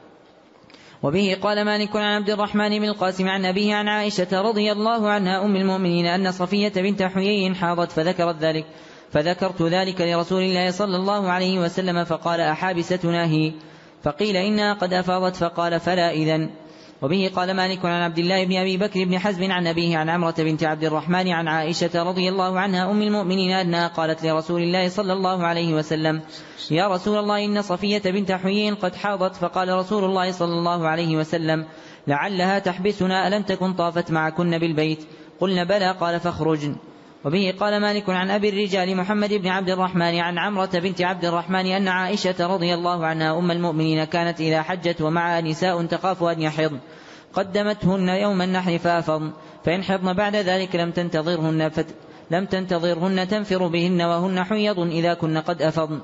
C: وبه قال مالك عن عبد الرحمن بن القاسم عن أبيه عن عائشة رضي الله عنها أم المؤمنين أن صفية بنت حيي حاضت فذكرت ذلك فذكرت ذلك لرسول الله صلى الله عليه وسلم فقال: أحابستنا هي؟ فقيل: إنها قد أفاضت، فقال: فلا إذن. وبه قال مالك عن عبد الله بن أبي بكر بن حزم عن أبيه عن عمرة بنت عبد الرحمن عن عائشة رضي الله عنها أم المؤمنين أنها قالت لرسول الله صلى الله عليه وسلم: يا رسول الله، إن صفية بنت حيي قد حاضت. فقال رسول الله صلى الله عليه وسلم: لعلها تحبسنا، ألم تكن طافت معكن بالبيت؟ قلنا: بلى. قال: فاخرجن. وبه قال مالك عن أبي الرجال محمد بن عبد الرحمن عن عمرة بنت عبد الرحمن أن عائشة رضي الله عنها أم المؤمنين كانت إذا حجت ومعها نساء تخاف أن يحضن قدمتهن يوم النحر فأفضن، فإن حضن بعد ذلك لم تنتظرهن, فت... لم تنتظرهن تنفر بهن وهن حيض إذا كن قد أفضن.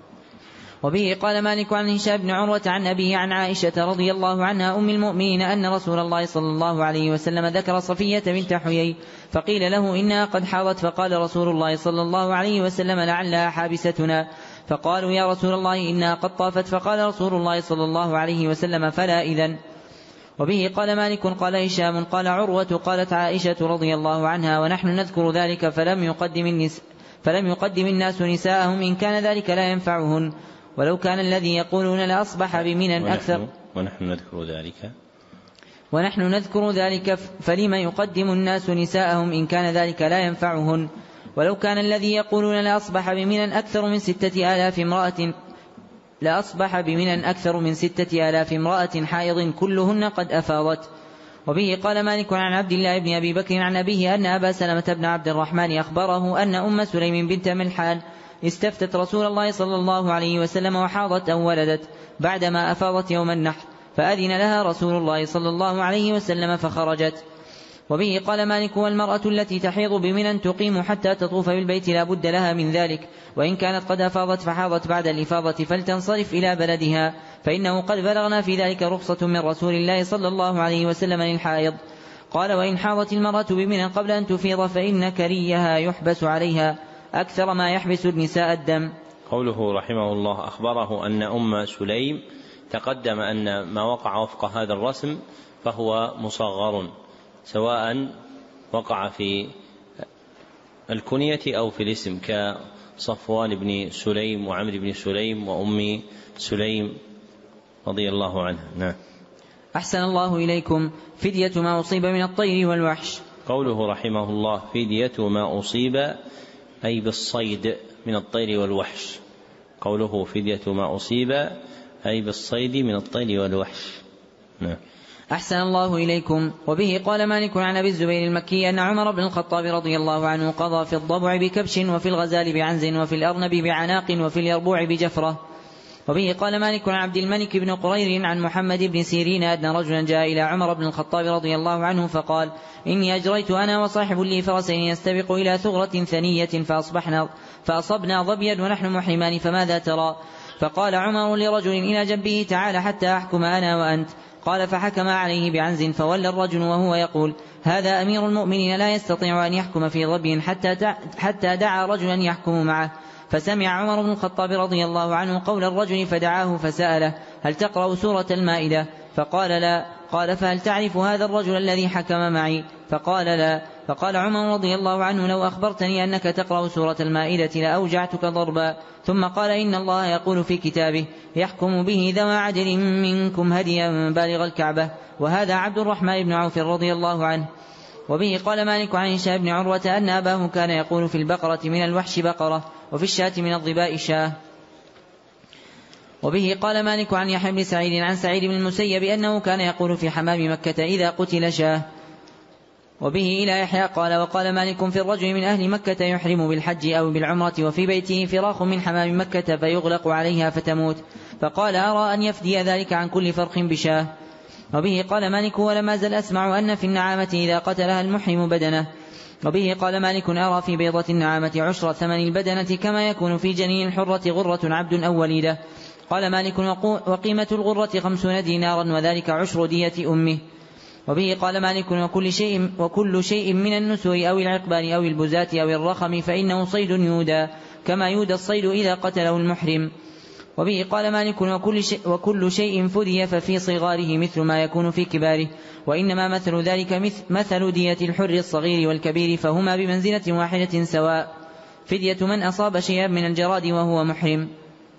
C: وبه قال مالك عن هشام بن عروة عن أبيه عن عائشة رضي الله عنها أم المؤمنين أن رسول الله صلى الله عليه وسلم ذكر صفية بنت حيي فقيل له: إنها قد حاضت. فقال رسول الله صلى الله عليه وسلم: لعلها حابستنا. فقالوا: يا رسول الله، إنها قد طافت. فقال رسول الله صلى الله عليه وسلم: فلا إذن. وبه قال مالك قال هشام قال عروة قالت عائشة رضي الله عنها ونحن نذكر ذلك فلم يقدم, النس فلم يقدم الناس نساءهم إن كان ذلك لا ينفعهن، ولو كان الذي يقولون لأصبح بمنى أكثر.
A: ونحن نذكر ذلك
C: ونحن نذكر ذلك فلما يقدم الناس نساءهم إن كان ذلك لا ينفعهن، ولو كان الذي يقولون لأصبح بمنى أكثر من ستة آلاف امرأة لأصبح بمنى أكثر من ستة آلاف امرأة حائض كلهن قد أفاضت. وبه قال مالك عن عبد الله بن أبي بكر عن أبيه أن أبا سلمة بن عبد الرحمن أخبره أن أم سليم بنت ملحان استفتت رسول الله صلى الله عليه وسلم وحاضت أو ولدت بعدما أفاضت يوم النحر، فأذن لها رسول الله صلى الله عليه وسلم فخرجت. وبه قال مالك والمرأة التي تحيض بمنى تقيم حتى تطوف بالبيت لا بد لها من ذلك، وإن كانت قد أفاضت فحاضت بعد الإفاضة فلتنصرف إلى بلدها، فإنه قد بلغنا في ذلك رخصة من رسول الله صلى الله عليه وسلم للحائض. قال وإن حاضت المرأة بمنى قبل أن تفيض فإن كريها يحبس عليها أكثر ما يحبس النساء الدم.
A: قوله رحمه الله أخبره أن أم سليم، تقدم أن ما وقع وفق هذا الرسم فهو مصغر، سواء وقع في الكنية أو في الاسم، كصفوان بن سليم وعمر بن سليم وأم سليم رضي الله عنها. نعم.
C: أحسن الله إليكم. فدية ما أصيب من الطير والوحش.
A: قوله رحمه الله فدية ما أصيب أي بالصيد من الطير والوحش. قوله فدية ما أصيب أي بالصيد من الطير والوحش. نعم.
C: أحسن الله إليكم. وبه قال مالك عن أبي الزبير المكي أن عمر بن الخطاب رضي الله عنه قضى في الضبع بكبش وفي الغزال بعنز وفي الأرنب بعناق وفي اليربوع بجفرة. وبه قال مالك عن عبد الملك بن قرير عن محمد بن سيرين أن رجلا جاء إلى عمر بن الخطاب رضي الله عنه فقال إني أجريت أنا وصاحب لي فرسين يستبق إلى ثغرة ثنية فأصبحنا فأصبنا ظبيا ونحن محرمان فماذا ترى؟ فقال عمر لرجل إلى جنبه تعال حتى أحكم أنا وأنت. قال فحكم عليه بعنز، فولى الرجل وهو يقول هذا أمير المؤمنين لا يستطيع أن يحكم في ظبي حتى حتى دعا رجلا يحكم معه. فسمع عمر بن الخطاب رضي الله عنه قول الرجل فدعاه فسأله هل تقرأ سورة المائدة؟ فقال لا. قال فهل تعرف هذا الرجل الذي حكم معي؟ فقال لا. فقال عمر رضي الله عنه لو أخبرتني أنك تقرأ سورة المائدة لأوجعتك ضربا. ثم قال إن الله يقول في كتابه يحكم به ذوى عدل منكم هديا بالغ الكعبة، وهذا عبد الرحمن بن عوف رضي الله عنه. وبه قال مالك عن هشام بن عروة أن أباه كان يقول في البقرة من الوحش بقرة وفي الشاة من الظباء شاه. وبه قال مالك عن يحيى بن سعيد عن سعيد بن المسيب أنه كان يقول في حمام مكة إذا قتل شاه. وبه إلى يحيى قال وقال مالك في الرجل من أهل مكة يحرم بالحج أو بالعمرة وفي بيته فراخ من حمام مكة فيغلق عليها فتموت، فقال أرى أن يفدي ذلك عن كل فرخ بشاه. وبه قال مالك ولم أزل أسمع أن في النعامة إذا قتلها المحرم بدنه. وبه قال مالك أرى في بيضة النعامة عشر ثمن البدنة كما يكون في جنين الحرة غرة عبد أو وليدة. قال مالك وقيمة الغرة خمسون دينارا وذلك عشر دية أمه. وبه قال مالك وكل شيء, وكل شيء من النسوء أو العقبان أو البزات أو الرخم فإنه صيد يودى كما يودى الصيد إذا قتله المحرم. وبه قال مالك وكل شيء, وكل شيء فدي ففي صغاره مثل ما يكون في كباره، وإنما مثل ذلك مثل دية الحر الصغير والكبير فهما بمنزلة واحدة سواء، فدية من أصاب شيئا من الجراد وهو محرم.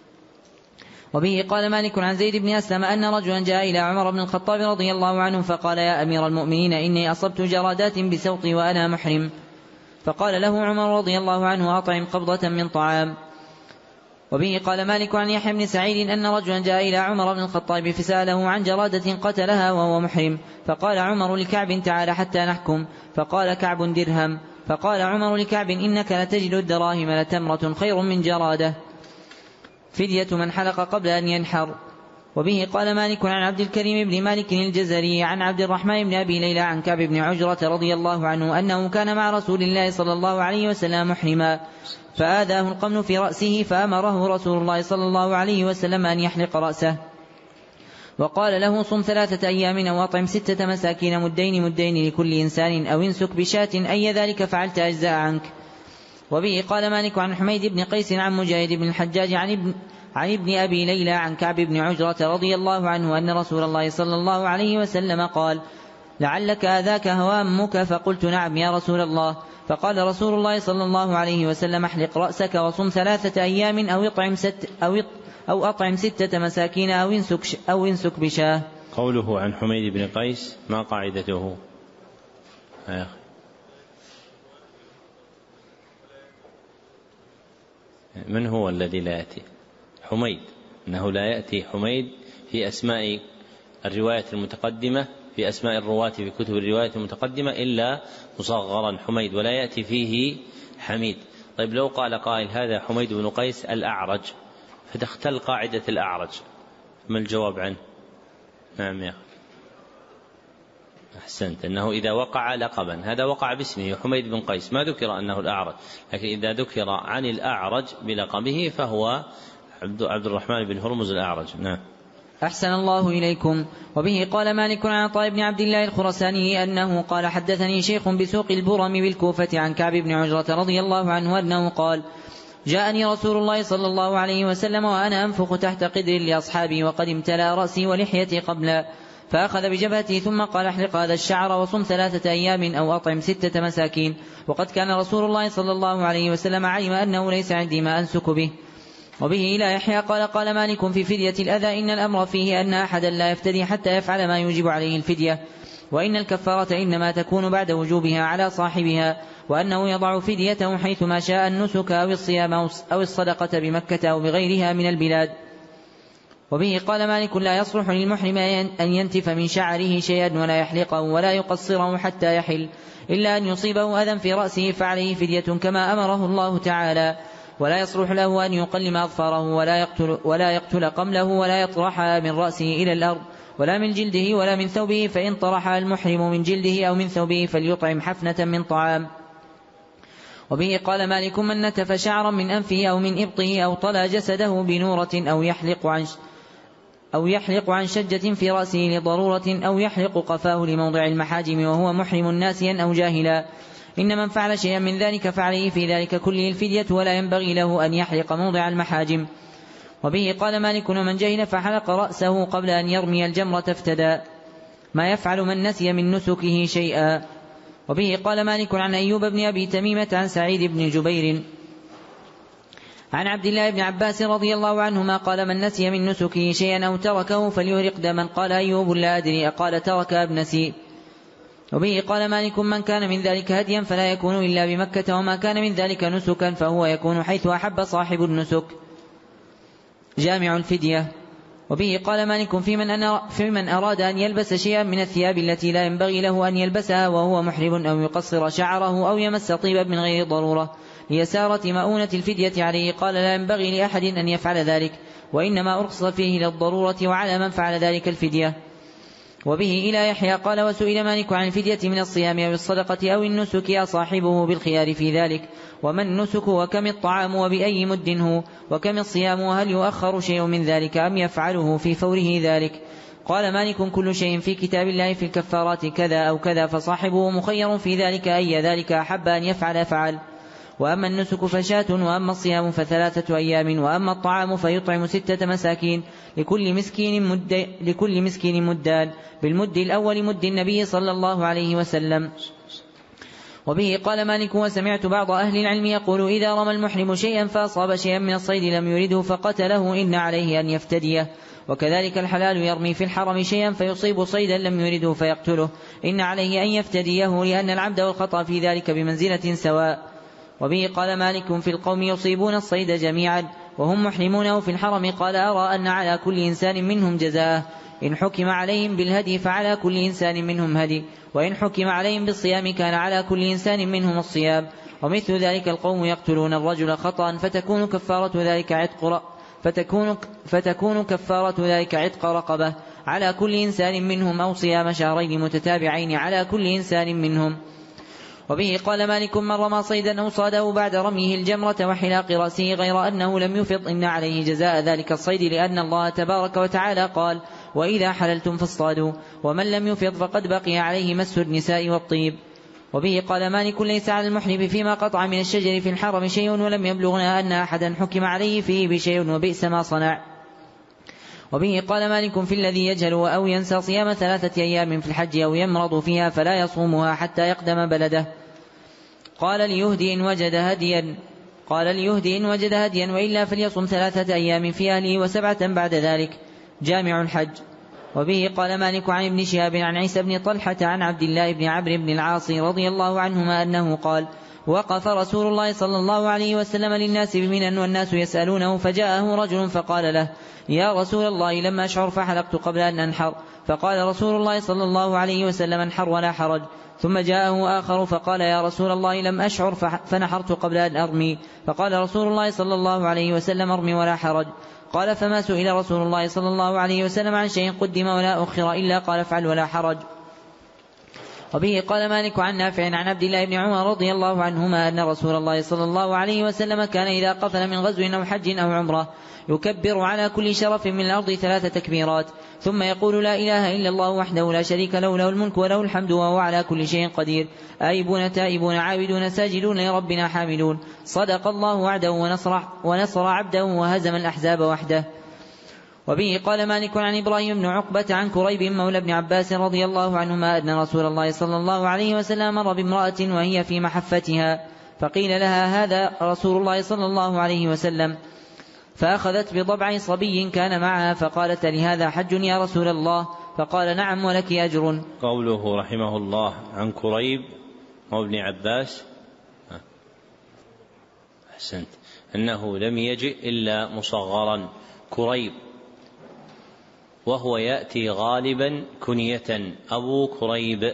C: وبه قال مالك عن زيد بن أسلم أن رجلا جاء إلى عمر بن الخطاب رضي الله عنه فقال يا أمير المؤمنين إني أصبت جرادات بسوطي وأنا محرم. فقال له عمر رضي الله عنه أطعم قبضة من طعام. وبه قال مالك عن يحيى بن سعيد أن رجلا جاء إلى عمر بن الخطاب فسأله عن جرادة قتلها وهو محرم، فقال عمر لكعب تعال حتى نحكم، فقال كعب درهم، فقال عمر لكعب إنك لتجد الدراهم لتمرة خير من جرادة، فدية من حلق قبل أن ينحر. وبه قال مالك عن عبد الكريم بن مالك الجزري عن عبد الرحمن بن أبي ليلى عن كعب بن عجرة رضي الله عنه أنه كان مع رسول الله صلى الله عليه وسلم محرما فآذاه القمل في رأسه فأمره رسول الله صلى الله عليه وسلم أن يحلق رأسه، وقال له صم ثلاثة أيام وأطعم ستة مساكين مدين مدين لكل إنسان أو انسك بشاة أي ذلك فعلت أجزاء عنك. وبه قال مالك عن حميد بن قيس عن مجاهد بن الحجاج عن ابن, عن ابن أبي ليلى عن كعب بن عجرة رضي الله عنه أن رسول الله صلى الله عليه وسلم قال لعلك أذاك هوامك؟ فقلت نعم يا رسول الله. فقال رسول الله صلى الله عليه وسلم احلق رأسك وصم ثلاثة أيام أو اطعم ست أو, أو أطعم ستة مساكين أو انسك, أو انسك بشاه.
A: قوله عن حميد بن قيس ما قاعدته؟ من هو الذي لا يأتي؟ حميد، أنه لا يأتي حميد في أسماء الرواية المتقدمة، في أسماء الرواة في كتب الرواية المتقدمة إلا مصغرا حميد، ولا يأتي فيه حميد. طيب لو قال قائل هذا حميد بن قيس الأعرج، فتختل قاعدة الأعرج، ما الجواب عنه؟ نعم يا أحسنت، أنه إذا وقع لقبا، هذا وقع باسمه حميد بن قيس، ما ذكر أنه الأعرج، لكن إذا ذكر عن الأعرج بلقبه فهو عبد الرحمن بن هرمز الأعرج. نعم.
C: أحسن الله إليكم. وبه قال مالك عن عطاء بن عبد الله الخرساني أنه قال حدثني شيخ بسوق البرم بالكوفة عن كعب بن عجرة رضي الله عنه أنه قال جاءني رسول الله صلى الله عليه وسلم وأنا أنفخ تحت قدر لأصحابي وقد امتلأ رأسي ولحيتي قبلا، فأخذ بجبهتي ثم قال احلق هذا الشعر وصم ثلاثة أيام أو أطعم ستة مساكين. وقد كان رسول الله صلى الله عليه وسلم علم أنه ليس عندي ما أنسك به. وبه إلى يحيى قال قال مالك في فدية الأذى إن الأمر فيه أن أحدا لا يفتدي حتى يفعل ما يوجب عليه الفدية، وإن الكفارة إنما تكون بعد وجوبها على صاحبها، وأنه يضع فديته حيث ما شاء النسك أو الصيام أو الصدقة بمكة أو بغيرها من البلاد. وبه قال مالك لا يصلح للمحرم أن ينتف من شعره شيئا ولا يحلقه ولا يقصره حتى يحل، إلا أن يصيبه أذى في رأسه فعليه فدية كما أمره الله تعالى، ولا يصلح له أن يقلم أظفاره ولا يقتل, ولا يقتل قمله ولا يطرحها من رأسه إلى الأرض ولا من جلده ولا من ثوبه، فإن طرحها المحرم من جلده أو من ثوبه فليطعم حفنة من طعام. وبه قال مالك من نتف شعرا من أنفه أو من إبطه أو طلى جسده بنورة أو يحلق عن أو يحلق عن شجة في رأسه لضرورة أو يحلق قفاه لموضع المحاجم وهو محرم ناسيا أو جاهلا، إن من فعل شيئا من ذلك فعليه في ذلك كله الفدية ولا ينبغي له أن يحلق موضع المحاجم. وبه قال مالك ومن جهل فحلق رأسه قبل أن يرمي الجمرة افتدى، ما يفعل من نسي من نسكه شيئا. وبه قال مالك عن أيوب بن أبي تميمة عن سعيد بن جبير عن عبد الله بن عباس رضي الله عنهما قال من نسي من نسكه شيئا أو تركه فليهرق دما. قال أيوب لا أدري أقال ترك أم نسي. وبه قال مالك من كان من ذلك هديا فلا يكون إلا بمكة، وما كان من ذلك نسكا فهو يكون حيث أحب صاحب النسك. جامع الفدية. وبه قال مالك في من, في من أراد أن يلبس شيئا من الثياب التي لا ينبغي له أن يلبسها وهو محرم أو يقصر شعره أو يمس طيبا من غير ضرورة ليسارة مؤونة الفدية عليه، قال لا ينبغي لأحد أن يفعل ذلك، وإنما أرخص فيه للضرورة وعلى من فعل ذلك الفدية. وبه إلى يحيى قال وسئل مالك عن الفدية من الصيام أو الصدقة أو النسك أصاحبه بالخيار في ذلك، وما النسك وكم الطعام وبأي مد هو وكم الصيام وهل يؤخر شيء من ذلك أم يفعله في فوره ذلك. قال مالك كل شيء في كتاب الله في الكفارات كذا أو كذا فصاحبه مخير في ذلك أي ذلك أحب أن يفعل فعل. وأما النسك فشاة، وأما الصيام فثلاثة أيام، وأما الطعام فيطعم ستة مساكين لكل مسكين, مد لكل مسكين مدان، بالمد الأول مد النبي صلى الله عليه وسلم. وبه قال مالك وسمعت بعض أهل العلم يقول إذا رمى المحرم شيئا فأصاب شيئا من الصيد لم يرده فقتله إن عليه أن يفتديه، وكذلك الحلال يرمي في الحرم شيئا فيصيب صيدا لم يرده فيقتله إن عليه أن يفتديه، لأن العمد والخطأ في ذلك بمنزلة سواء. وبه قال مالك في القوم يصيبون الصيد جميعا وهم محرمون وفي الحرم قال أرى أن على كل إنسان منهم جزاءه، إن حكم عليهم بالهدي فعلى كل إنسان منهم هدي، وإن حكم عليهم بالصيام كان على كل إنسان منهم الصيام. ومثل ذلك القوم يقتلون الرجل خطأ فتكون كفارة ذلك عتق فتكون, فتكون كفارة ذلك عتق رقبة على كل إنسان منهم، أو صيام شهرين متتابعين على كل إنسان منهم. وبه قال مالك من رمى صيدا أو صاده بعد رميه الجمرة وحلاق رأسه غير أنه لم يفض إن عليه جزاء ذلك الصيد، لأن الله تبارك وتعالى قال وإذا حللتم فاصطادوا، ومن لم يفض فقد بقي عليه مس النساء والطيب. وبه قال مالك ليس على المحرم فيما قطع من الشجر في الحرم شيء ولم يبلغنا أن أحدا حكم عليه فيه بشيء وبئس ما صنع. وبه قال مالك في الذي يجهل أو ينسى صيام ثلاثة أيام في الحج أو يمرض فيها فلا يصومها حتى يقدم بلده. قال ليهدي إن وجد هديا قال ليهدي إن وجد هديا وإلا فليصم ثلاثة أيام في أهله وسبعة بعد ذلك. جامع الحج. وبه قال مالك عن ابن شهاب عن عيسى بن طلحة عن عبد الله بن عمرو بن العاص رضي الله عنهما أنه قال وقف رسول الله صلى الله عليه وسلم للناس بمنى والناس يسألونه، فجاءه رجل فقال له: يا رسول الله لم أشعر فحلقت قبل أن أنحر. فقال رسول الله صلى الله عليه وسلم: انحر ولا حرج. ثم جاءه آخر فقال: يا رسول الله لم أشعر فنحرت قبل أن أرمي. فقال رسول الله صلى الله عليه وسلم: ارمي ولا حرج. قال: فما سئل رسول الله صلى الله عليه وسلم عن شيء قدم ولا أخر إلا قال: افعل ولا حرج. وبه قال مالك عن نافع عن عبد الله بن عمر رضي الله عنهما أن رسول الله صلى الله عليه وسلم كان إذا قفل من غزو أو حج أو عمرة يكبر على كل شرف من الأرض ثلاث تكبيرات، ثم يقول: لا إله إلا الله وحده لا شريك له، له الملك وله الحمد وهو على كل شيء قدير، آيبون تائبون عابدون ساجدون لربنا حامدون، صدق الله وعده ونصر, ونصر عبده وهزم الأحزاب وحده. وبه قال مالك عن إبراهيم بن عقبة عن كريب مولى بن عباس رضي الله عنهما أن رسول الله صلى الله عليه وسلم مر بامرأة وهي في محفتها، فقيل لها: هذا رسول الله صلى الله عليه وسلم، فأخذت بضبع صبي كان معها فقالت: لهذا حج يا رسول الله؟ فقال: نعم ولك أجر.
A: قوله رحمه الله عن كريب مولى بن عباس أحسنت أنه لم يجئ إلا مصغرا كريب، وهو يأتي غالبا كنية أبو كريب،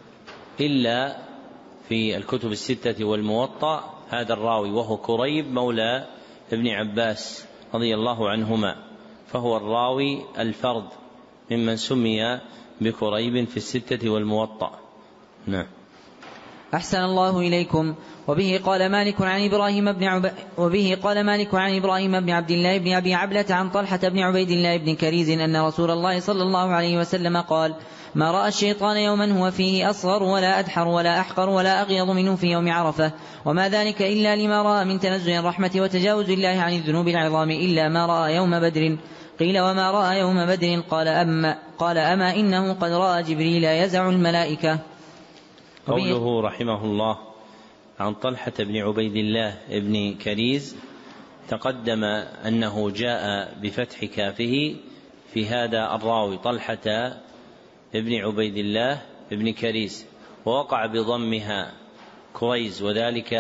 A: إلا في الكتب الستة والموطأ هذا الراوي وهو كريب مولى ابن عباس رضي الله عنهما، فهو الراوي الفرد ممن سمي بكريب في الستة والموطأ. نعم.
C: أحسن الله إليكم. وبه قال مالك عن إبراهيم بن عب... وبه قال مالك عن إبراهيم بن عبد الله بن أبي عبلة عن طلحة بن عبيد الله بن كريز أن رسول الله صلى الله عليه وسلم قال: ما رأى الشيطان يوما هو فيه أصغر ولا أدحر ولا أحقر ولا أغيض منه في يوم عرفة، وما ذلك إلا لما رأى من تنزه الرحمة وتجاوز الله عن الذنوب العظام إلا ما رأى يوم بدر. قيل: وما رأى يوم بدر؟ قال: أما, قال أما إنه قد رأى جبريل يزع الملائكة.
A: قوله رحمه الله عن طلحة بن عبيد الله بن كريز تقدم أنه جاء بفتح كافه في هذا الراوي طلحة بن عبيد الله بن كريز، ووقع بضمها كريز، وذلك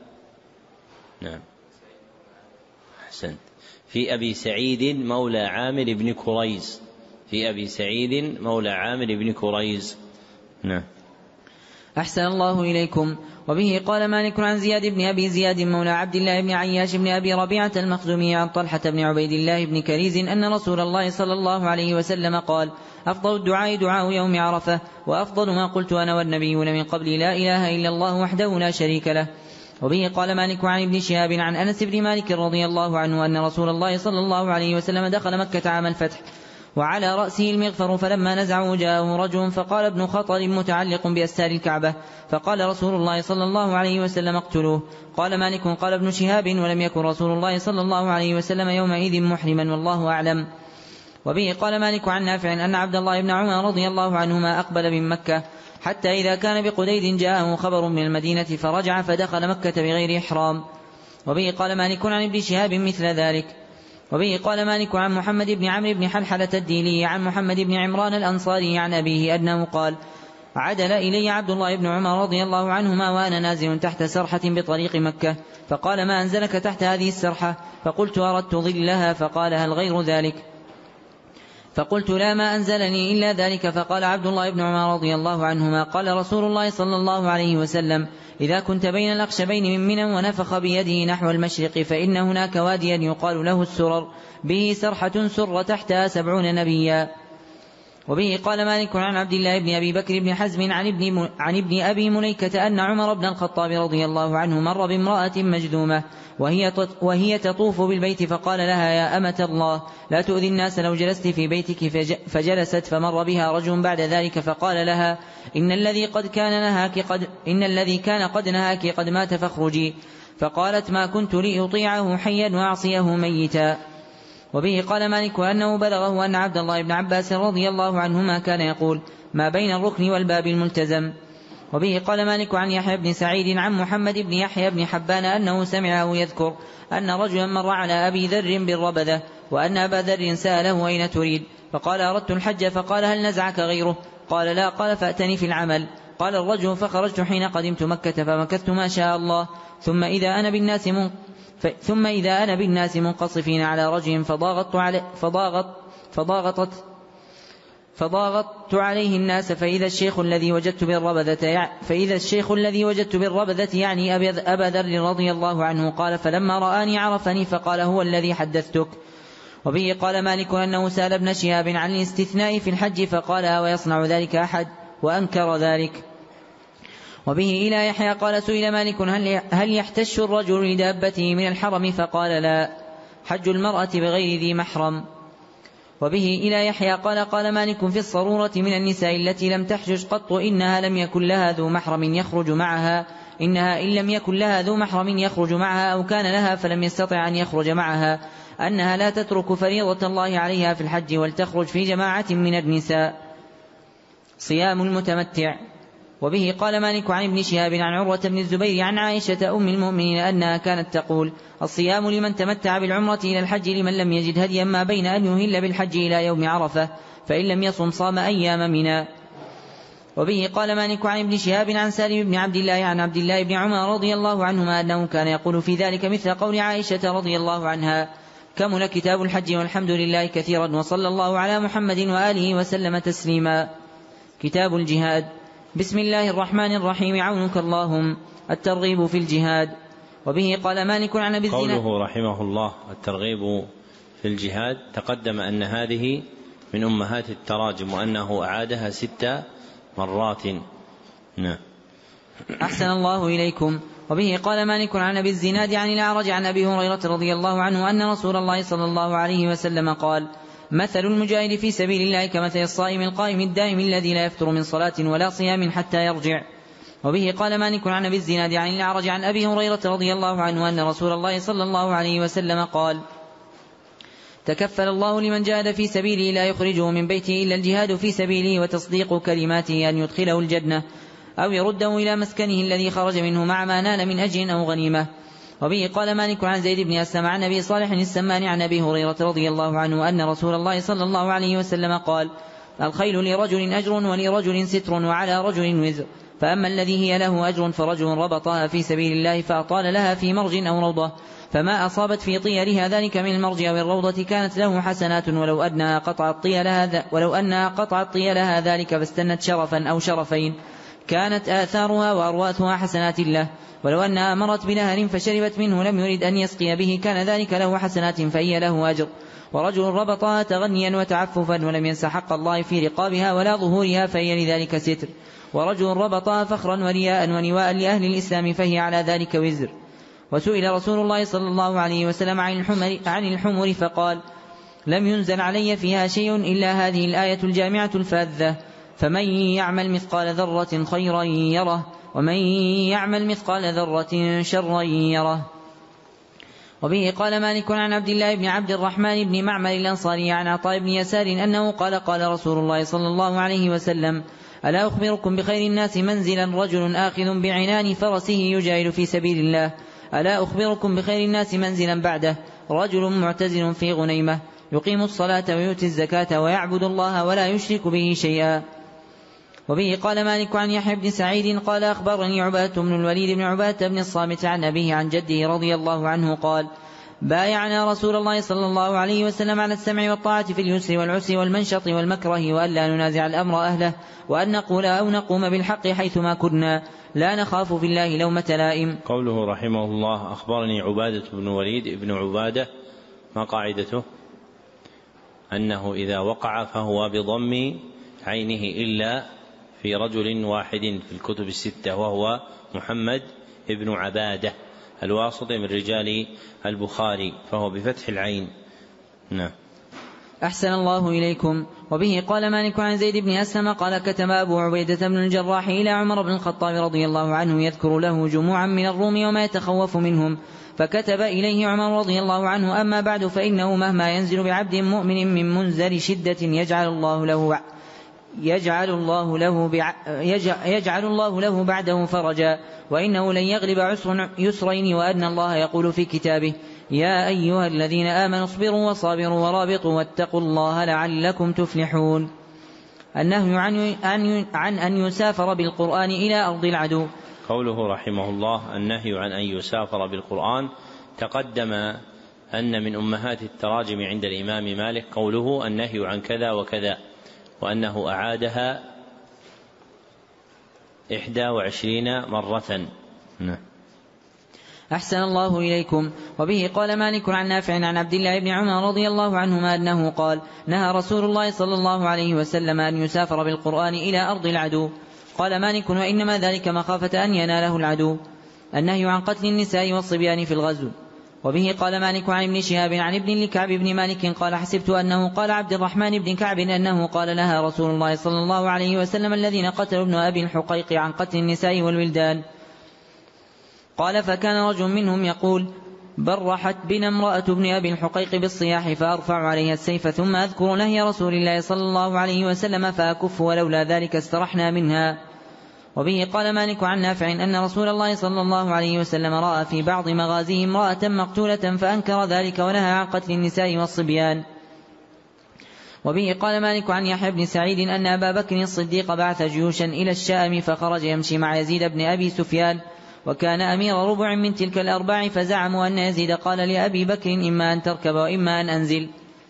A: نعم أحسنت في أبي سعيد مولى عامر بن كريز، في أبي سعيد مولى عامر بن كريز. نعم.
C: أحسن الله إليكم. وبه قال مالك عن زياد بن أبي زياد مولى عبد الله بن عياش بن أبي ربيعة المخزومي عن طلحة بن عبيد الله بن كريز أن رسول الله صلى الله عليه وسلم قال: أفضل الدعاء دعاء يوم عرفة، وأفضل ما قلت أنا والنبيون من قبل لا إله إلا الله وحده لا شريك له. وبه قال مالك عن ابن شهاب عن أنس بن مالك رضي الله عنه أن رسول الله صلى الله عليه وسلم دخل مكة عام الفتح وعلى رأسه المغفر، فلما نزعه جاءه رجل فقال: ابن خطل متعلق بأستار الكعبة، فقال رسول الله صلى الله عليه وسلم: اقتلوه. قال مالك قال ابن شهاب: ولم يكن رسول الله صلى الله عليه وسلم يومئذ محرما والله أعلم. وبه قال مالك عن نافع أن عبد الله بن عمر رضي الله عنهما أقبل من مكة حتى إذا كان بقديد جاءه خبر من المدينة فرجع فدخل مكة بغير إحرام. وبه قال مالك عن ابن شهاب مثل ذلك. وبه قال مالك عن محمد بن عمرو بن حلحلة الديلي عن محمد بن عمران الأنصاري عن أبيه أنه قال: عدل إلي عبد الله بن عمر رضي الله عنهما وأنا نازل تحت سرحة بطريق مكة، فقال: ما أنزلك تحت هذه السرحة؟ فقلت: أردت ظلها. فقال: هل غير ذلك؟ فقلت: لا، ما أنزلني إلا ذلك. فقال عبد الله بن عمر رضي الله عنهما: قال رسول الله صلى الله عليه وسلم: إذا كنت بين الأخشبين من منى ونفخ بيده نحو المشرق فإن هناك واديا يقال له السرر به سرحة سر تحتها سبعون نبيا. وبه قال مالك عن عبد الله بن أبي بكر بن حزم عن ابن, عن ابن أبي مليكة أن عمر بن الخطاب رضي الله عنه مر بامرأة مجذومة وهي, وهي تطوف بالبيت، فقال لها: يا أمة الله، لا تؤذي الناس لو جلست في بيتك. فجلست، فمر بها رجل بعد ذلك فقال لها: إن الذي قد كان نهاك قد إن الذي كان قد نهاك قد مات فاخرجي. فقالت: ما كنت لأطيعه حيا وأعصيه ميتا. وبه قال مالك أنه بلغه أن عبد الله بن عباس رضي الله عنهما كان يقول: ما بين الركن والباب الملتزم. وبه قال مالك عن يحيى بن سعيد عن محمد بن يحيى بن حبان أنه سمعه يذكر أن رجلا مر على أبي ذر بالربذة وأن أبا ذر سأله: أين تريد؟ فقال: أردت الحج. فقال: هل نزعك غيره؟ قال: لا. قال: فأتني في العمل. قال الرجل فخرجت حين قدمت مكة فمكثت ما شاء الله ثم إذا أنا بالناس من ثم إذا أنا بالناس منقصفين على رجل فضاغطت عليه فضاغط فضاغطت فضاغطت عليه الناس فإذا الشيخ الذي وجدت بالربذة فإذا الشيخ الذي وجدت بالربذة يعني أبا ذر رضي الله عنه قال فلما رآني عرفني فقال هو الذي حدثتك. وبه قال مالك أنه سأل ابن شهاب عن الاستثناء في الحج فقال ويصنع ذلك أحد وأنكر ذلك. وبه إلى يحيى قال سئل مالك هل يحتش الرجل لدابته من الحرم فقال لا حج المرأة بغير ذي محرم. وبه إلى يحيى قال قال مالك في الصرورة من النساء التي لم تحجج قط إنها لم يكن لها ذو محرم يخرج معها إنها إن لم يكن لها ذو محرم يخرج معها أو كان لها فلم يستطع أن يخرج معها أنها لا تترك فريضة الله عليها في الحج ولتخرج في جماعة من النساء. صيام المتمتع. وبه قال مالك عن ابن شهاب عن عروة بن الزبير عن عائشة أم المؤمنين أنها كانت تقول الصيام لمن تمتع بالعمرة إلى الحج لمن لم يجد هديا ما بين أن يهل بالحج إلى يوم عرفة فإن لم يصم صام أيام منى. وبه قال مالك عن ابن شهاب عن سالم بن عبد الله عن عبد الله بن عمر رضي الله عنهما أنه كان يقول في ذلك مثل قول عائشة رضي الله عنها كمل كتاب الحج والحمد لله كثيرا وصلى الله على محمد وآله وسلم تسليما. كتاب الجهاد. بسم الله الرحمن الرحيم عونك اللهم. الترغيب في الجهاد. وبه قال مالك عن أبي الزناد
A: قوله رحمه الله الترغيب في الجهاد تقدم أن هذه من أمهات التراجم وأنه أعادها ست مرات. نعم.
C: أحسن الله إليكم. وبه قال مالك عن أبي الزناد عن الأعرج عن أبي هريرة رضي الله عنه أن رسول الله صلى الله عليه وسلم قال مثل المجاهد في سبيل الله كمثل الصائم القائم الدائم الذي لا يفتر من صلاة ولا صيام حتى يرجع. وبه قال مالك عن أبي الزناد عن الأعرج عن أبي هريرة رضي الله عنه أن رسول الله صلى الله عليه وسلم قال تكفل الله لمن جاهد في سبيله لا يخرجه من بيته إلا الجهاد في سبيله وتصديق كلماته أن يدخله الجنة أو يرده إلى مسكنه الذي خرج منه مع ما نال من أجر أو غنيمة. وبه قال مالك عن زيد بن أسلم عن أبي صالح السمان عن أبي هريرة رضي الله عنه أن رسول الله صلى الله عليه وسلم قال الخيل لرجل أجر ولرجل ستر وعلى رجل وزر فأما الذي هي له أجر فرجل ربطها في سبيل الله فأطال لها في مرج أو روضة فما أصابت في طيرها ذلك من المرج أو الروضة كانت له حسنات ولو أنها قطعت طيلها ولو أنها قطعت طيلها ذلك فاستنت شرفا أو شرفين كانت آثارها وأرواثها حسنات له ولو أنها مرت بنهر فشربت منه لم يرد أن يسقي به كان ذلك له حسنات فهي له أجر. ورجل ربطها تغنيا وتعففا ولم ينس حق الله في رقابها ولا ظهورها فهي لذلك ستر. ورجل ربطها فخرا ورياء ونواء لأهل الإسلام فهي على ذلك وزر. وسئل رسول الله صلى الله عليه وسلم عن الحمر, عن الحمر فقال لم ينزل علي فيها شيء إلا هذه الآية الجامعة الفاذة فمن يعمل مثقال ذرة خيرا يره ومن يعمل مثقال ذرة شرا يره. وبه قال مالك عن عبد الله بن عبد الرحمن بن معمر الأنصاري عن عطاء بن يسار أنه قال قال رسول الله صلى الله عليه وسلم ألا أخبركم بخير الناس منزلا رجل آخذ بعنان فرسه يجاهد في سبيل الله ألا أخبركم بخير الناس منزلا بعده رجل معتزل في غنيمة يقيم الصلاة ويؤتي الزكاة ويعبد الله ولا يشرك به شيئا. وبه قال مالك عن يحيى بن سعيد قال أخبرني عبادة بن الوليد بن عبادة بن الصامت عن أبيه عن جده رضي الله عنه قال بايعنا رسول الله صلى الله عليه وسلم على السمع والطاعة في اليسر والعسر والمنشط والمكره وألا ننازع الأمر أهله وأن نقول أو نقوم بالحق حيثما كنا لا نخاف في الله لومة لائم.
A: قوله رحمه الله أخبرني عبادة بن الوليد بن عبادة ما قاعدته؟ أنه إذا وقع فهو بضم عينه إلا في رجل واحد في الكتب الستة وهو محمد بن عبادة الواسط من رجال البخاري فهو بفتح العين. نعم.
C: أحسن الله إليكم. وبه قال مالك عن زيد بن أسلم قال كتب أبو عبيدة بن الجراح إلى عمر بن الخطاب رضي الله عنه يذكر له جموعا من الروم وما يتخوف منهم فكتب إليه عمر رضي الله عنه أما بعد فإنه مهما ينزل بعبد مؤمن من منزل شدة يجعل الله له يجعل الله له يجعل الله له بعده فرجا وإنه لن يغلب عسر يسرين وأن الله يقول في كتابه يا أيها الذين آمنوا اصبروا وصابروا ورابطوا واتقوا الله لعلكم تفلحون. النهي عن, عن أن يسافر بالقرآن إلى أرض العدو.
A: قوله رحمه الله النهي عن أن يسافر بالقرآن، تقدم أن من أمهات التراجم عند الإمام مالك قوله النهي عن كذا وكذا، وأنه أعادها إحدى وعشرين مرة.
C: أحسن الله إليكم. وبه قال مالك عن نافع عن عبد الله بن عمر رضي الله عنهما أنه قال نهى رسول الله صلى الله عليه وسلم أن يسافر بالقرآن إلى أرض العدو. قال مالك وإنما ذلك مخافة أن يناله العدو. النهي عن قتل النساء والصبيان في الغزو. وبه قال مالك عن ابن شهاب عن ابن لكعب بن مالك قال حسبت أنه قال عبد الرحمن بن كعب أنه قال نهى رسول الله صلى الله عليه وسلم الذين قتلوا ابن أبي الحقيق عن قتل النساء والولدان. قال فكان رجل منهم يقول برحت بنا امرأة ابن أبي الحقيق بالصياح فأرفع عليها السيف ثم أذكر نهي رسول الله صلى الله عليه وسلم فأكف ولولا ذلك استرحنا منها. وبه قال مالك عن نافع أن رسول الله صلى الله عليه وسلم رأى في بعض مغازيه امرأة مقتولة فأنكر ذلك ونهى عن قتل النساء والصبيان. وبه قال مالك عن يحيى بن سعيد أن أبا بكر الصديق بعث جيوشا إلى الشام فخرج يمشي مع يزيد بن أبي سفيان وكان أمير ربع من تلك الأرباع، فزعموا أن يزيد قال لأبي بكر إما أن تركب وإما أن أنزل.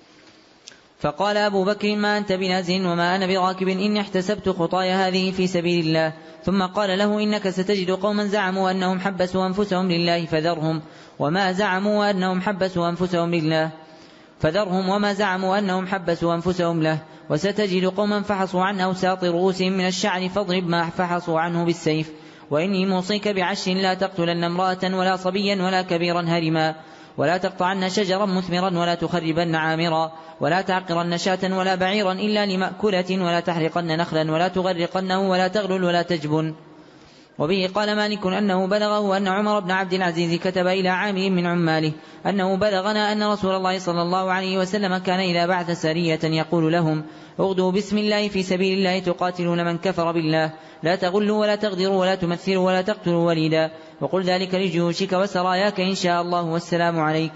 C: فقال أبو بكر ما أنت بنازل وما أنا براكب إني احتسبت خطايا هذه في سبيل الله. ثم قال له إنك ستجد قوما زعموا أنهم حبسوا أنفسهم لله فذرهم وما زعموا أنهم حبسوا أنفسهم لله فذرهم وما زعموا أنهم حبسوا أنفسهم له، وستجد قوما فحصوا عن أوساط رؤوسهم من الشعر فاضرب ما فحصوا عنه بالسيف. وإني موصيك بعشر لا تقتلن امرأة ولا صبيا ولا كبيرا هرما ولا تقطعن شجرا مثمرا ولا تخربن عامرا ولا تعقرن شاة ولا بعيرا إلا لمأكلة ولا تحرقن نخلا ولا تغرقنه ولا تغلل ولا تجبن. وبه قال مالك أنه بلغه أن عمر بن عبد العزيز كتب إلى عامل من عماله أنه بلغنا أن رسول الله صلى الله عليه وسلم كان إذا بعث سرية يقول لهم اغدوا بسم الله في سبيل الله تقاتلون من كفر بالله لا تغلوا ولا تغدروا ولا تمثلوا ولا تقتلوا وليدا وقل ذلك لجيوشك وسراياك إن شاء الله والسلام عليك.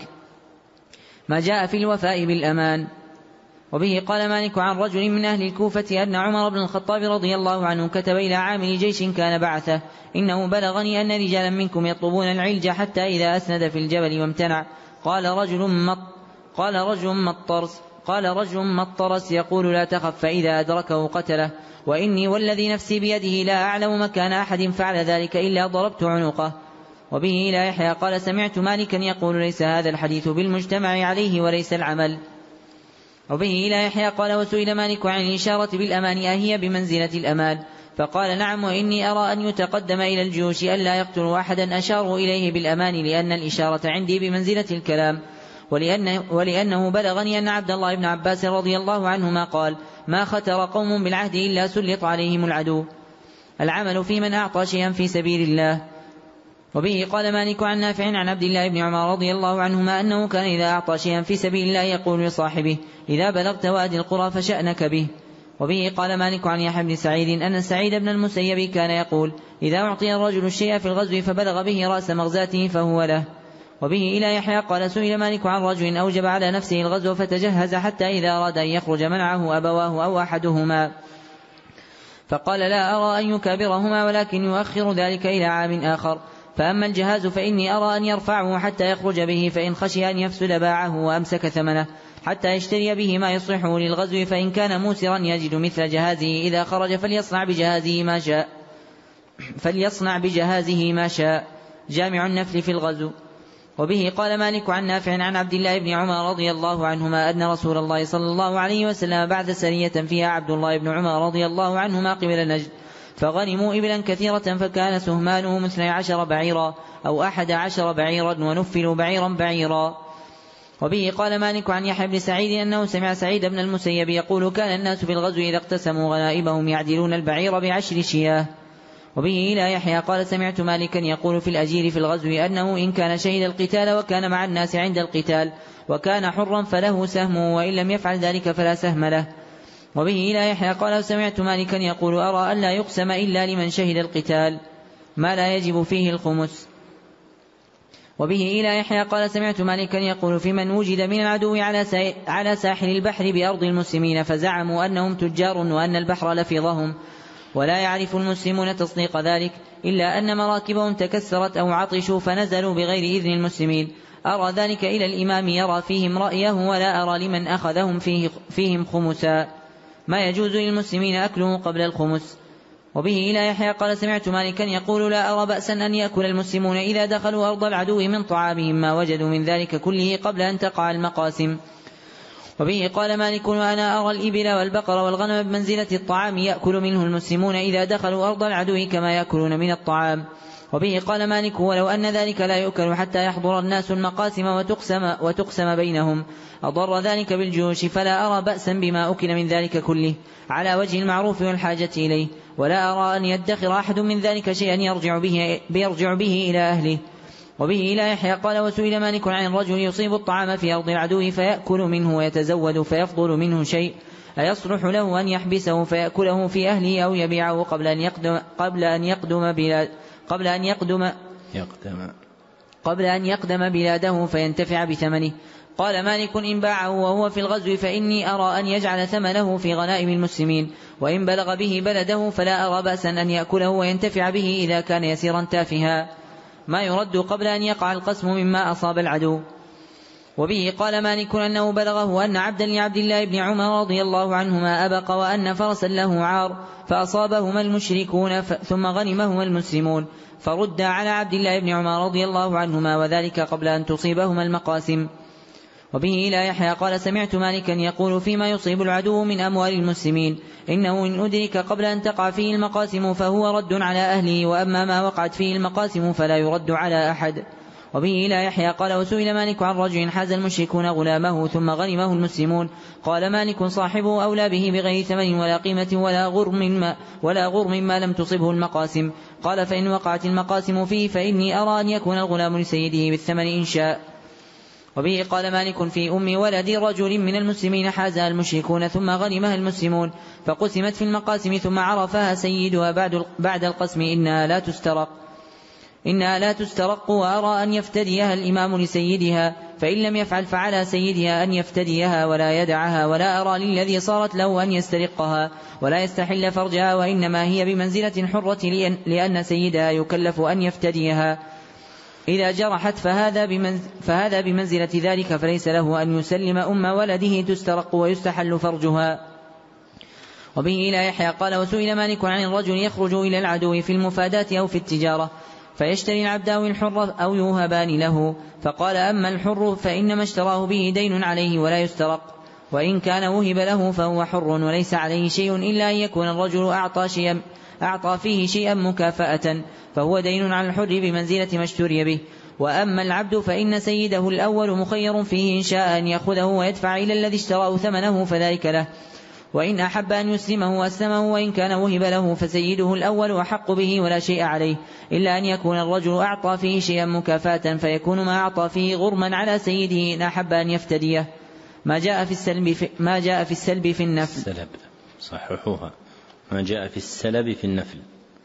C: ما جاء في الوفاء بالأمان. وبه قال مالك عن رجل من أهل الكوفة أن عمر بن الخطاب رضي الله عنه كتب إلى عامل جيش كان بعثه إنه بلغني أن رجالا منكم يطلبون العلج حتى إذا أسند في الجبل وامتنع قال رجل مط قال رجل مطرس قال رجل مطرس يقول لا تخف فإذا أدركه قتله وإني والذي نفسي بيده لا أعلم مكان أحد فعل ذلك إلا ضربت عنقه. وبه إلى يحيى قال سمعت مالكا يقول ليس هذا الحديث بالمجتمع عليه وليس العمل. وبه إلى يحيى قال وسئل مالك عن الإشارة بالأمان أهي بمنزلة الأمان فقال نعم وإني أرى أن يتقدم إلى الجيوش ألا يقتلوا أحدا أشاروا إليه بالأمان لأن الإشارة عندي بمنزلة الكلام ولأنه, ولأنه بلغني أن عبد الله بن عباس رضي الله عنهما قال ما ختر قوم بالعهد إلا سلط عليهم العدو. العمل في من أعطى شيئا في سبيل الله. وبه قال مالك عن نافع عن عبد الله بن عمر رضي الله عنهما أنه كان إذا أعطى شيئا في سبيل الله يقول لصاحبه إذا بلغت وادي القرى فشأنك به. وبه قال مالك عن يحيى بن سعيد أن سعيد بن المسيب كان يقول إذا أعطي الرجل الشيء في الغزو فبلغ به رأس مغزاته فهو له. وبه إلى يحيى قال سئل مالك عن رجل أوجب على نفسه الغزو فتجهز حتى إذا أراد أن يخرج منعه أبواه أو أحدهما فقال لا أرى أن يكابرهما ولكن يؤخر ذلك إلى عام آخر. فأما الجهاز فإني أرى أن يرفعه حتى يخرج به فإن خشي أن يفسد باعه وأمسك ثمنه حتى يشتري به ما يصلحه للغزو فإن كان موسرا يجد مثل جهازه إذا خرج فليصنع بجهازه ما شاء فليصنع بجهازه ما شاء. جامع النفل في الغزو. وبه قال مالك عن نافع عن عبد الله بن عمر رضي الله عنهما أن رسول الله صلى الله عليه وسلم بعث سرية فيها عبد الله بن عمر رضي الله عنهما قبل نجد فغنموا إبلا كثيرة فكان سهمانه مثني عشر بعيرا أو أحد عشر بعيرا ونفلوا بعيرا بعيرا. وبه قال مالك عن يحيى بن سعيد أنه سمع سعيد بن المسيب يقول كان الناس في الغزو إذا اقتسموا غنائمهم يعدلون البعير بعشر شياه. وبه إلى يحيى قال سمعت مالكا يقول في الأجير في الغزو أنه إن كان شهد القتال وكان مع الناس عند القتال وكان حرا فله سهمه وإن لم يفعل ذلك فلا سهم له. وبه إلى يحيى قال سمعت مالكا يقول أرى أن لا يقسم إلا لمن شهد القتال ما لا يجب فيه الخمس. وبه إلى يحيى قال سمعت مالكا يقول في من وجد من العدو على ساحل البحر بأرض المسلمين فزعموا أنهم تجار وأن البحر لفظهم، ولا يعرف المسلمون تصديق ذلك إلا أن مراكبهم تكسرت أو عطشوا فنزلوا بغير إذن المسلمين، أرى ذلك إلى الإمام يرى فيهم رأيه، ولا أرى لمن أخذهم فيه فيهم خمسا ما يجوز للمسلمين أكله قبل الخمس. وبه إلى يحيى قال سمعت مالكا يقول لا أرى بأسا أن يأكل المسلمون إذا دخلوا أرض العدو من طعامهم ما وجدوا من ذلك كله قبل أن تقع المقاسم. وبه قال مالك وأنا أرى الإبل والبقر والغنم بمنزلة الطعام يأكل منه المسلمون إذا دخلوا أرض العدو كما يأكلون من الطعام. وبه قال مالك ولو أن ذلك لا يؤكل حتى يحضر الناس المقاسم وتقسم, وتقسم بينهم أضر ذلك بالجيوش، فلا أرى بأسا بما أكل من ذلك كله على وجه المعروف والحاجة إليه، ولا أرى أن يدخر أحد من ذلك شيئا يرجع به, بيرجع به إلى أهله. وبه إلى يحيى قال وسئل مالك عن الرجل يصيب الطعام في أرض العدو فيأكل منه ويتزود فيفضل منه شيء أيصلح له أن يحبسه فيأكله في أهله أو يبيعه قبل أن يقدم قبل أن يقدم بلاد قبل أن يقدم
A: يقدم
C: قبل أن يقدم بلاده فينتفع بثمنه. قال مالك إن باعه وهو في الغزو فإني أرى أن يجعل ثمنه في غنائم المسلمين، وإن بلغ به بلده فلا أرى بأسا أن يأكله وينتفع به إذا كان يسيرا تافها ما يرد قبل أن يقع القسم مما أصاب العدو. وبه قال مالك أنه بلغه أن عبدا لعبد الله بن عمر رضي الله عنهما أبق وأن فرسا له عار فأصابهما المشركون ثم غنمهما المسلمون فرد على عبد الله بن عمر رضي الله عنهما وذلك قبل أن تصيبهما المقاسم. وبه إلى يحيى قال سمعت مالكا يقول فيما يصيب العدو من أموال المسلمين إنه إن أدرك قبل أن تقع فيه المقاسم فهو رد على أهله، وأما ما وقعت فيه المقاسم فلا يرد على أحد. وبه إلى يحيى قال وسئل مالك عن رجل حاز المشركون غلامه ثم غنمه المسلمون قال مالك صاحبه أولى به بغير ثمن ولا قيمة ولا غرم ما, ولا غرم ما لم تصبه المقاسم. قال فإن وقعت المقاسم فيه فإني أرى أن يكون الغلام لسيده بالثمن إن شاء. وبه قال مالك في أم ولد رجل من المسلمين حازها المشركون ثم غنمها المسلمون فقسمت في المقاسم ثم عرفها سيدها بعد, بعد القسم إنها لا تسترق إنها لا تسترق وأرى أن يفتديها الإمام لسيدها، فإن لم يفعل فعلى سيدها أن يفتديها ولا يدعها، ولا أرى للذي صارت له أن يسترقها ولا يستحل فرجها، وإنما هي بمنزلة حرة لأن سيدها يكلف أن يفتديها إذا جرحت فهذا, بمنز فهذا بمنزلة ذلك، فليس له أن يسلم أم ولده تسترق ويستحل فرجها. وبه إلى يحيى قال وسئل مالك عن الرجل يخرج إلى العدو في المفادات أو في التجارة فيشتري العبد أو الحر أو يوهبان له، فقال أما الحر فإنما اشتراه به دين عليه ولا يسترق، وإن كان وهب له فهو حر وليس عليه شيء إلا أن يكون الرجل أعطى, شيئا أعطى فيه شيئا مكافأة فهو دين على الحر بمنزلة ما اشتري به. وأما العبد فإن سيده الأول مخير فيه إن شاء أن يأخذه ويدفع إلى الذي اشتراه ثمنه فذلك له، وإن أحب أن يسلمه أسلمه، وإن كان وهب له فسيده الأول أحق به ولا شيء عليه إلا أن يكون الرجل أعطى فيه شيئا مكافأة فيكون ما أعطى فيه غرما على سيده إن أحب أن يفتديه. ما جاء في السلب في, ما جاء في السلب في النفل.
A: السلب صححوها ما جاء في السلب في النفل.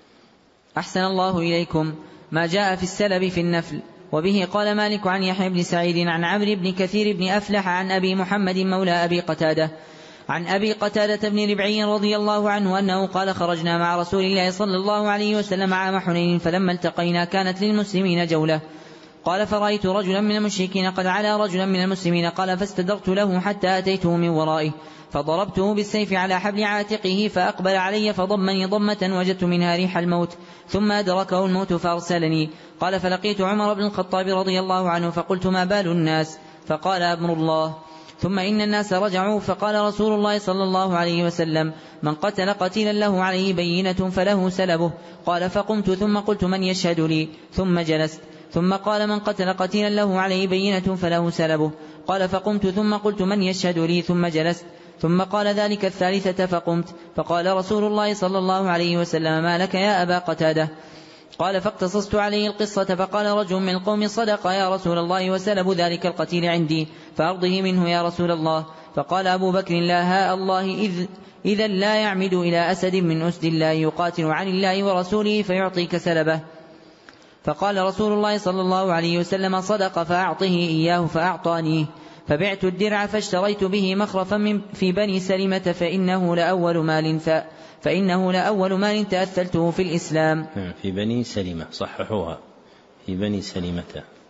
C: أحسن الله إليكم. ما جاء في السلب في النفل. وبه قال مالك عن يحيى بن سعيد عن عمرو بن كثير بن أفلح عن أبي محمد مولى أبي قتادة عن أبي قتادة بن ربعي رضي الله عنه أنه قال خرجنا مع رسول الله صلى الله عليه وسلم عام حنين فلما التقينا كانت للمسلمين جولة. قال فرأيت رجلا من المشركين قد علا رجلا من المسلمين قال فاستدرت له حتى أتيته من ورائه فضربته بالسيف على حبل عاتقه فأقبل علي فضمني ضمة وجدت منها ريح الموت ثم أدركه الموت فأرسلني. قال فلقيت عمر بن الخطاب رضي الله عنه فقلت ما بال الناس؟ فقال أمر الله. ثم إن الناس رجعوا فقال رسول الله صلى الله عليه وسلم من قتل قتيلا له عليه بينة فله سلبه. قال فقمت ثم قلت من يشهد لي؟ ثم جلست. ثم قال من قتل قتيلا له عليه بينة فله سلبه. قال فقمت ثم قلت من يشهد لي؟ ثم جلست. ثم قال ذلك الثالثة فقمت. فقال رسول الله صلى الله عليه وسلم ما لك يا أبا قتادة؟ قال فاقتصصت عليه القصة فقال رجل من القوم صدق يا رسول الله وسلب ذلك القتيل عندي فأرضه منه يا رسول الله. فقال أبو بكر لا هاء الله إذ إذا لا يعمد إلى أسد من أسد الله يقاتل عن الله ورسوله فيعطيك سلبه. فقال رسول الله صلى الله عليه وسلم صدق فأعطه إياه فأعطانيه، فبعت الدرع فاشتريت به مخرفا من في بني سلمة فإنه لأول مال ف فإنه لأول مال تأثلته في الإسلام.
A: في بني سلمة، صححوها، في بني سلمة.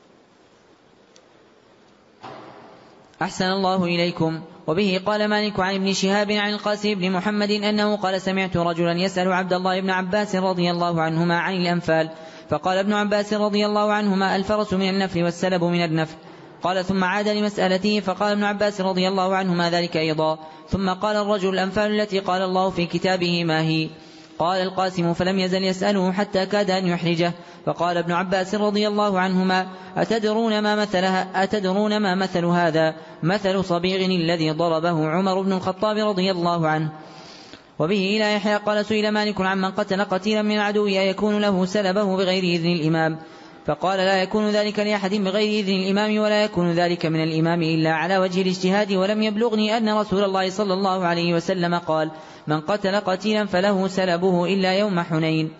C: أحسن الله إليكم. وبه قال مالك عن ابن شهاب عن القاسم بن محمد أنه قال سمعت رجلا يسأل عبد الله بن عباس رضي الله عنهما عن الأنفال، فقال ابن عباس رضي الله عنهما الفرس من النفل والسلب من النفل. قال ثم عاد لمسألته فقال ابن عباس رضي الله عنهما ذلك أيضا. ثم قال الرجل الأنفال التي قال الله في كتابه ما هي؟ قال القاسم فلم يزل يسأله حتى كاد أن يحرجه. فقال ابن عباس رضي الله عنهما أتدرون ما مثلها أتدرون ما مثل هذا؟ مثل صبيغ الذي ضربه عمر بن الخطاب رضي الله عنه. وبه إلى يحيى قال سئل مالك عن من قتل قتيلا من العدو يكون له سلبه بغير إذن الإمام، فقال لا يكون ذلك لأحد بغير إذن الإمام، ولا يكون ذلك من الإمام إلا على وجه الاجتهاد. ولم يبلغني أن رسول الله صلى الله عليه وسلم قال من قتل قتيلا فله سلبه إلا يوم حنين.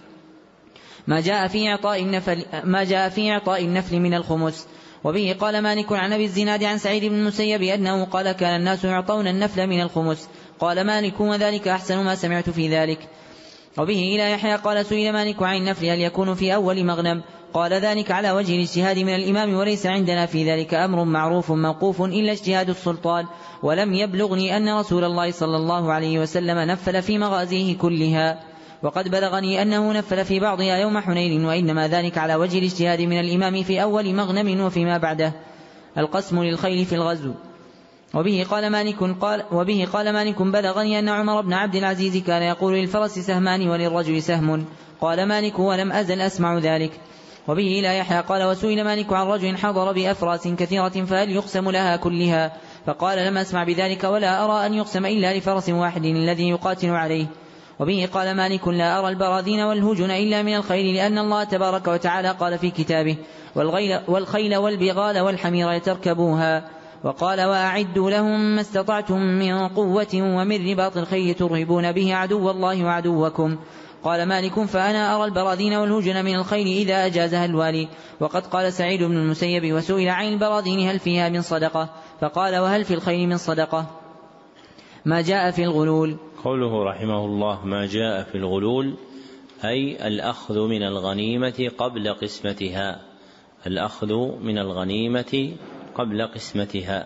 C: ما جاء في إعطاء النفل, ما جاء في إعطاء النفل من الخمس. وبه قال مالك عن أبي الزناد عن سعيد بن المسيب أنه قال كان الناس يعطون النفل من الخمس. قال مالك وذلك أحسن ما سمعت في ذلك. وبه إلى يحيى قال سئل مالك عن النفل هل يكون في أول مغنم؟ قال ذلك على وجه الاجتهاد من الإمام، وليس عندنا في ذلك أمر معروف موقوف إلا اجتهاد السلطان. ولم يبلغني أن رسول الله صلى الله عليه وسلم نفل في مغازيه كلها، وقد بلغني أنه نفل في بعضها يوم حنين، وإنما ذلك على وجه الاجتهاد من الإمام في أول مغنم وفيما بعده. القسم للخيل في الغزو. وبه قال مالك قال وبه قال مالك بلغني أن عمر بن عبد العزيز كان يقول للفرس سهمان وللرجل سهم. قال مالك ولم أزل أسمع ذلك. وبه إلى يحيى قال وسئل مالك عن رجل حضر بأفراس كثيرة فهل يقسم لها كلها؟ فقال لم أسمع بذلك ولا أرى أن يقسم إلا لفرس واحد الذي يقاتل عليه. وبه قال مالك لا أرى البراذين والهجن إلا من الخيل، لأن الله تبارك وتعالى قال في كتابه والخيل والبغال والحمير يتركبوها، وقال وأعدوا لهم ما استطعتم من قوة ومن رباط الخيل ترهبون به عدو الله وعدوكم. قال مالك فأنا أرى البراذين والهجن من الخيل إذا أجازها الوالي. وقد قال سعيد بن المسيب وسئل عن البراذين هل فيها من صدقة؟ فقال وهل في الخيل من صدقة؟ ما جاء في الغلول.
A: قوله رحمه الله ما جاء في الغلول أي الأخذ من الغنيمة قبل قسمتها، الأخذ من الغنيمة قبل قسمتها.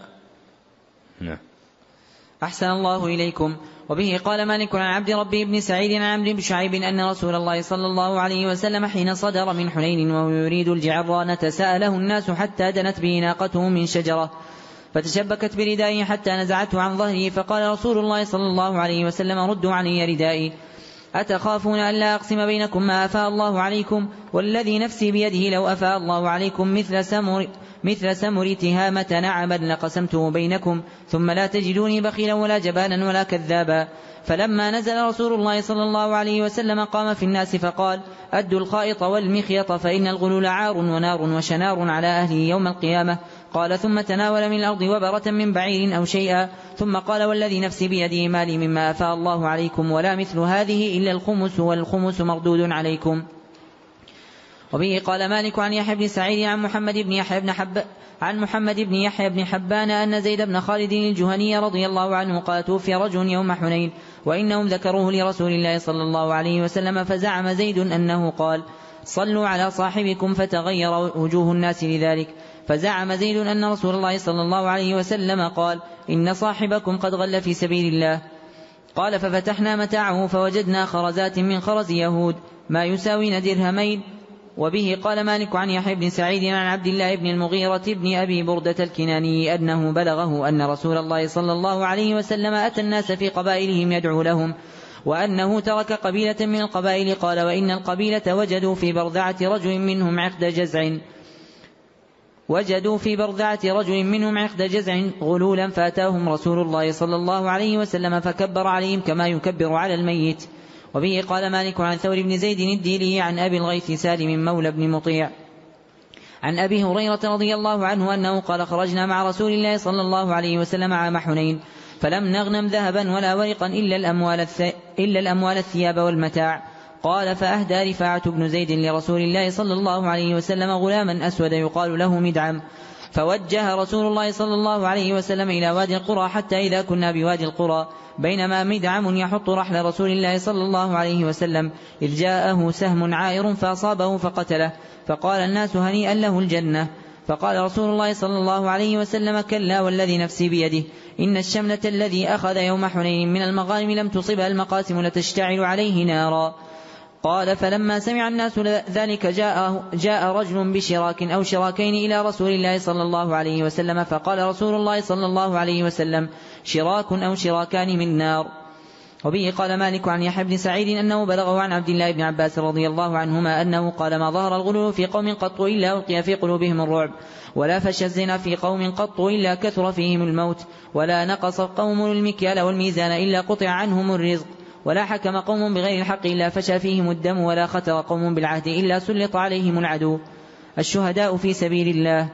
A: نعم.
C: أحسن الله إليكم. وبه قال مالك عن عبد ربي بن سعيد عن عمرو بن شعيب أن رسول الله صلى الله عليه وسلم حين صدر من حنين وهو يريد الجعرانة سأله الناس حتى دنت به ناقته من شجرة فتشبكت بردائه حتى نزعته عن ظهره، فقال رسول الله صلى الله عليه وسلم ردوا عني ردائي أتخافون أن لا أقسم بينكم ما أفاء الله عليكم؟ والذي نفسي بيده لو أفاء الله عليكم مثل سمر مثل سمر تهامة نعما لقسمته بينكم، ثم لا تجدوني بخيلا ولا جبانا ولا كذابا. فلما نزل رسول الله صلى الله عليه وسلم قام في الناس فقال أدوا الخائط والمخيط فإن الغلول عار ونار وشنار على أهله يوم القيامة. قال ثم تناول من الأرض وبرة من بعير أو شيئا، ثم قال والذي نفسي بيده مالي مما أفاء الله عليكم ولا مثل هذه إلا الخمس والخمس مردود عليكم. وبه قال مالك عن يحيى بن سعيد عن محمد بن يحيى بن حب عن محمد بن يحيى بن حبان أن زيد بن خالد الجهني رضي الله عنه قال توفي رجل يوم حنين وإنهم ذكروه لرسول الله صلى الله عليه وسلم، فزعم زيد أنه قال صلوا على صاحبكم فتغير وجوه الناس لذلك. فزعم زيد أن رسول الله صلى الله عليه وسلم قال إن صاحبكم قد غل في سبيل الله. قال ففتحنا متاعه فوجدنا خرزات من خرز يهود ما يساوين درهمين. وبه قال مالك عن يحيى بن سعيد عن عبد الله بن المغيرة بن أبي بردة الكناني أنه بلغه أن رسول الله صلى الله عليه وسلم أتى الناس في قبائلهم يدعو لهم، وأنه ترك قبيلة من القبائل. قال وإن القبيلة وجدوا في برذعة رجل منهم عقد جزع وجدوا في برذعة رجل منهم عقد جزع غلولا، فأتاهم رسول الله صلى الله عليه وسلم فكبر عليهم كما يكبر على الميت. وبه قال مالك عن ثور بن زيد الديلي عن أبي الغيث سالم مولى بن مطيع عن أبي هريرة رضي الله عنه أنه قال خرجنا مع رسول الله صلى الله عليه وسلم عام حنين فلم نغنم ذهبا ولا ورقا إلا الأموال, الث... إلا الأموال الثياب والمتاع. قال فأهدى رفاعة بن زيد لرسول الله صلى الله عليه وسلم غلاما أسود يقال له مدعم، فوجه رسول الله صلى الله عليه وسلم إلى وادي القرى حتى إذا كنا بوادي القرى بينما مدعم يحط رحل رسول الله صلى الله عليه وسلم إذ جاءه سهم عائر فأصابه فقتله، فقال الناس هنيئا له الجنة. فقال رسول الله صلى الله عليه وسلم كلا والذي نفسي بيده إن الشملة الذي أخذ يوم حنين من المغانم لم تصبها المقاسم لتشتعل عليه نارا. قال فلما سمع الناس ذلك جاء, جاء رجل بشراك أو شراكين إلى رسول الله صلى الله عليه وسلم فقال رسول الله صلى الله عليه وسلم شراك أو شراكان من نار. وبه قال مالك عن يحيى بن سعيد أنه بلغه عن عبد الله بن عباس رضي الله عنهما أنه قال ما ظهر الغلو في قوم قط إلا ألقي في قلوبهم الرعب، ولا فشى الزنا في قوم قط إلا كثر فيهم الموت، ولا نقص قوم المكيال والميزان إلا قطع عنهم الرزق، ولا حكم قوم بغير الحق إلا فشى فيهم الدم، ولا ختر قوم بالعهد إلا سلط عليهم العدو. الشهداء في سبيل الله.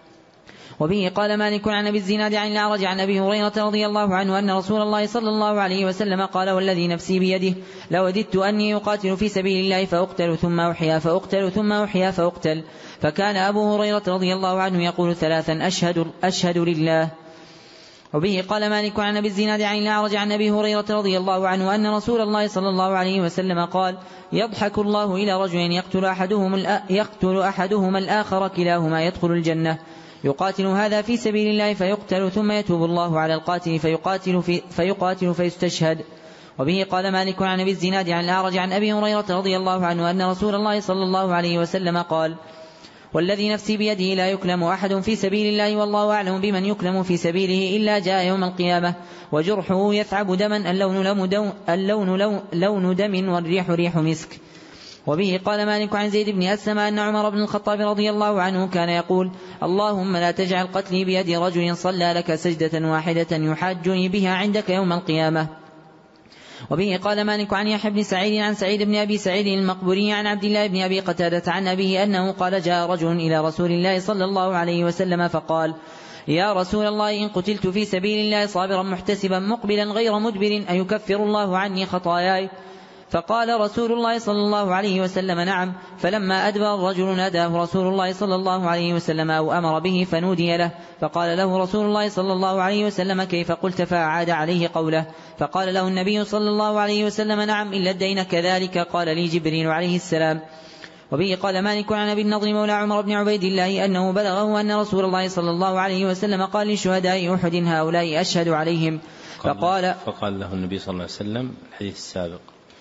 C: وبه قال مالك عن أبي الزناد عن الأعرج عن أبي هريرة رضي الله عنه أن رسول الله صلى الله عليه وسلم قال والذي نفسي بيده لوددت أني أقاتل في سبيل الله فأقتل ثم أحيا فأقتل ثم أحيا فأقتل. فكان أبو هريرة رضي الله عنه يقول ثلاثا أشهد, أشهد لله. وبه قال مالك عن أبي الزناد عن الأعرج عن أبي هريرة رضي الله عنه أن رسول الله صلى الله عليه وسلم قال يضحك الله إلى رجل يقتل أحدهم, يقتل أحدهما الآخر كلاهما يدخل الجنة، يقاتل هذا في سبيل الله فيقتل ثم يتوب الله على القاتل فيقاتل, في فيقاتل فيستشهد. وبه قال مالك عن أبي الزناد عن الأعرج عن أبي هريرة رضي الله عنه أن رسول الله صلى الله عليه وسلم قال والذي نفسي بيده لا يكلم أحد في سبيل الله والله أعلم بمن يكلم في سبيله إلا جاء يوم القيامة وجرحه يثعب دما اللون, لون, اللون لون, لون دم والريح ريح مسك. وبه قال مالك عن زيد بن أسلم أن عمر بن الخطاب رضي الله عنه كان يقول اللهم لا تجعل قتلي بيد رجل صلى لك سجدة واحدة يحاجني بها عندك يوم القيامة. وبه قال مالك عن يحيى بن سعيد عن سعيد بن أبي سعيد المقبوري عن عبد الله بن أبي قتادة عن أبيه أنه قال جاء رجل إلى رسول الله صلى الله عليه وسلم فقال يا رسول الله إن قتلت في سبيل الله صابرا محتسبا مقبلا غير مدبر أيكفر الله عني خطاياي؟ فقال رسول الله صلى الله عليه وسلم نعم. فلما أدبر الرجل ناداه رسول الله صلى الله عليه وسلم أو أمر به فنودي له، فقال له رسول الله صلى الله عليه وسلم كيف قلت؟ فأعاد عليه قوله، فقال له النبي صلى الله عليه وسلم نعم إلا الدين كذلك قال لي جبريل عليه السلام. وبه قال مالك عن أبي النضر مولى عمر بن عبيد الله أنه بلغه أن رسول الله صلى الله عليه وسلم قال لشهداء أحد هؤلاء أشهد عليهم. فقال,
A: فقال له النبي صلى الله عليه وسلم الحديث السابق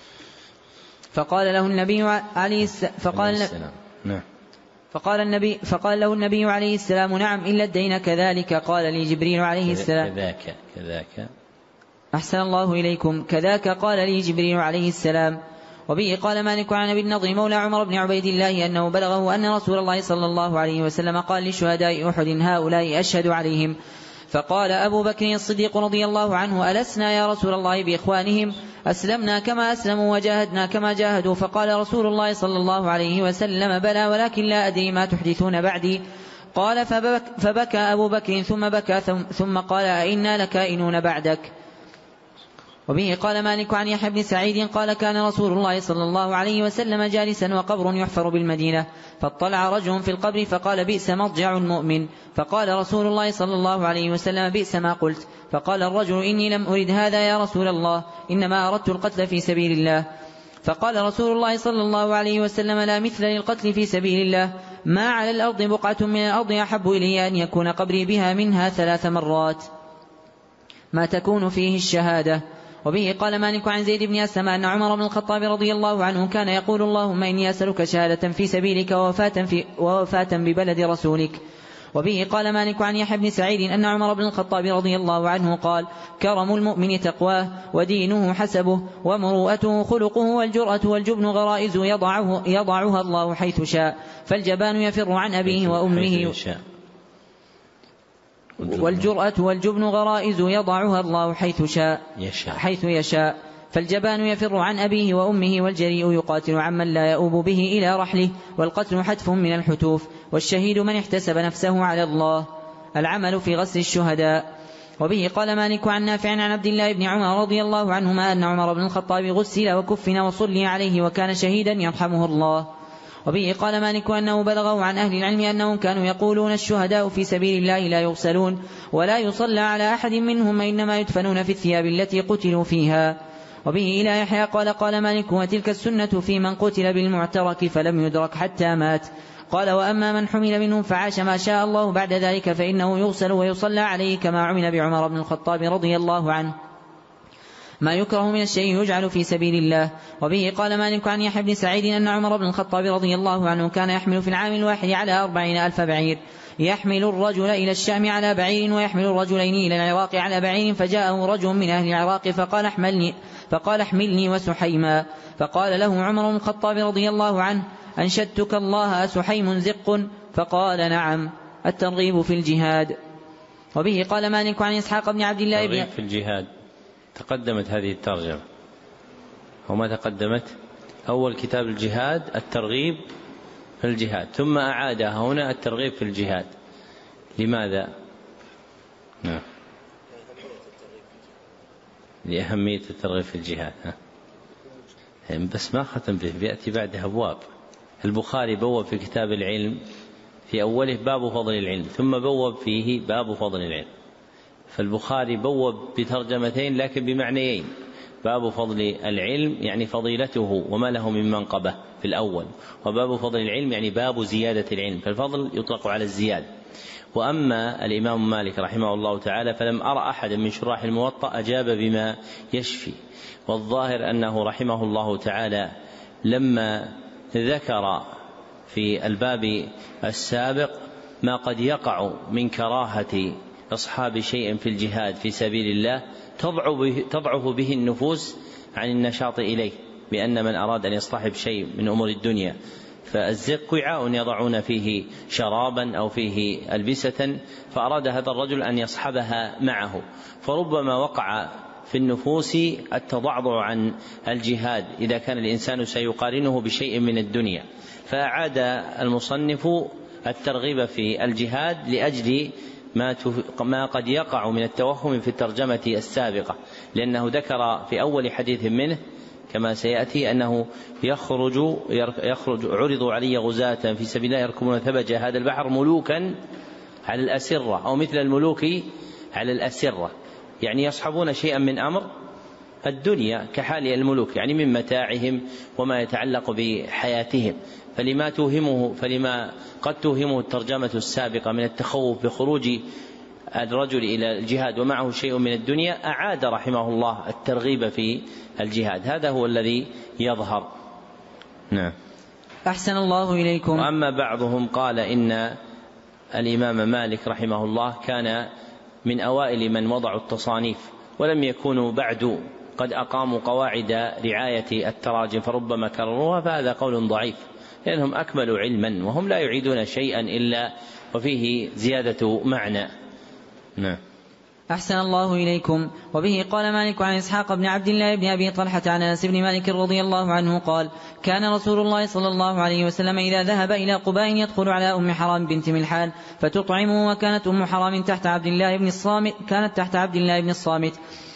C: فقال له النبي عليه السلام فقال,
A: نعم.
C: فقال, النبي فقال له النبي عليه السلام نعم إلا الدين كذلك قال لي جبريل عليه السلام.
A: كذاك كذاك
C: أحسن الله إليكم كذاك قال لي جبريل عليه السلام. وبه قال مالك عن أبي النضر مولى عمر بن عبيد الله أنه بلغه أن رسول الله صلى الله عليه وسلم قال لشهداء أحد هؤلاء أشهد عليهم. فقال أبو بكر الصديق رضي الله عنه ألسنا يا رسول الله بإخوانهم؟ أسلمنا كما أسلموا وجاهدنا كما جاهدوا. فقال رسول الله صلى الله عليه وسلم بلى ولكن لا أدري ما تحدثون بعدي. قال فبك فبكى أبو بكر ثم بكى ثم قال أئنا لكائنون بعدك. وبه قال مالك عن يحيى بن سعيد قال كان رسول الله صلى الله عليه وسلم جالسا وقبر يحفر بالمدينة فاطلع رجل في القبر فقال بئس مضجع المؤمن. فقال رسول الله صلى الله عليه وسلم بئس ما قلت. فقال الرجل إني لم أرد هذا يا رسول الله إنما أردت القتل في سبيل الله. فقال رسول الله صلى الله عليه وسلم لا مثل للقتل في سبيل الله ما على الأرض بقعة من الأرض أحب إلي أن يكون قبري بها منها ثلاث مرات ما تكون فيه الشهادة. وبه قال مالك عن زيد بن أسلم أن عمر بن الخطاب رضي الله عنه كان يقول اللهم إني أسألك شهادة في سبيلك ووفاة, في ووفاة ببلد رسولك. وبه قال مالك عن يحيى بن سعيد أن عمر بن الخطاب رضي الله عنه قال كرم المؤمن تقواه ودينه حسبه ومروءته خلقه والجرأة والجبن غرائز يضعه يضعها الله حيث شاء فالجبان يفر عن أبيه وأمه والجرأة والجبن غرائز يضعها الله حيث شاء
A: يشاء
C: حيث يشاء فالجبان يفر عن أبيه وأمه والجريء يقاتل عمن لا يؤوب به إلى رحله والقتل حتف من الحتوف والشهيد من احتسب نفسه على الله. العمل في غسل الشهداء. وبه قال مالك عن نافع عن عبد الله بن عمر رضي الله عنهما أن عمر بن الخطاب غسل وكفن وصلي عليه وكان شهيدا يرحمه الله. وبه قال مالك أنه بلغه عن أهل العلم أنهم كانوا يقولون الشهداء في سبيل الله لا يغسلون ولا يصلى على أحد منهم إنما يدفنون في الثياب التي قتلوا فيها. وبه إلى يحيى قال قال مالك وتلك السنة في من قتل بالمعترك فلم يدرك حتى مات. قال وأما من حمل منهم فعاش ما شاء الله بعد ذلك فإنه يغسل ويصلى عليه كما عمل بعمر بن الخطاب رضي الله عنه ما يكره من الشيء يجعل في سبيل الله. وبه قال مالك عن يحيى بن سعيد أن عمر بن الخطاب رضي الله عنه كان يحمل في العام الواحد على أربعين ألف بعير، يحمل الرجل إلى الشام على بعير ويحمل الرجلين إلى العراق على بعير، فجاءه رجل من أهل العراق فقال احملني, فقال احملني وسحيما، فقال له عمر بن الخطاب رضي الله عنه أنشدتك الله أسحيم زق؟ فقال نعم. الترغيب في الجهاد. وبه قال مالك عن إسحاق بن عبد الله
A: الترغيب في الجهاد تقدمت هذه الترجمة وما تقدمت أول كتاب الجهاد الترغيب في الجهاد، ثم أعادها هنا الترغيب في الجهاد. لماذا؟ نعم. لأهمية الترغيب في الجهاد. بس ما ختم به، بيأتي بعدها أبواب. البخاري بوب في كتاب العلم في أوله باب فضل العلم، ثم بوب فيه باب فضل العلم. فالبخاري بوب بترجمتين لكن بمعنيين، باب فضل العلم يعني فضيلته وما له من منقبة في الأول، وباب فضل العلم يعني باب زيادة العلم، فالفضل يطلق على الزيادة. وأما الإمام مالك رحمه الله تعالى فلم أرى أحد من شراح الموطأ أجاب بما يشفي، والظاهر أنه رحمه الله تعالى لما ذكر في الباب السابق ما قد يقع من كراهة أصحاب شيء في الجهاد في سبيل الله تضعف به النفوس عن النشاط إليه، بأن من أراد أن يصطحب شيء من أمور الدنيا فالزق وعاء يضعون فيه شرابا أو فيه ألبسة، فأراد هذا الرجل أن يصحبها معه، فربما وقع في النفوس التضعضع عن الجهاد إذا كان الإنسان سيقارنه بشيء من الدنيا. فأعاد المصنف الترغيب في الجهاد لأجل ما, ما قد يقع من التوهم في الترجمة السابقة، لأنه ذكر في أول حديث منه كما سيأتي أنه يخرج, يخرج عرضوا علي غزاة في سبيل الله يركبون ثبج هذا البحر ملوكا على الأسرة أو مثل الملوك على الأسرة، يعني يصحبون شيئا من أمر الدنيا كحال الملوك، يعني من متاعهم وما يتعلق بحياتهم. فلما توهمه فلما قد توهمه الترجمة السابقة من التخوف بخروج الرجل إلى الجهاد ومعه شيء من الدنيا، أعاد رحمه الله الترغيب في الجهاد. هذا هو الذي يظهر. نعم.
C: أحسن الله إليكم.
A: وأما بعضهم قال إن الإمام مالك رحمه الله كان من أوائل من وضعوا التصانيف ولم يكونوا بعد قد أقاموا قواعد رعاية التراجم فربما كرروها، فهذا قول ضعيف، لأنهم أكملوا علما وهم لا يعيدون شيئا إلا وفيه زيادة معنى. نعم.
C: أحسن الله إليكم. وبه قال مالك عن إسحاق بن عبد الله بن أبي طلحة عن أنس بن مالك رضي الله عنه قال كان رسول الله صلى الله عليه وسلم إذا ذهب إلى قباء يدخل على أم حرام بنت ملحان فتطعمه، وكانت أم حرام تحت عبد الله بن الصامت كانت تحت عبد الله بن الصامت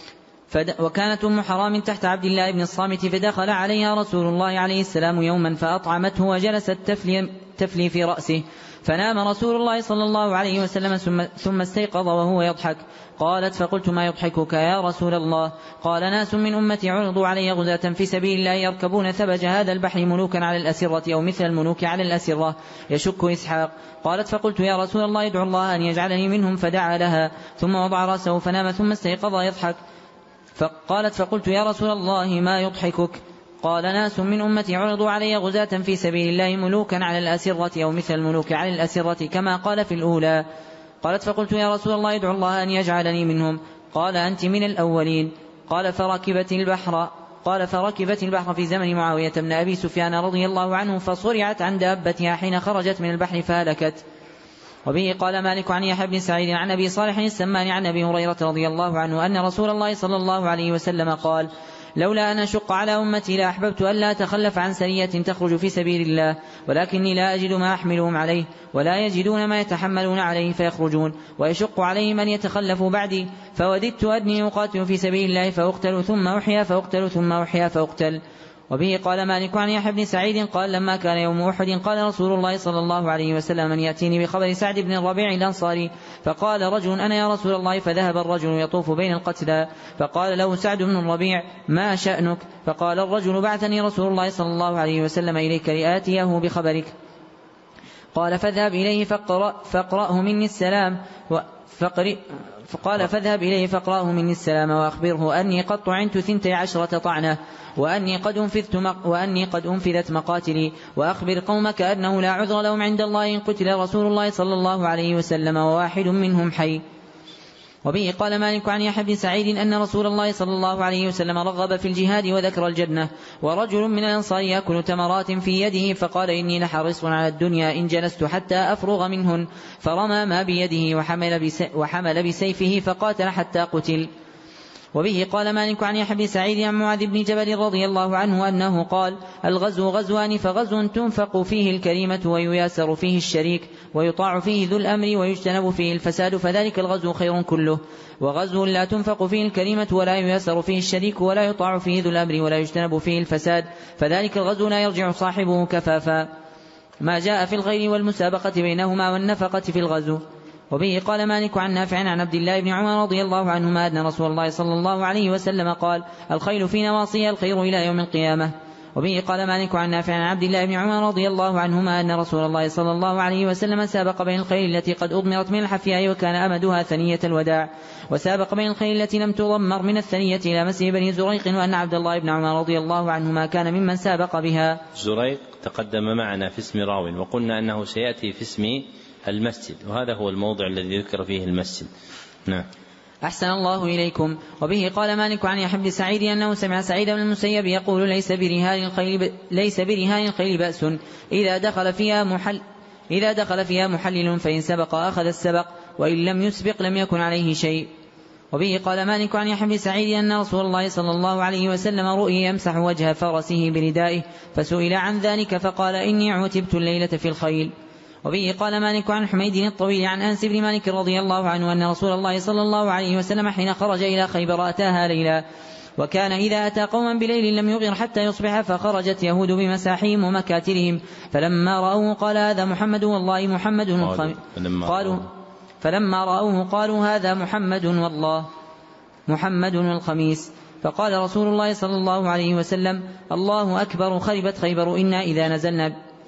C: وكانت أم حرام تحت عبد الله بن الصامت فدخل عليها رسول الله عليه السلام يوما فأطعمته وجلست تفلي, تفلي في رأسه، فنام رسول الله صلى الله عليه وسلم ثم استيقظ وهو يضحك. قالت فقلت ما يضحكك يا رسول الله؟ قال ناس من أمتي عرضوا علي غزاة في سبيل الله يركبون ثبج هذا البحر ملوكا على الأسرة أو مثل الملوك على الأسرة. يشك إسحاق. قالت فقلت يا رسول الله ادعو الله أن يجعلني منهم، فدعا لها ثم وضع رأسه فنام ثم استيقظ يضحك. فقالت فقلت يا رسول الله ما يضحكك؟ قال ناس من أمتي عرضوا علي غزاة في سبيل الله ملوكا على الأسرة أو مثل الملوك على الأسرة كما قال في الأولى. قالت فقلت يا رسول الله ادعو الله أن يجعلني منهم. قال أنت من الأولين. قال فركبت البحر قال فركبت البحر في زمن معاوية بن أبي سفيان رضي الله عنه فصرعت عن دابتها حين خرجت من البحر فهلكت. وبه قال مالك عن يحيى بن سعيد عن أبي صالح السمان عن أبي هريرة رضي الله عنه أن رسول الله صلى الله عليه وسلم قال لولا أن أشق على أمتي لأحببت أن لا أتخلف عن سرية تخرج في سبيل الله، ولكني لا أجد ما أحملهم عليه ولا يجدون ما يتحملون عليه فيخرجون، ويشق عليهم أن يتخلفوا بعدي، فوددت أني أقاتل في سبيل الله فأقتل ثم أحيا فأقتل ثم أحيا فأقتل. وبه قال مالك عن يحيى بن سعيد قال لما كان يوم أحد قال رسول الله صلى الله عليه وسلم من يأتيني بخبر سعد بن الربيع الأنصاري، فقال رجل أنا يا رسول الله، فذهب الرجل يطوف بين القتلى، فقال له سعد بن الربيع ما شأنك؟ فقال الرجل بعثني رسول الله صلى الله عليه وسلم إليك لآتيه بخبرك. قال فاذهب إليه فاقرأ فاقرأه مني السلام فقرئ فقال فاذهب إليه فاقرأه مني السلام وأخبره أني قد طعنت ثنتي عشرة طعنة وأني قد أنفذت, مق وأني قد أنفذت مقاتلي، وأخبر قومك أنه لا عذر لهم عند الله إن قتل رسول الله صلى الله عليه وسلم وواحد منهم حي. وبه قال مالك عن يحيى بن سعيد أن رسول الله صلى الله عليه وسلم رغب في الجهاد وذكر الجنة، ورجل من الأنصار يأكل تمرات في يده فقال إني لحريص على الدنيا إن جلست حتى أفرغ منهن، فرمى ما بيده وحمل, وحمل بسيفه فقاتل حتى قتل. وبه قال مالك عن يحيى بن سعيد عن معاذ بن جبل رضي الله عنه أنه قال الغزو غزوان، فغزو تنفق فيه الكريمة ويياسر فيه الشريك ويطاع فيه ذو الأمر ويجتنب فيه الفساد، فذلك الغزو خير كله، وغزو لا تنفق فيه الكريمة ولا يياسر فيه الشريك ولا يطاع فيه ذو الأمر ولا يجتنب فيه الفساد، فذلك الغزو لا يرجع صاحبه كفافا، ما جاء في الخير والمسابقة بينهما والنفقة في الغزو. وبه قال مالك عن نافع عن عبد الله بن عمر رضي الله عنهما أن رسول الله صلى الله عليه وسلم قال الخيل في نواصيها الخير إلى يوم القيامة. وبه قال مالك عن نافع عن عبد الله بن عمر رضي الله عنهما أن رسول الله صلى الله عليه وسلم سابق بين الخيل التي قد أضمرت من الحفياء وكان أمدها ثنية الوداع، وسابق بين الخيل التي لم تضمر من الثنية إلى مسير بني زريق، وأن عبد الله بن عمر رضي الله عنهما كان ممن سابق بها.
A: زريق تقدم معنا في اسم راو، وقلنا أنه سيأتي في اسم المسجد، وهذا هو الموضع الذي ذكر فيه المسجد. نعم.
C: أحسن الله إليكم. وبه قال مالك عن يحيى بن سعيد أنه سمع سعيد بن المسيب يقول ليس برهان الخيل ليس برهان الخيل بأس إذا دخل فيها محل إذا دخل فيها محلل، فإن سبق أخذ السبق وإن لم يسبق لم يكن عليه شيء. وبه قال مالك عن يحيى بن سعيد أن رسول الله صلى الله عليه وسلم رؤي يمسح وجه فرسه بردائه، فسئل عن ذلك فقال إني عتبت الليلة في الخيل. وبه قال مالك عن حميد الطويل عن أنس بن مالك رضي الله عنه أن رسول الله صلى الله عليه وسلم حين خرج إلى خيبر أتاها ليلا، وكان إذا أتى قوما بليل لم يغر حتى يصبح، فخرجت يهود بمساحيهم ومكاترهم، فلما رأوه قال هذا محمد والله محمد الخميس. قالوا فلما رأوه قالوا هذا محمد والله محمد الخميس. فقال رسول الله صلى الله عليه وسلم الله أكبر خربت خيبر إنا إذا نزلنا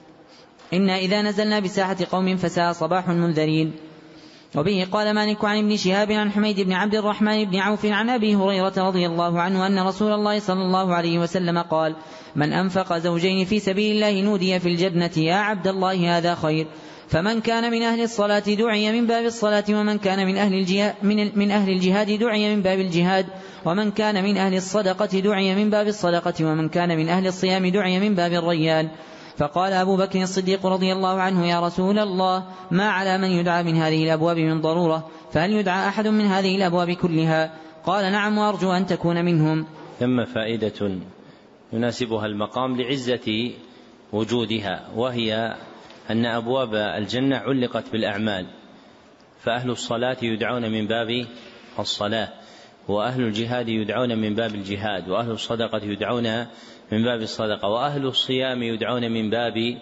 C: إنا إذا نزلنا بساحة قوم فساء صباح المنذرين. وبه قال مالك عن ابن شهاب عن حميد بن عبد الرحمن بن عوف عن أبي هريرة رضي الله عنه أن رسول الله صلى الله عليه وسلم قال من أنفق زوجين في سبيل الله نودي في الجنة يا عبد الله هذا خير، فمن كان من أهل الصلاة دعي من باب الصلاة، ومن كان من أهل الجهاد من, من أهل الجهاد دعي من باب الجهاد، ومن كان من أهل الصدقة دعي من باب الصدقة، ومن كان من أهل الصيام دعي من باب الريان. فقال أبو بكر الصديق رضي الله عنه يا رسول الله ما على من يدعى من هذه الأبواب من ضرورة، فهل يدعى أحد من هذه الأبواب كلها؟ قال نعم وأرجو أن تكون منهم.
A: ثم فائدة يناسبها المقام لعزة وجودها، وهي أن أبواب الجنة علقت بالأعمال، فأهل الصلاة يدعون من باب الصلاة، وأهل الجهاد يدعون من باب الجهاد، وأهل الصدقة يدعون من باب الصدقة، وأهل الصيام يدعون من باب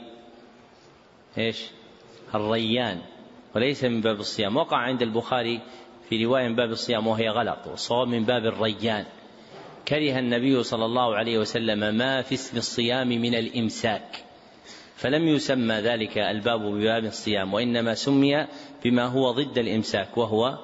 A: إيش؟ الريان، وليس من باب الصيام. وقع عند البخاري في رواية من باب الصيام وهي غلط، والصواب من باب الريان. كره النبي صلى الله عليه وسلم ما في اسم الصيام من الإمساك، فلم يسمى ذلك الباب بباب الصيام، وإنما سمي بما هو ضد الإمساك وهو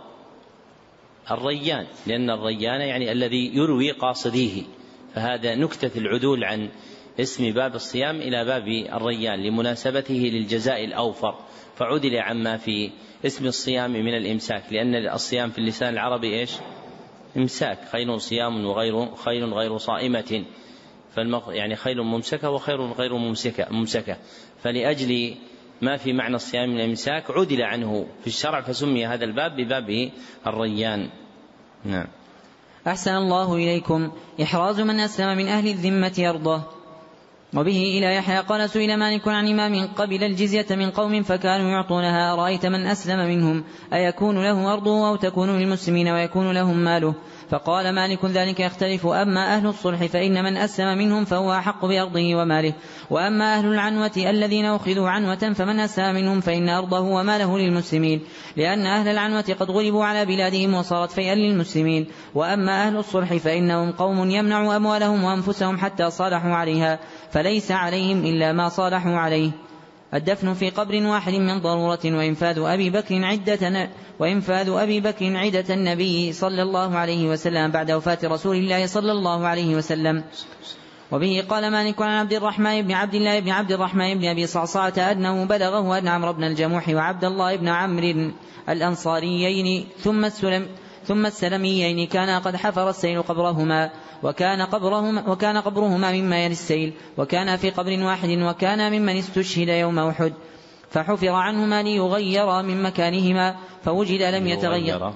A: الريان، لأن الريان يعني الذي يروي قاصديه، فهذا نكتة العدول عن اسم باب الصيام إلى باب الريان لمناسبته للجزاء الأوفر، فعدل عما في اسم الصيام من الإمساك، لأن الصيام في اللسان العربي إيش؟ إمساك، خيل صيام وغير خيل غير صائمة، يعني خيل ممسكة وخير غير ممسكة, ممسكة فلأجل ما في معنى الصيام من الإمساك عدل عنه في الشرع، فسمي هذا الباب بباب الريان. نعم.
C: أحسن الله إليكم. إحراز من أسلم من أهل الذمة أرضه. وبه إلى يحيى قال سئل مالك عن إمام قبل الجزية من قوم فكانوا يعطونها أرأيت من أسلم منهم أيكون له أرضه أو تكون للمسلمين ويكون لهم ماله؟ فقال مالك ذلك يختلف، أما أهل الصلح فإن من أسلم منهم فهو أحق بأرضه وماله، وأما أهل العنوة الذين أخذوا عنوة فمن أسلم منهم فإن أرضه وماله للمسلمين، لأن أهل العنوة قد غلبوا على بلادهم وصارت فيئا للمسلمين. وأما أهل الصلح فإنهم قوم يمنعوا أموالهم وأنفسهم حتى صالحوا عليها، فليس عليهم إلا ما صالحوا عليه. الدفن في قبر واحد من ضرورة، وإنفاذ أبي بكر عدة وإنفاذ أبي بكر عدة النبي صلى الله عليه وسلم بعد وفاة رسول الله صلى الله عليه وسلم. وبه قال مالك عن عبد الرحمن بن عبد الله بن عبد الرحمن بن أبي صعصعة أنه بلغه أن عمرو بن الجموح وعبد الله بن عمرو الأنصاريين ثم السلم ثم السلميين كانا قد حفر السيل قبرهما، وكان قبرهما, وكان قبرهما مما يلي السيل، وكان في قبر واحد، وكان ممن استشهد يوم أحد، فحفر عنهما ليغير من مكانهما فوجد لم يتغير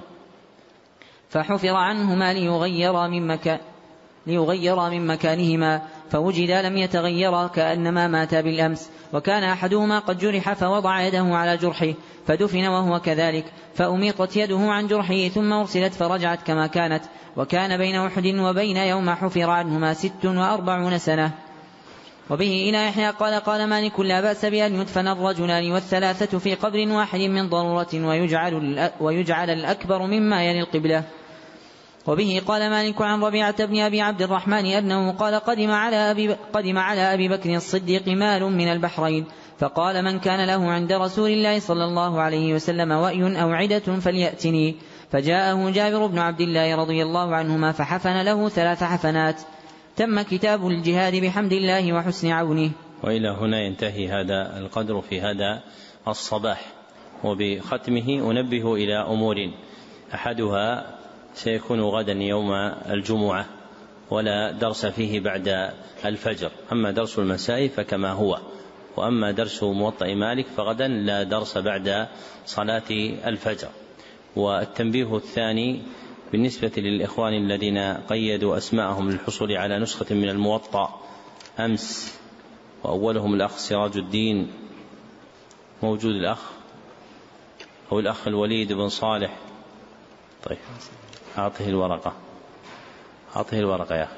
C: فحفر عنهما ليغير من مكان ليغير من مكانهما فوجد لم يتغير كأنما مات بالأمس. وكان أحدهما قد جرح فوضع يده على جرحه فدفن وهو كذلك، فأميطت يده عن جرحه ثم أرسلت فرجعت كما كانت. وكان بين أحد وبين يوم حفر عنهما ست وأربعون سنة. وبه إلى يحيى قال قال مالك لا بأس بأن يدفن الرجلان والثلاثة في قبر واحد من ضرورة، ويجعل, ويجعل الأكبر مما يلي القبلة. وبه قال مالك عن ربيعة بن أبي عبد الرحمن أنه قال قدم على أبي, قدم على أبي بكر الصديق مال من البحرين، فقال من كان له عند رسول الله صلى الله عليه وسلم وأي أو عدة فليأتني، فجاءه جابر بن عبد الله رضي الله عنهما فحفن له ثلاث حفنات. تم كتاب الجهاد بحمد الله وحسن عونه.
A: وإلى هنا ينتهي هذا القدر في هذا الصباح، وبختمه أنبه إلى أمور، أحدها سيكون غدا يوم الجمعة ولا درس فيه بعد الفجر، أما درس المساء فكما هو، وأما درس موطأ مالك فغدا لا درس بعد صلاة الفجر. والتنبيه الثاني بالنسبة للإخوان الذين قيدوا أسماءهم للحصول على نسخة من الموطأ أمس، وأولهم الأخ سراج الدين، موجود الأخ أو الأخ الوليد بن صالح. طيب أعطه الورقة أعطه الورقة يا أخي.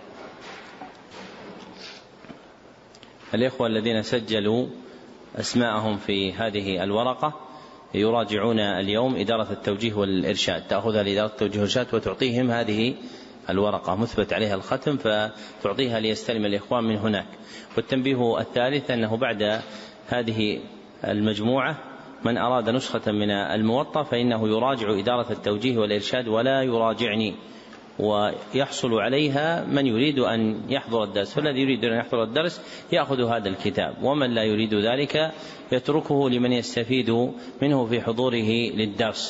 A: الإخوة الذين سجلوا أسماءهم في هذه الورقة يراجعون اليوم إدارة التوجيه والإرشاد، تأخذها لإدارة التوجيه والإرشاد وتعطيهم هذه الورقة مثبت عليها الختم، فتعطيها ليستلم الإخوان من هناك. والتنبيه الثالث أنه بعد هذه المجموعة من أراد نسخة من الموطأ فإنه يراجع إدارة التوجيه والإرشاد ولا يراجعني، ويحصل عليها من يريد أن يحضر الدرس، فالذي يريد أن يحضر الدرس يأخذ هذا الكتاب، ومن لا يريد ذلك يتركه لمن يستفيد منه في حضوره للدرس.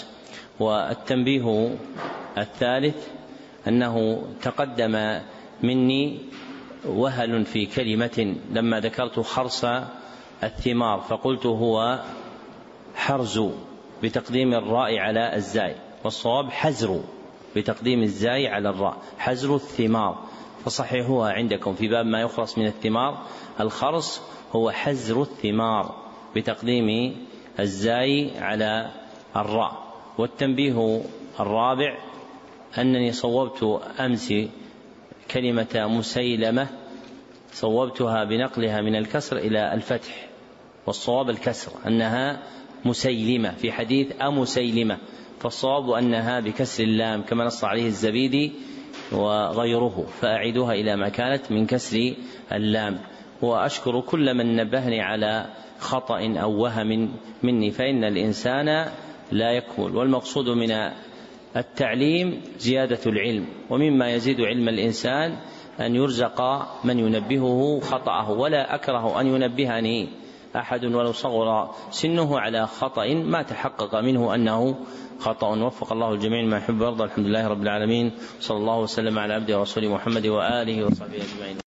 A: والتنبيه الثالث أنه تقدم مني وهل في كلمة لما ذكرت خرص الثمار فقلت هو حرز بتقديم الراء على الزاي، والصواب حزر بتقديم الزاي على الراء، حزر الثمار، فصححوها عندكم في باب ما يخرص من الثمار. الخرص هو حزر الثمار بتقديم الزاي على الراء. والتنبيه الرابع أنني صوبت أمس كلمة مسيلمة، صوبتها بنقلها من الكسر إلى الفتح، والصواب الكسر أنها مسيلمة في حديث أمسيلمة، فالصواب أنها بكسر اللام كما نص عليه الزبيدي وغيره، فأعيدها إلى ما كانت من كسر اللام. وأشكر كل من نبهني على خطأ أو وهم مني، فإن الإنسان لا يكمل، والمقصود من التعليم زيادة العلم، ومما يزيد علم الإنسان أن يرزق من ينبهه خطأه، ولا أكره أن ينبهني أحد ولو صغر سنه على خطأ ما تحقق منه أنه خطأ. وفق الله الجميع ما يحب ويرضى. الحمد لله رب العالمين، صلى الله وسلم على عبده ورسوله محمد وآله وصحبه أجمعين.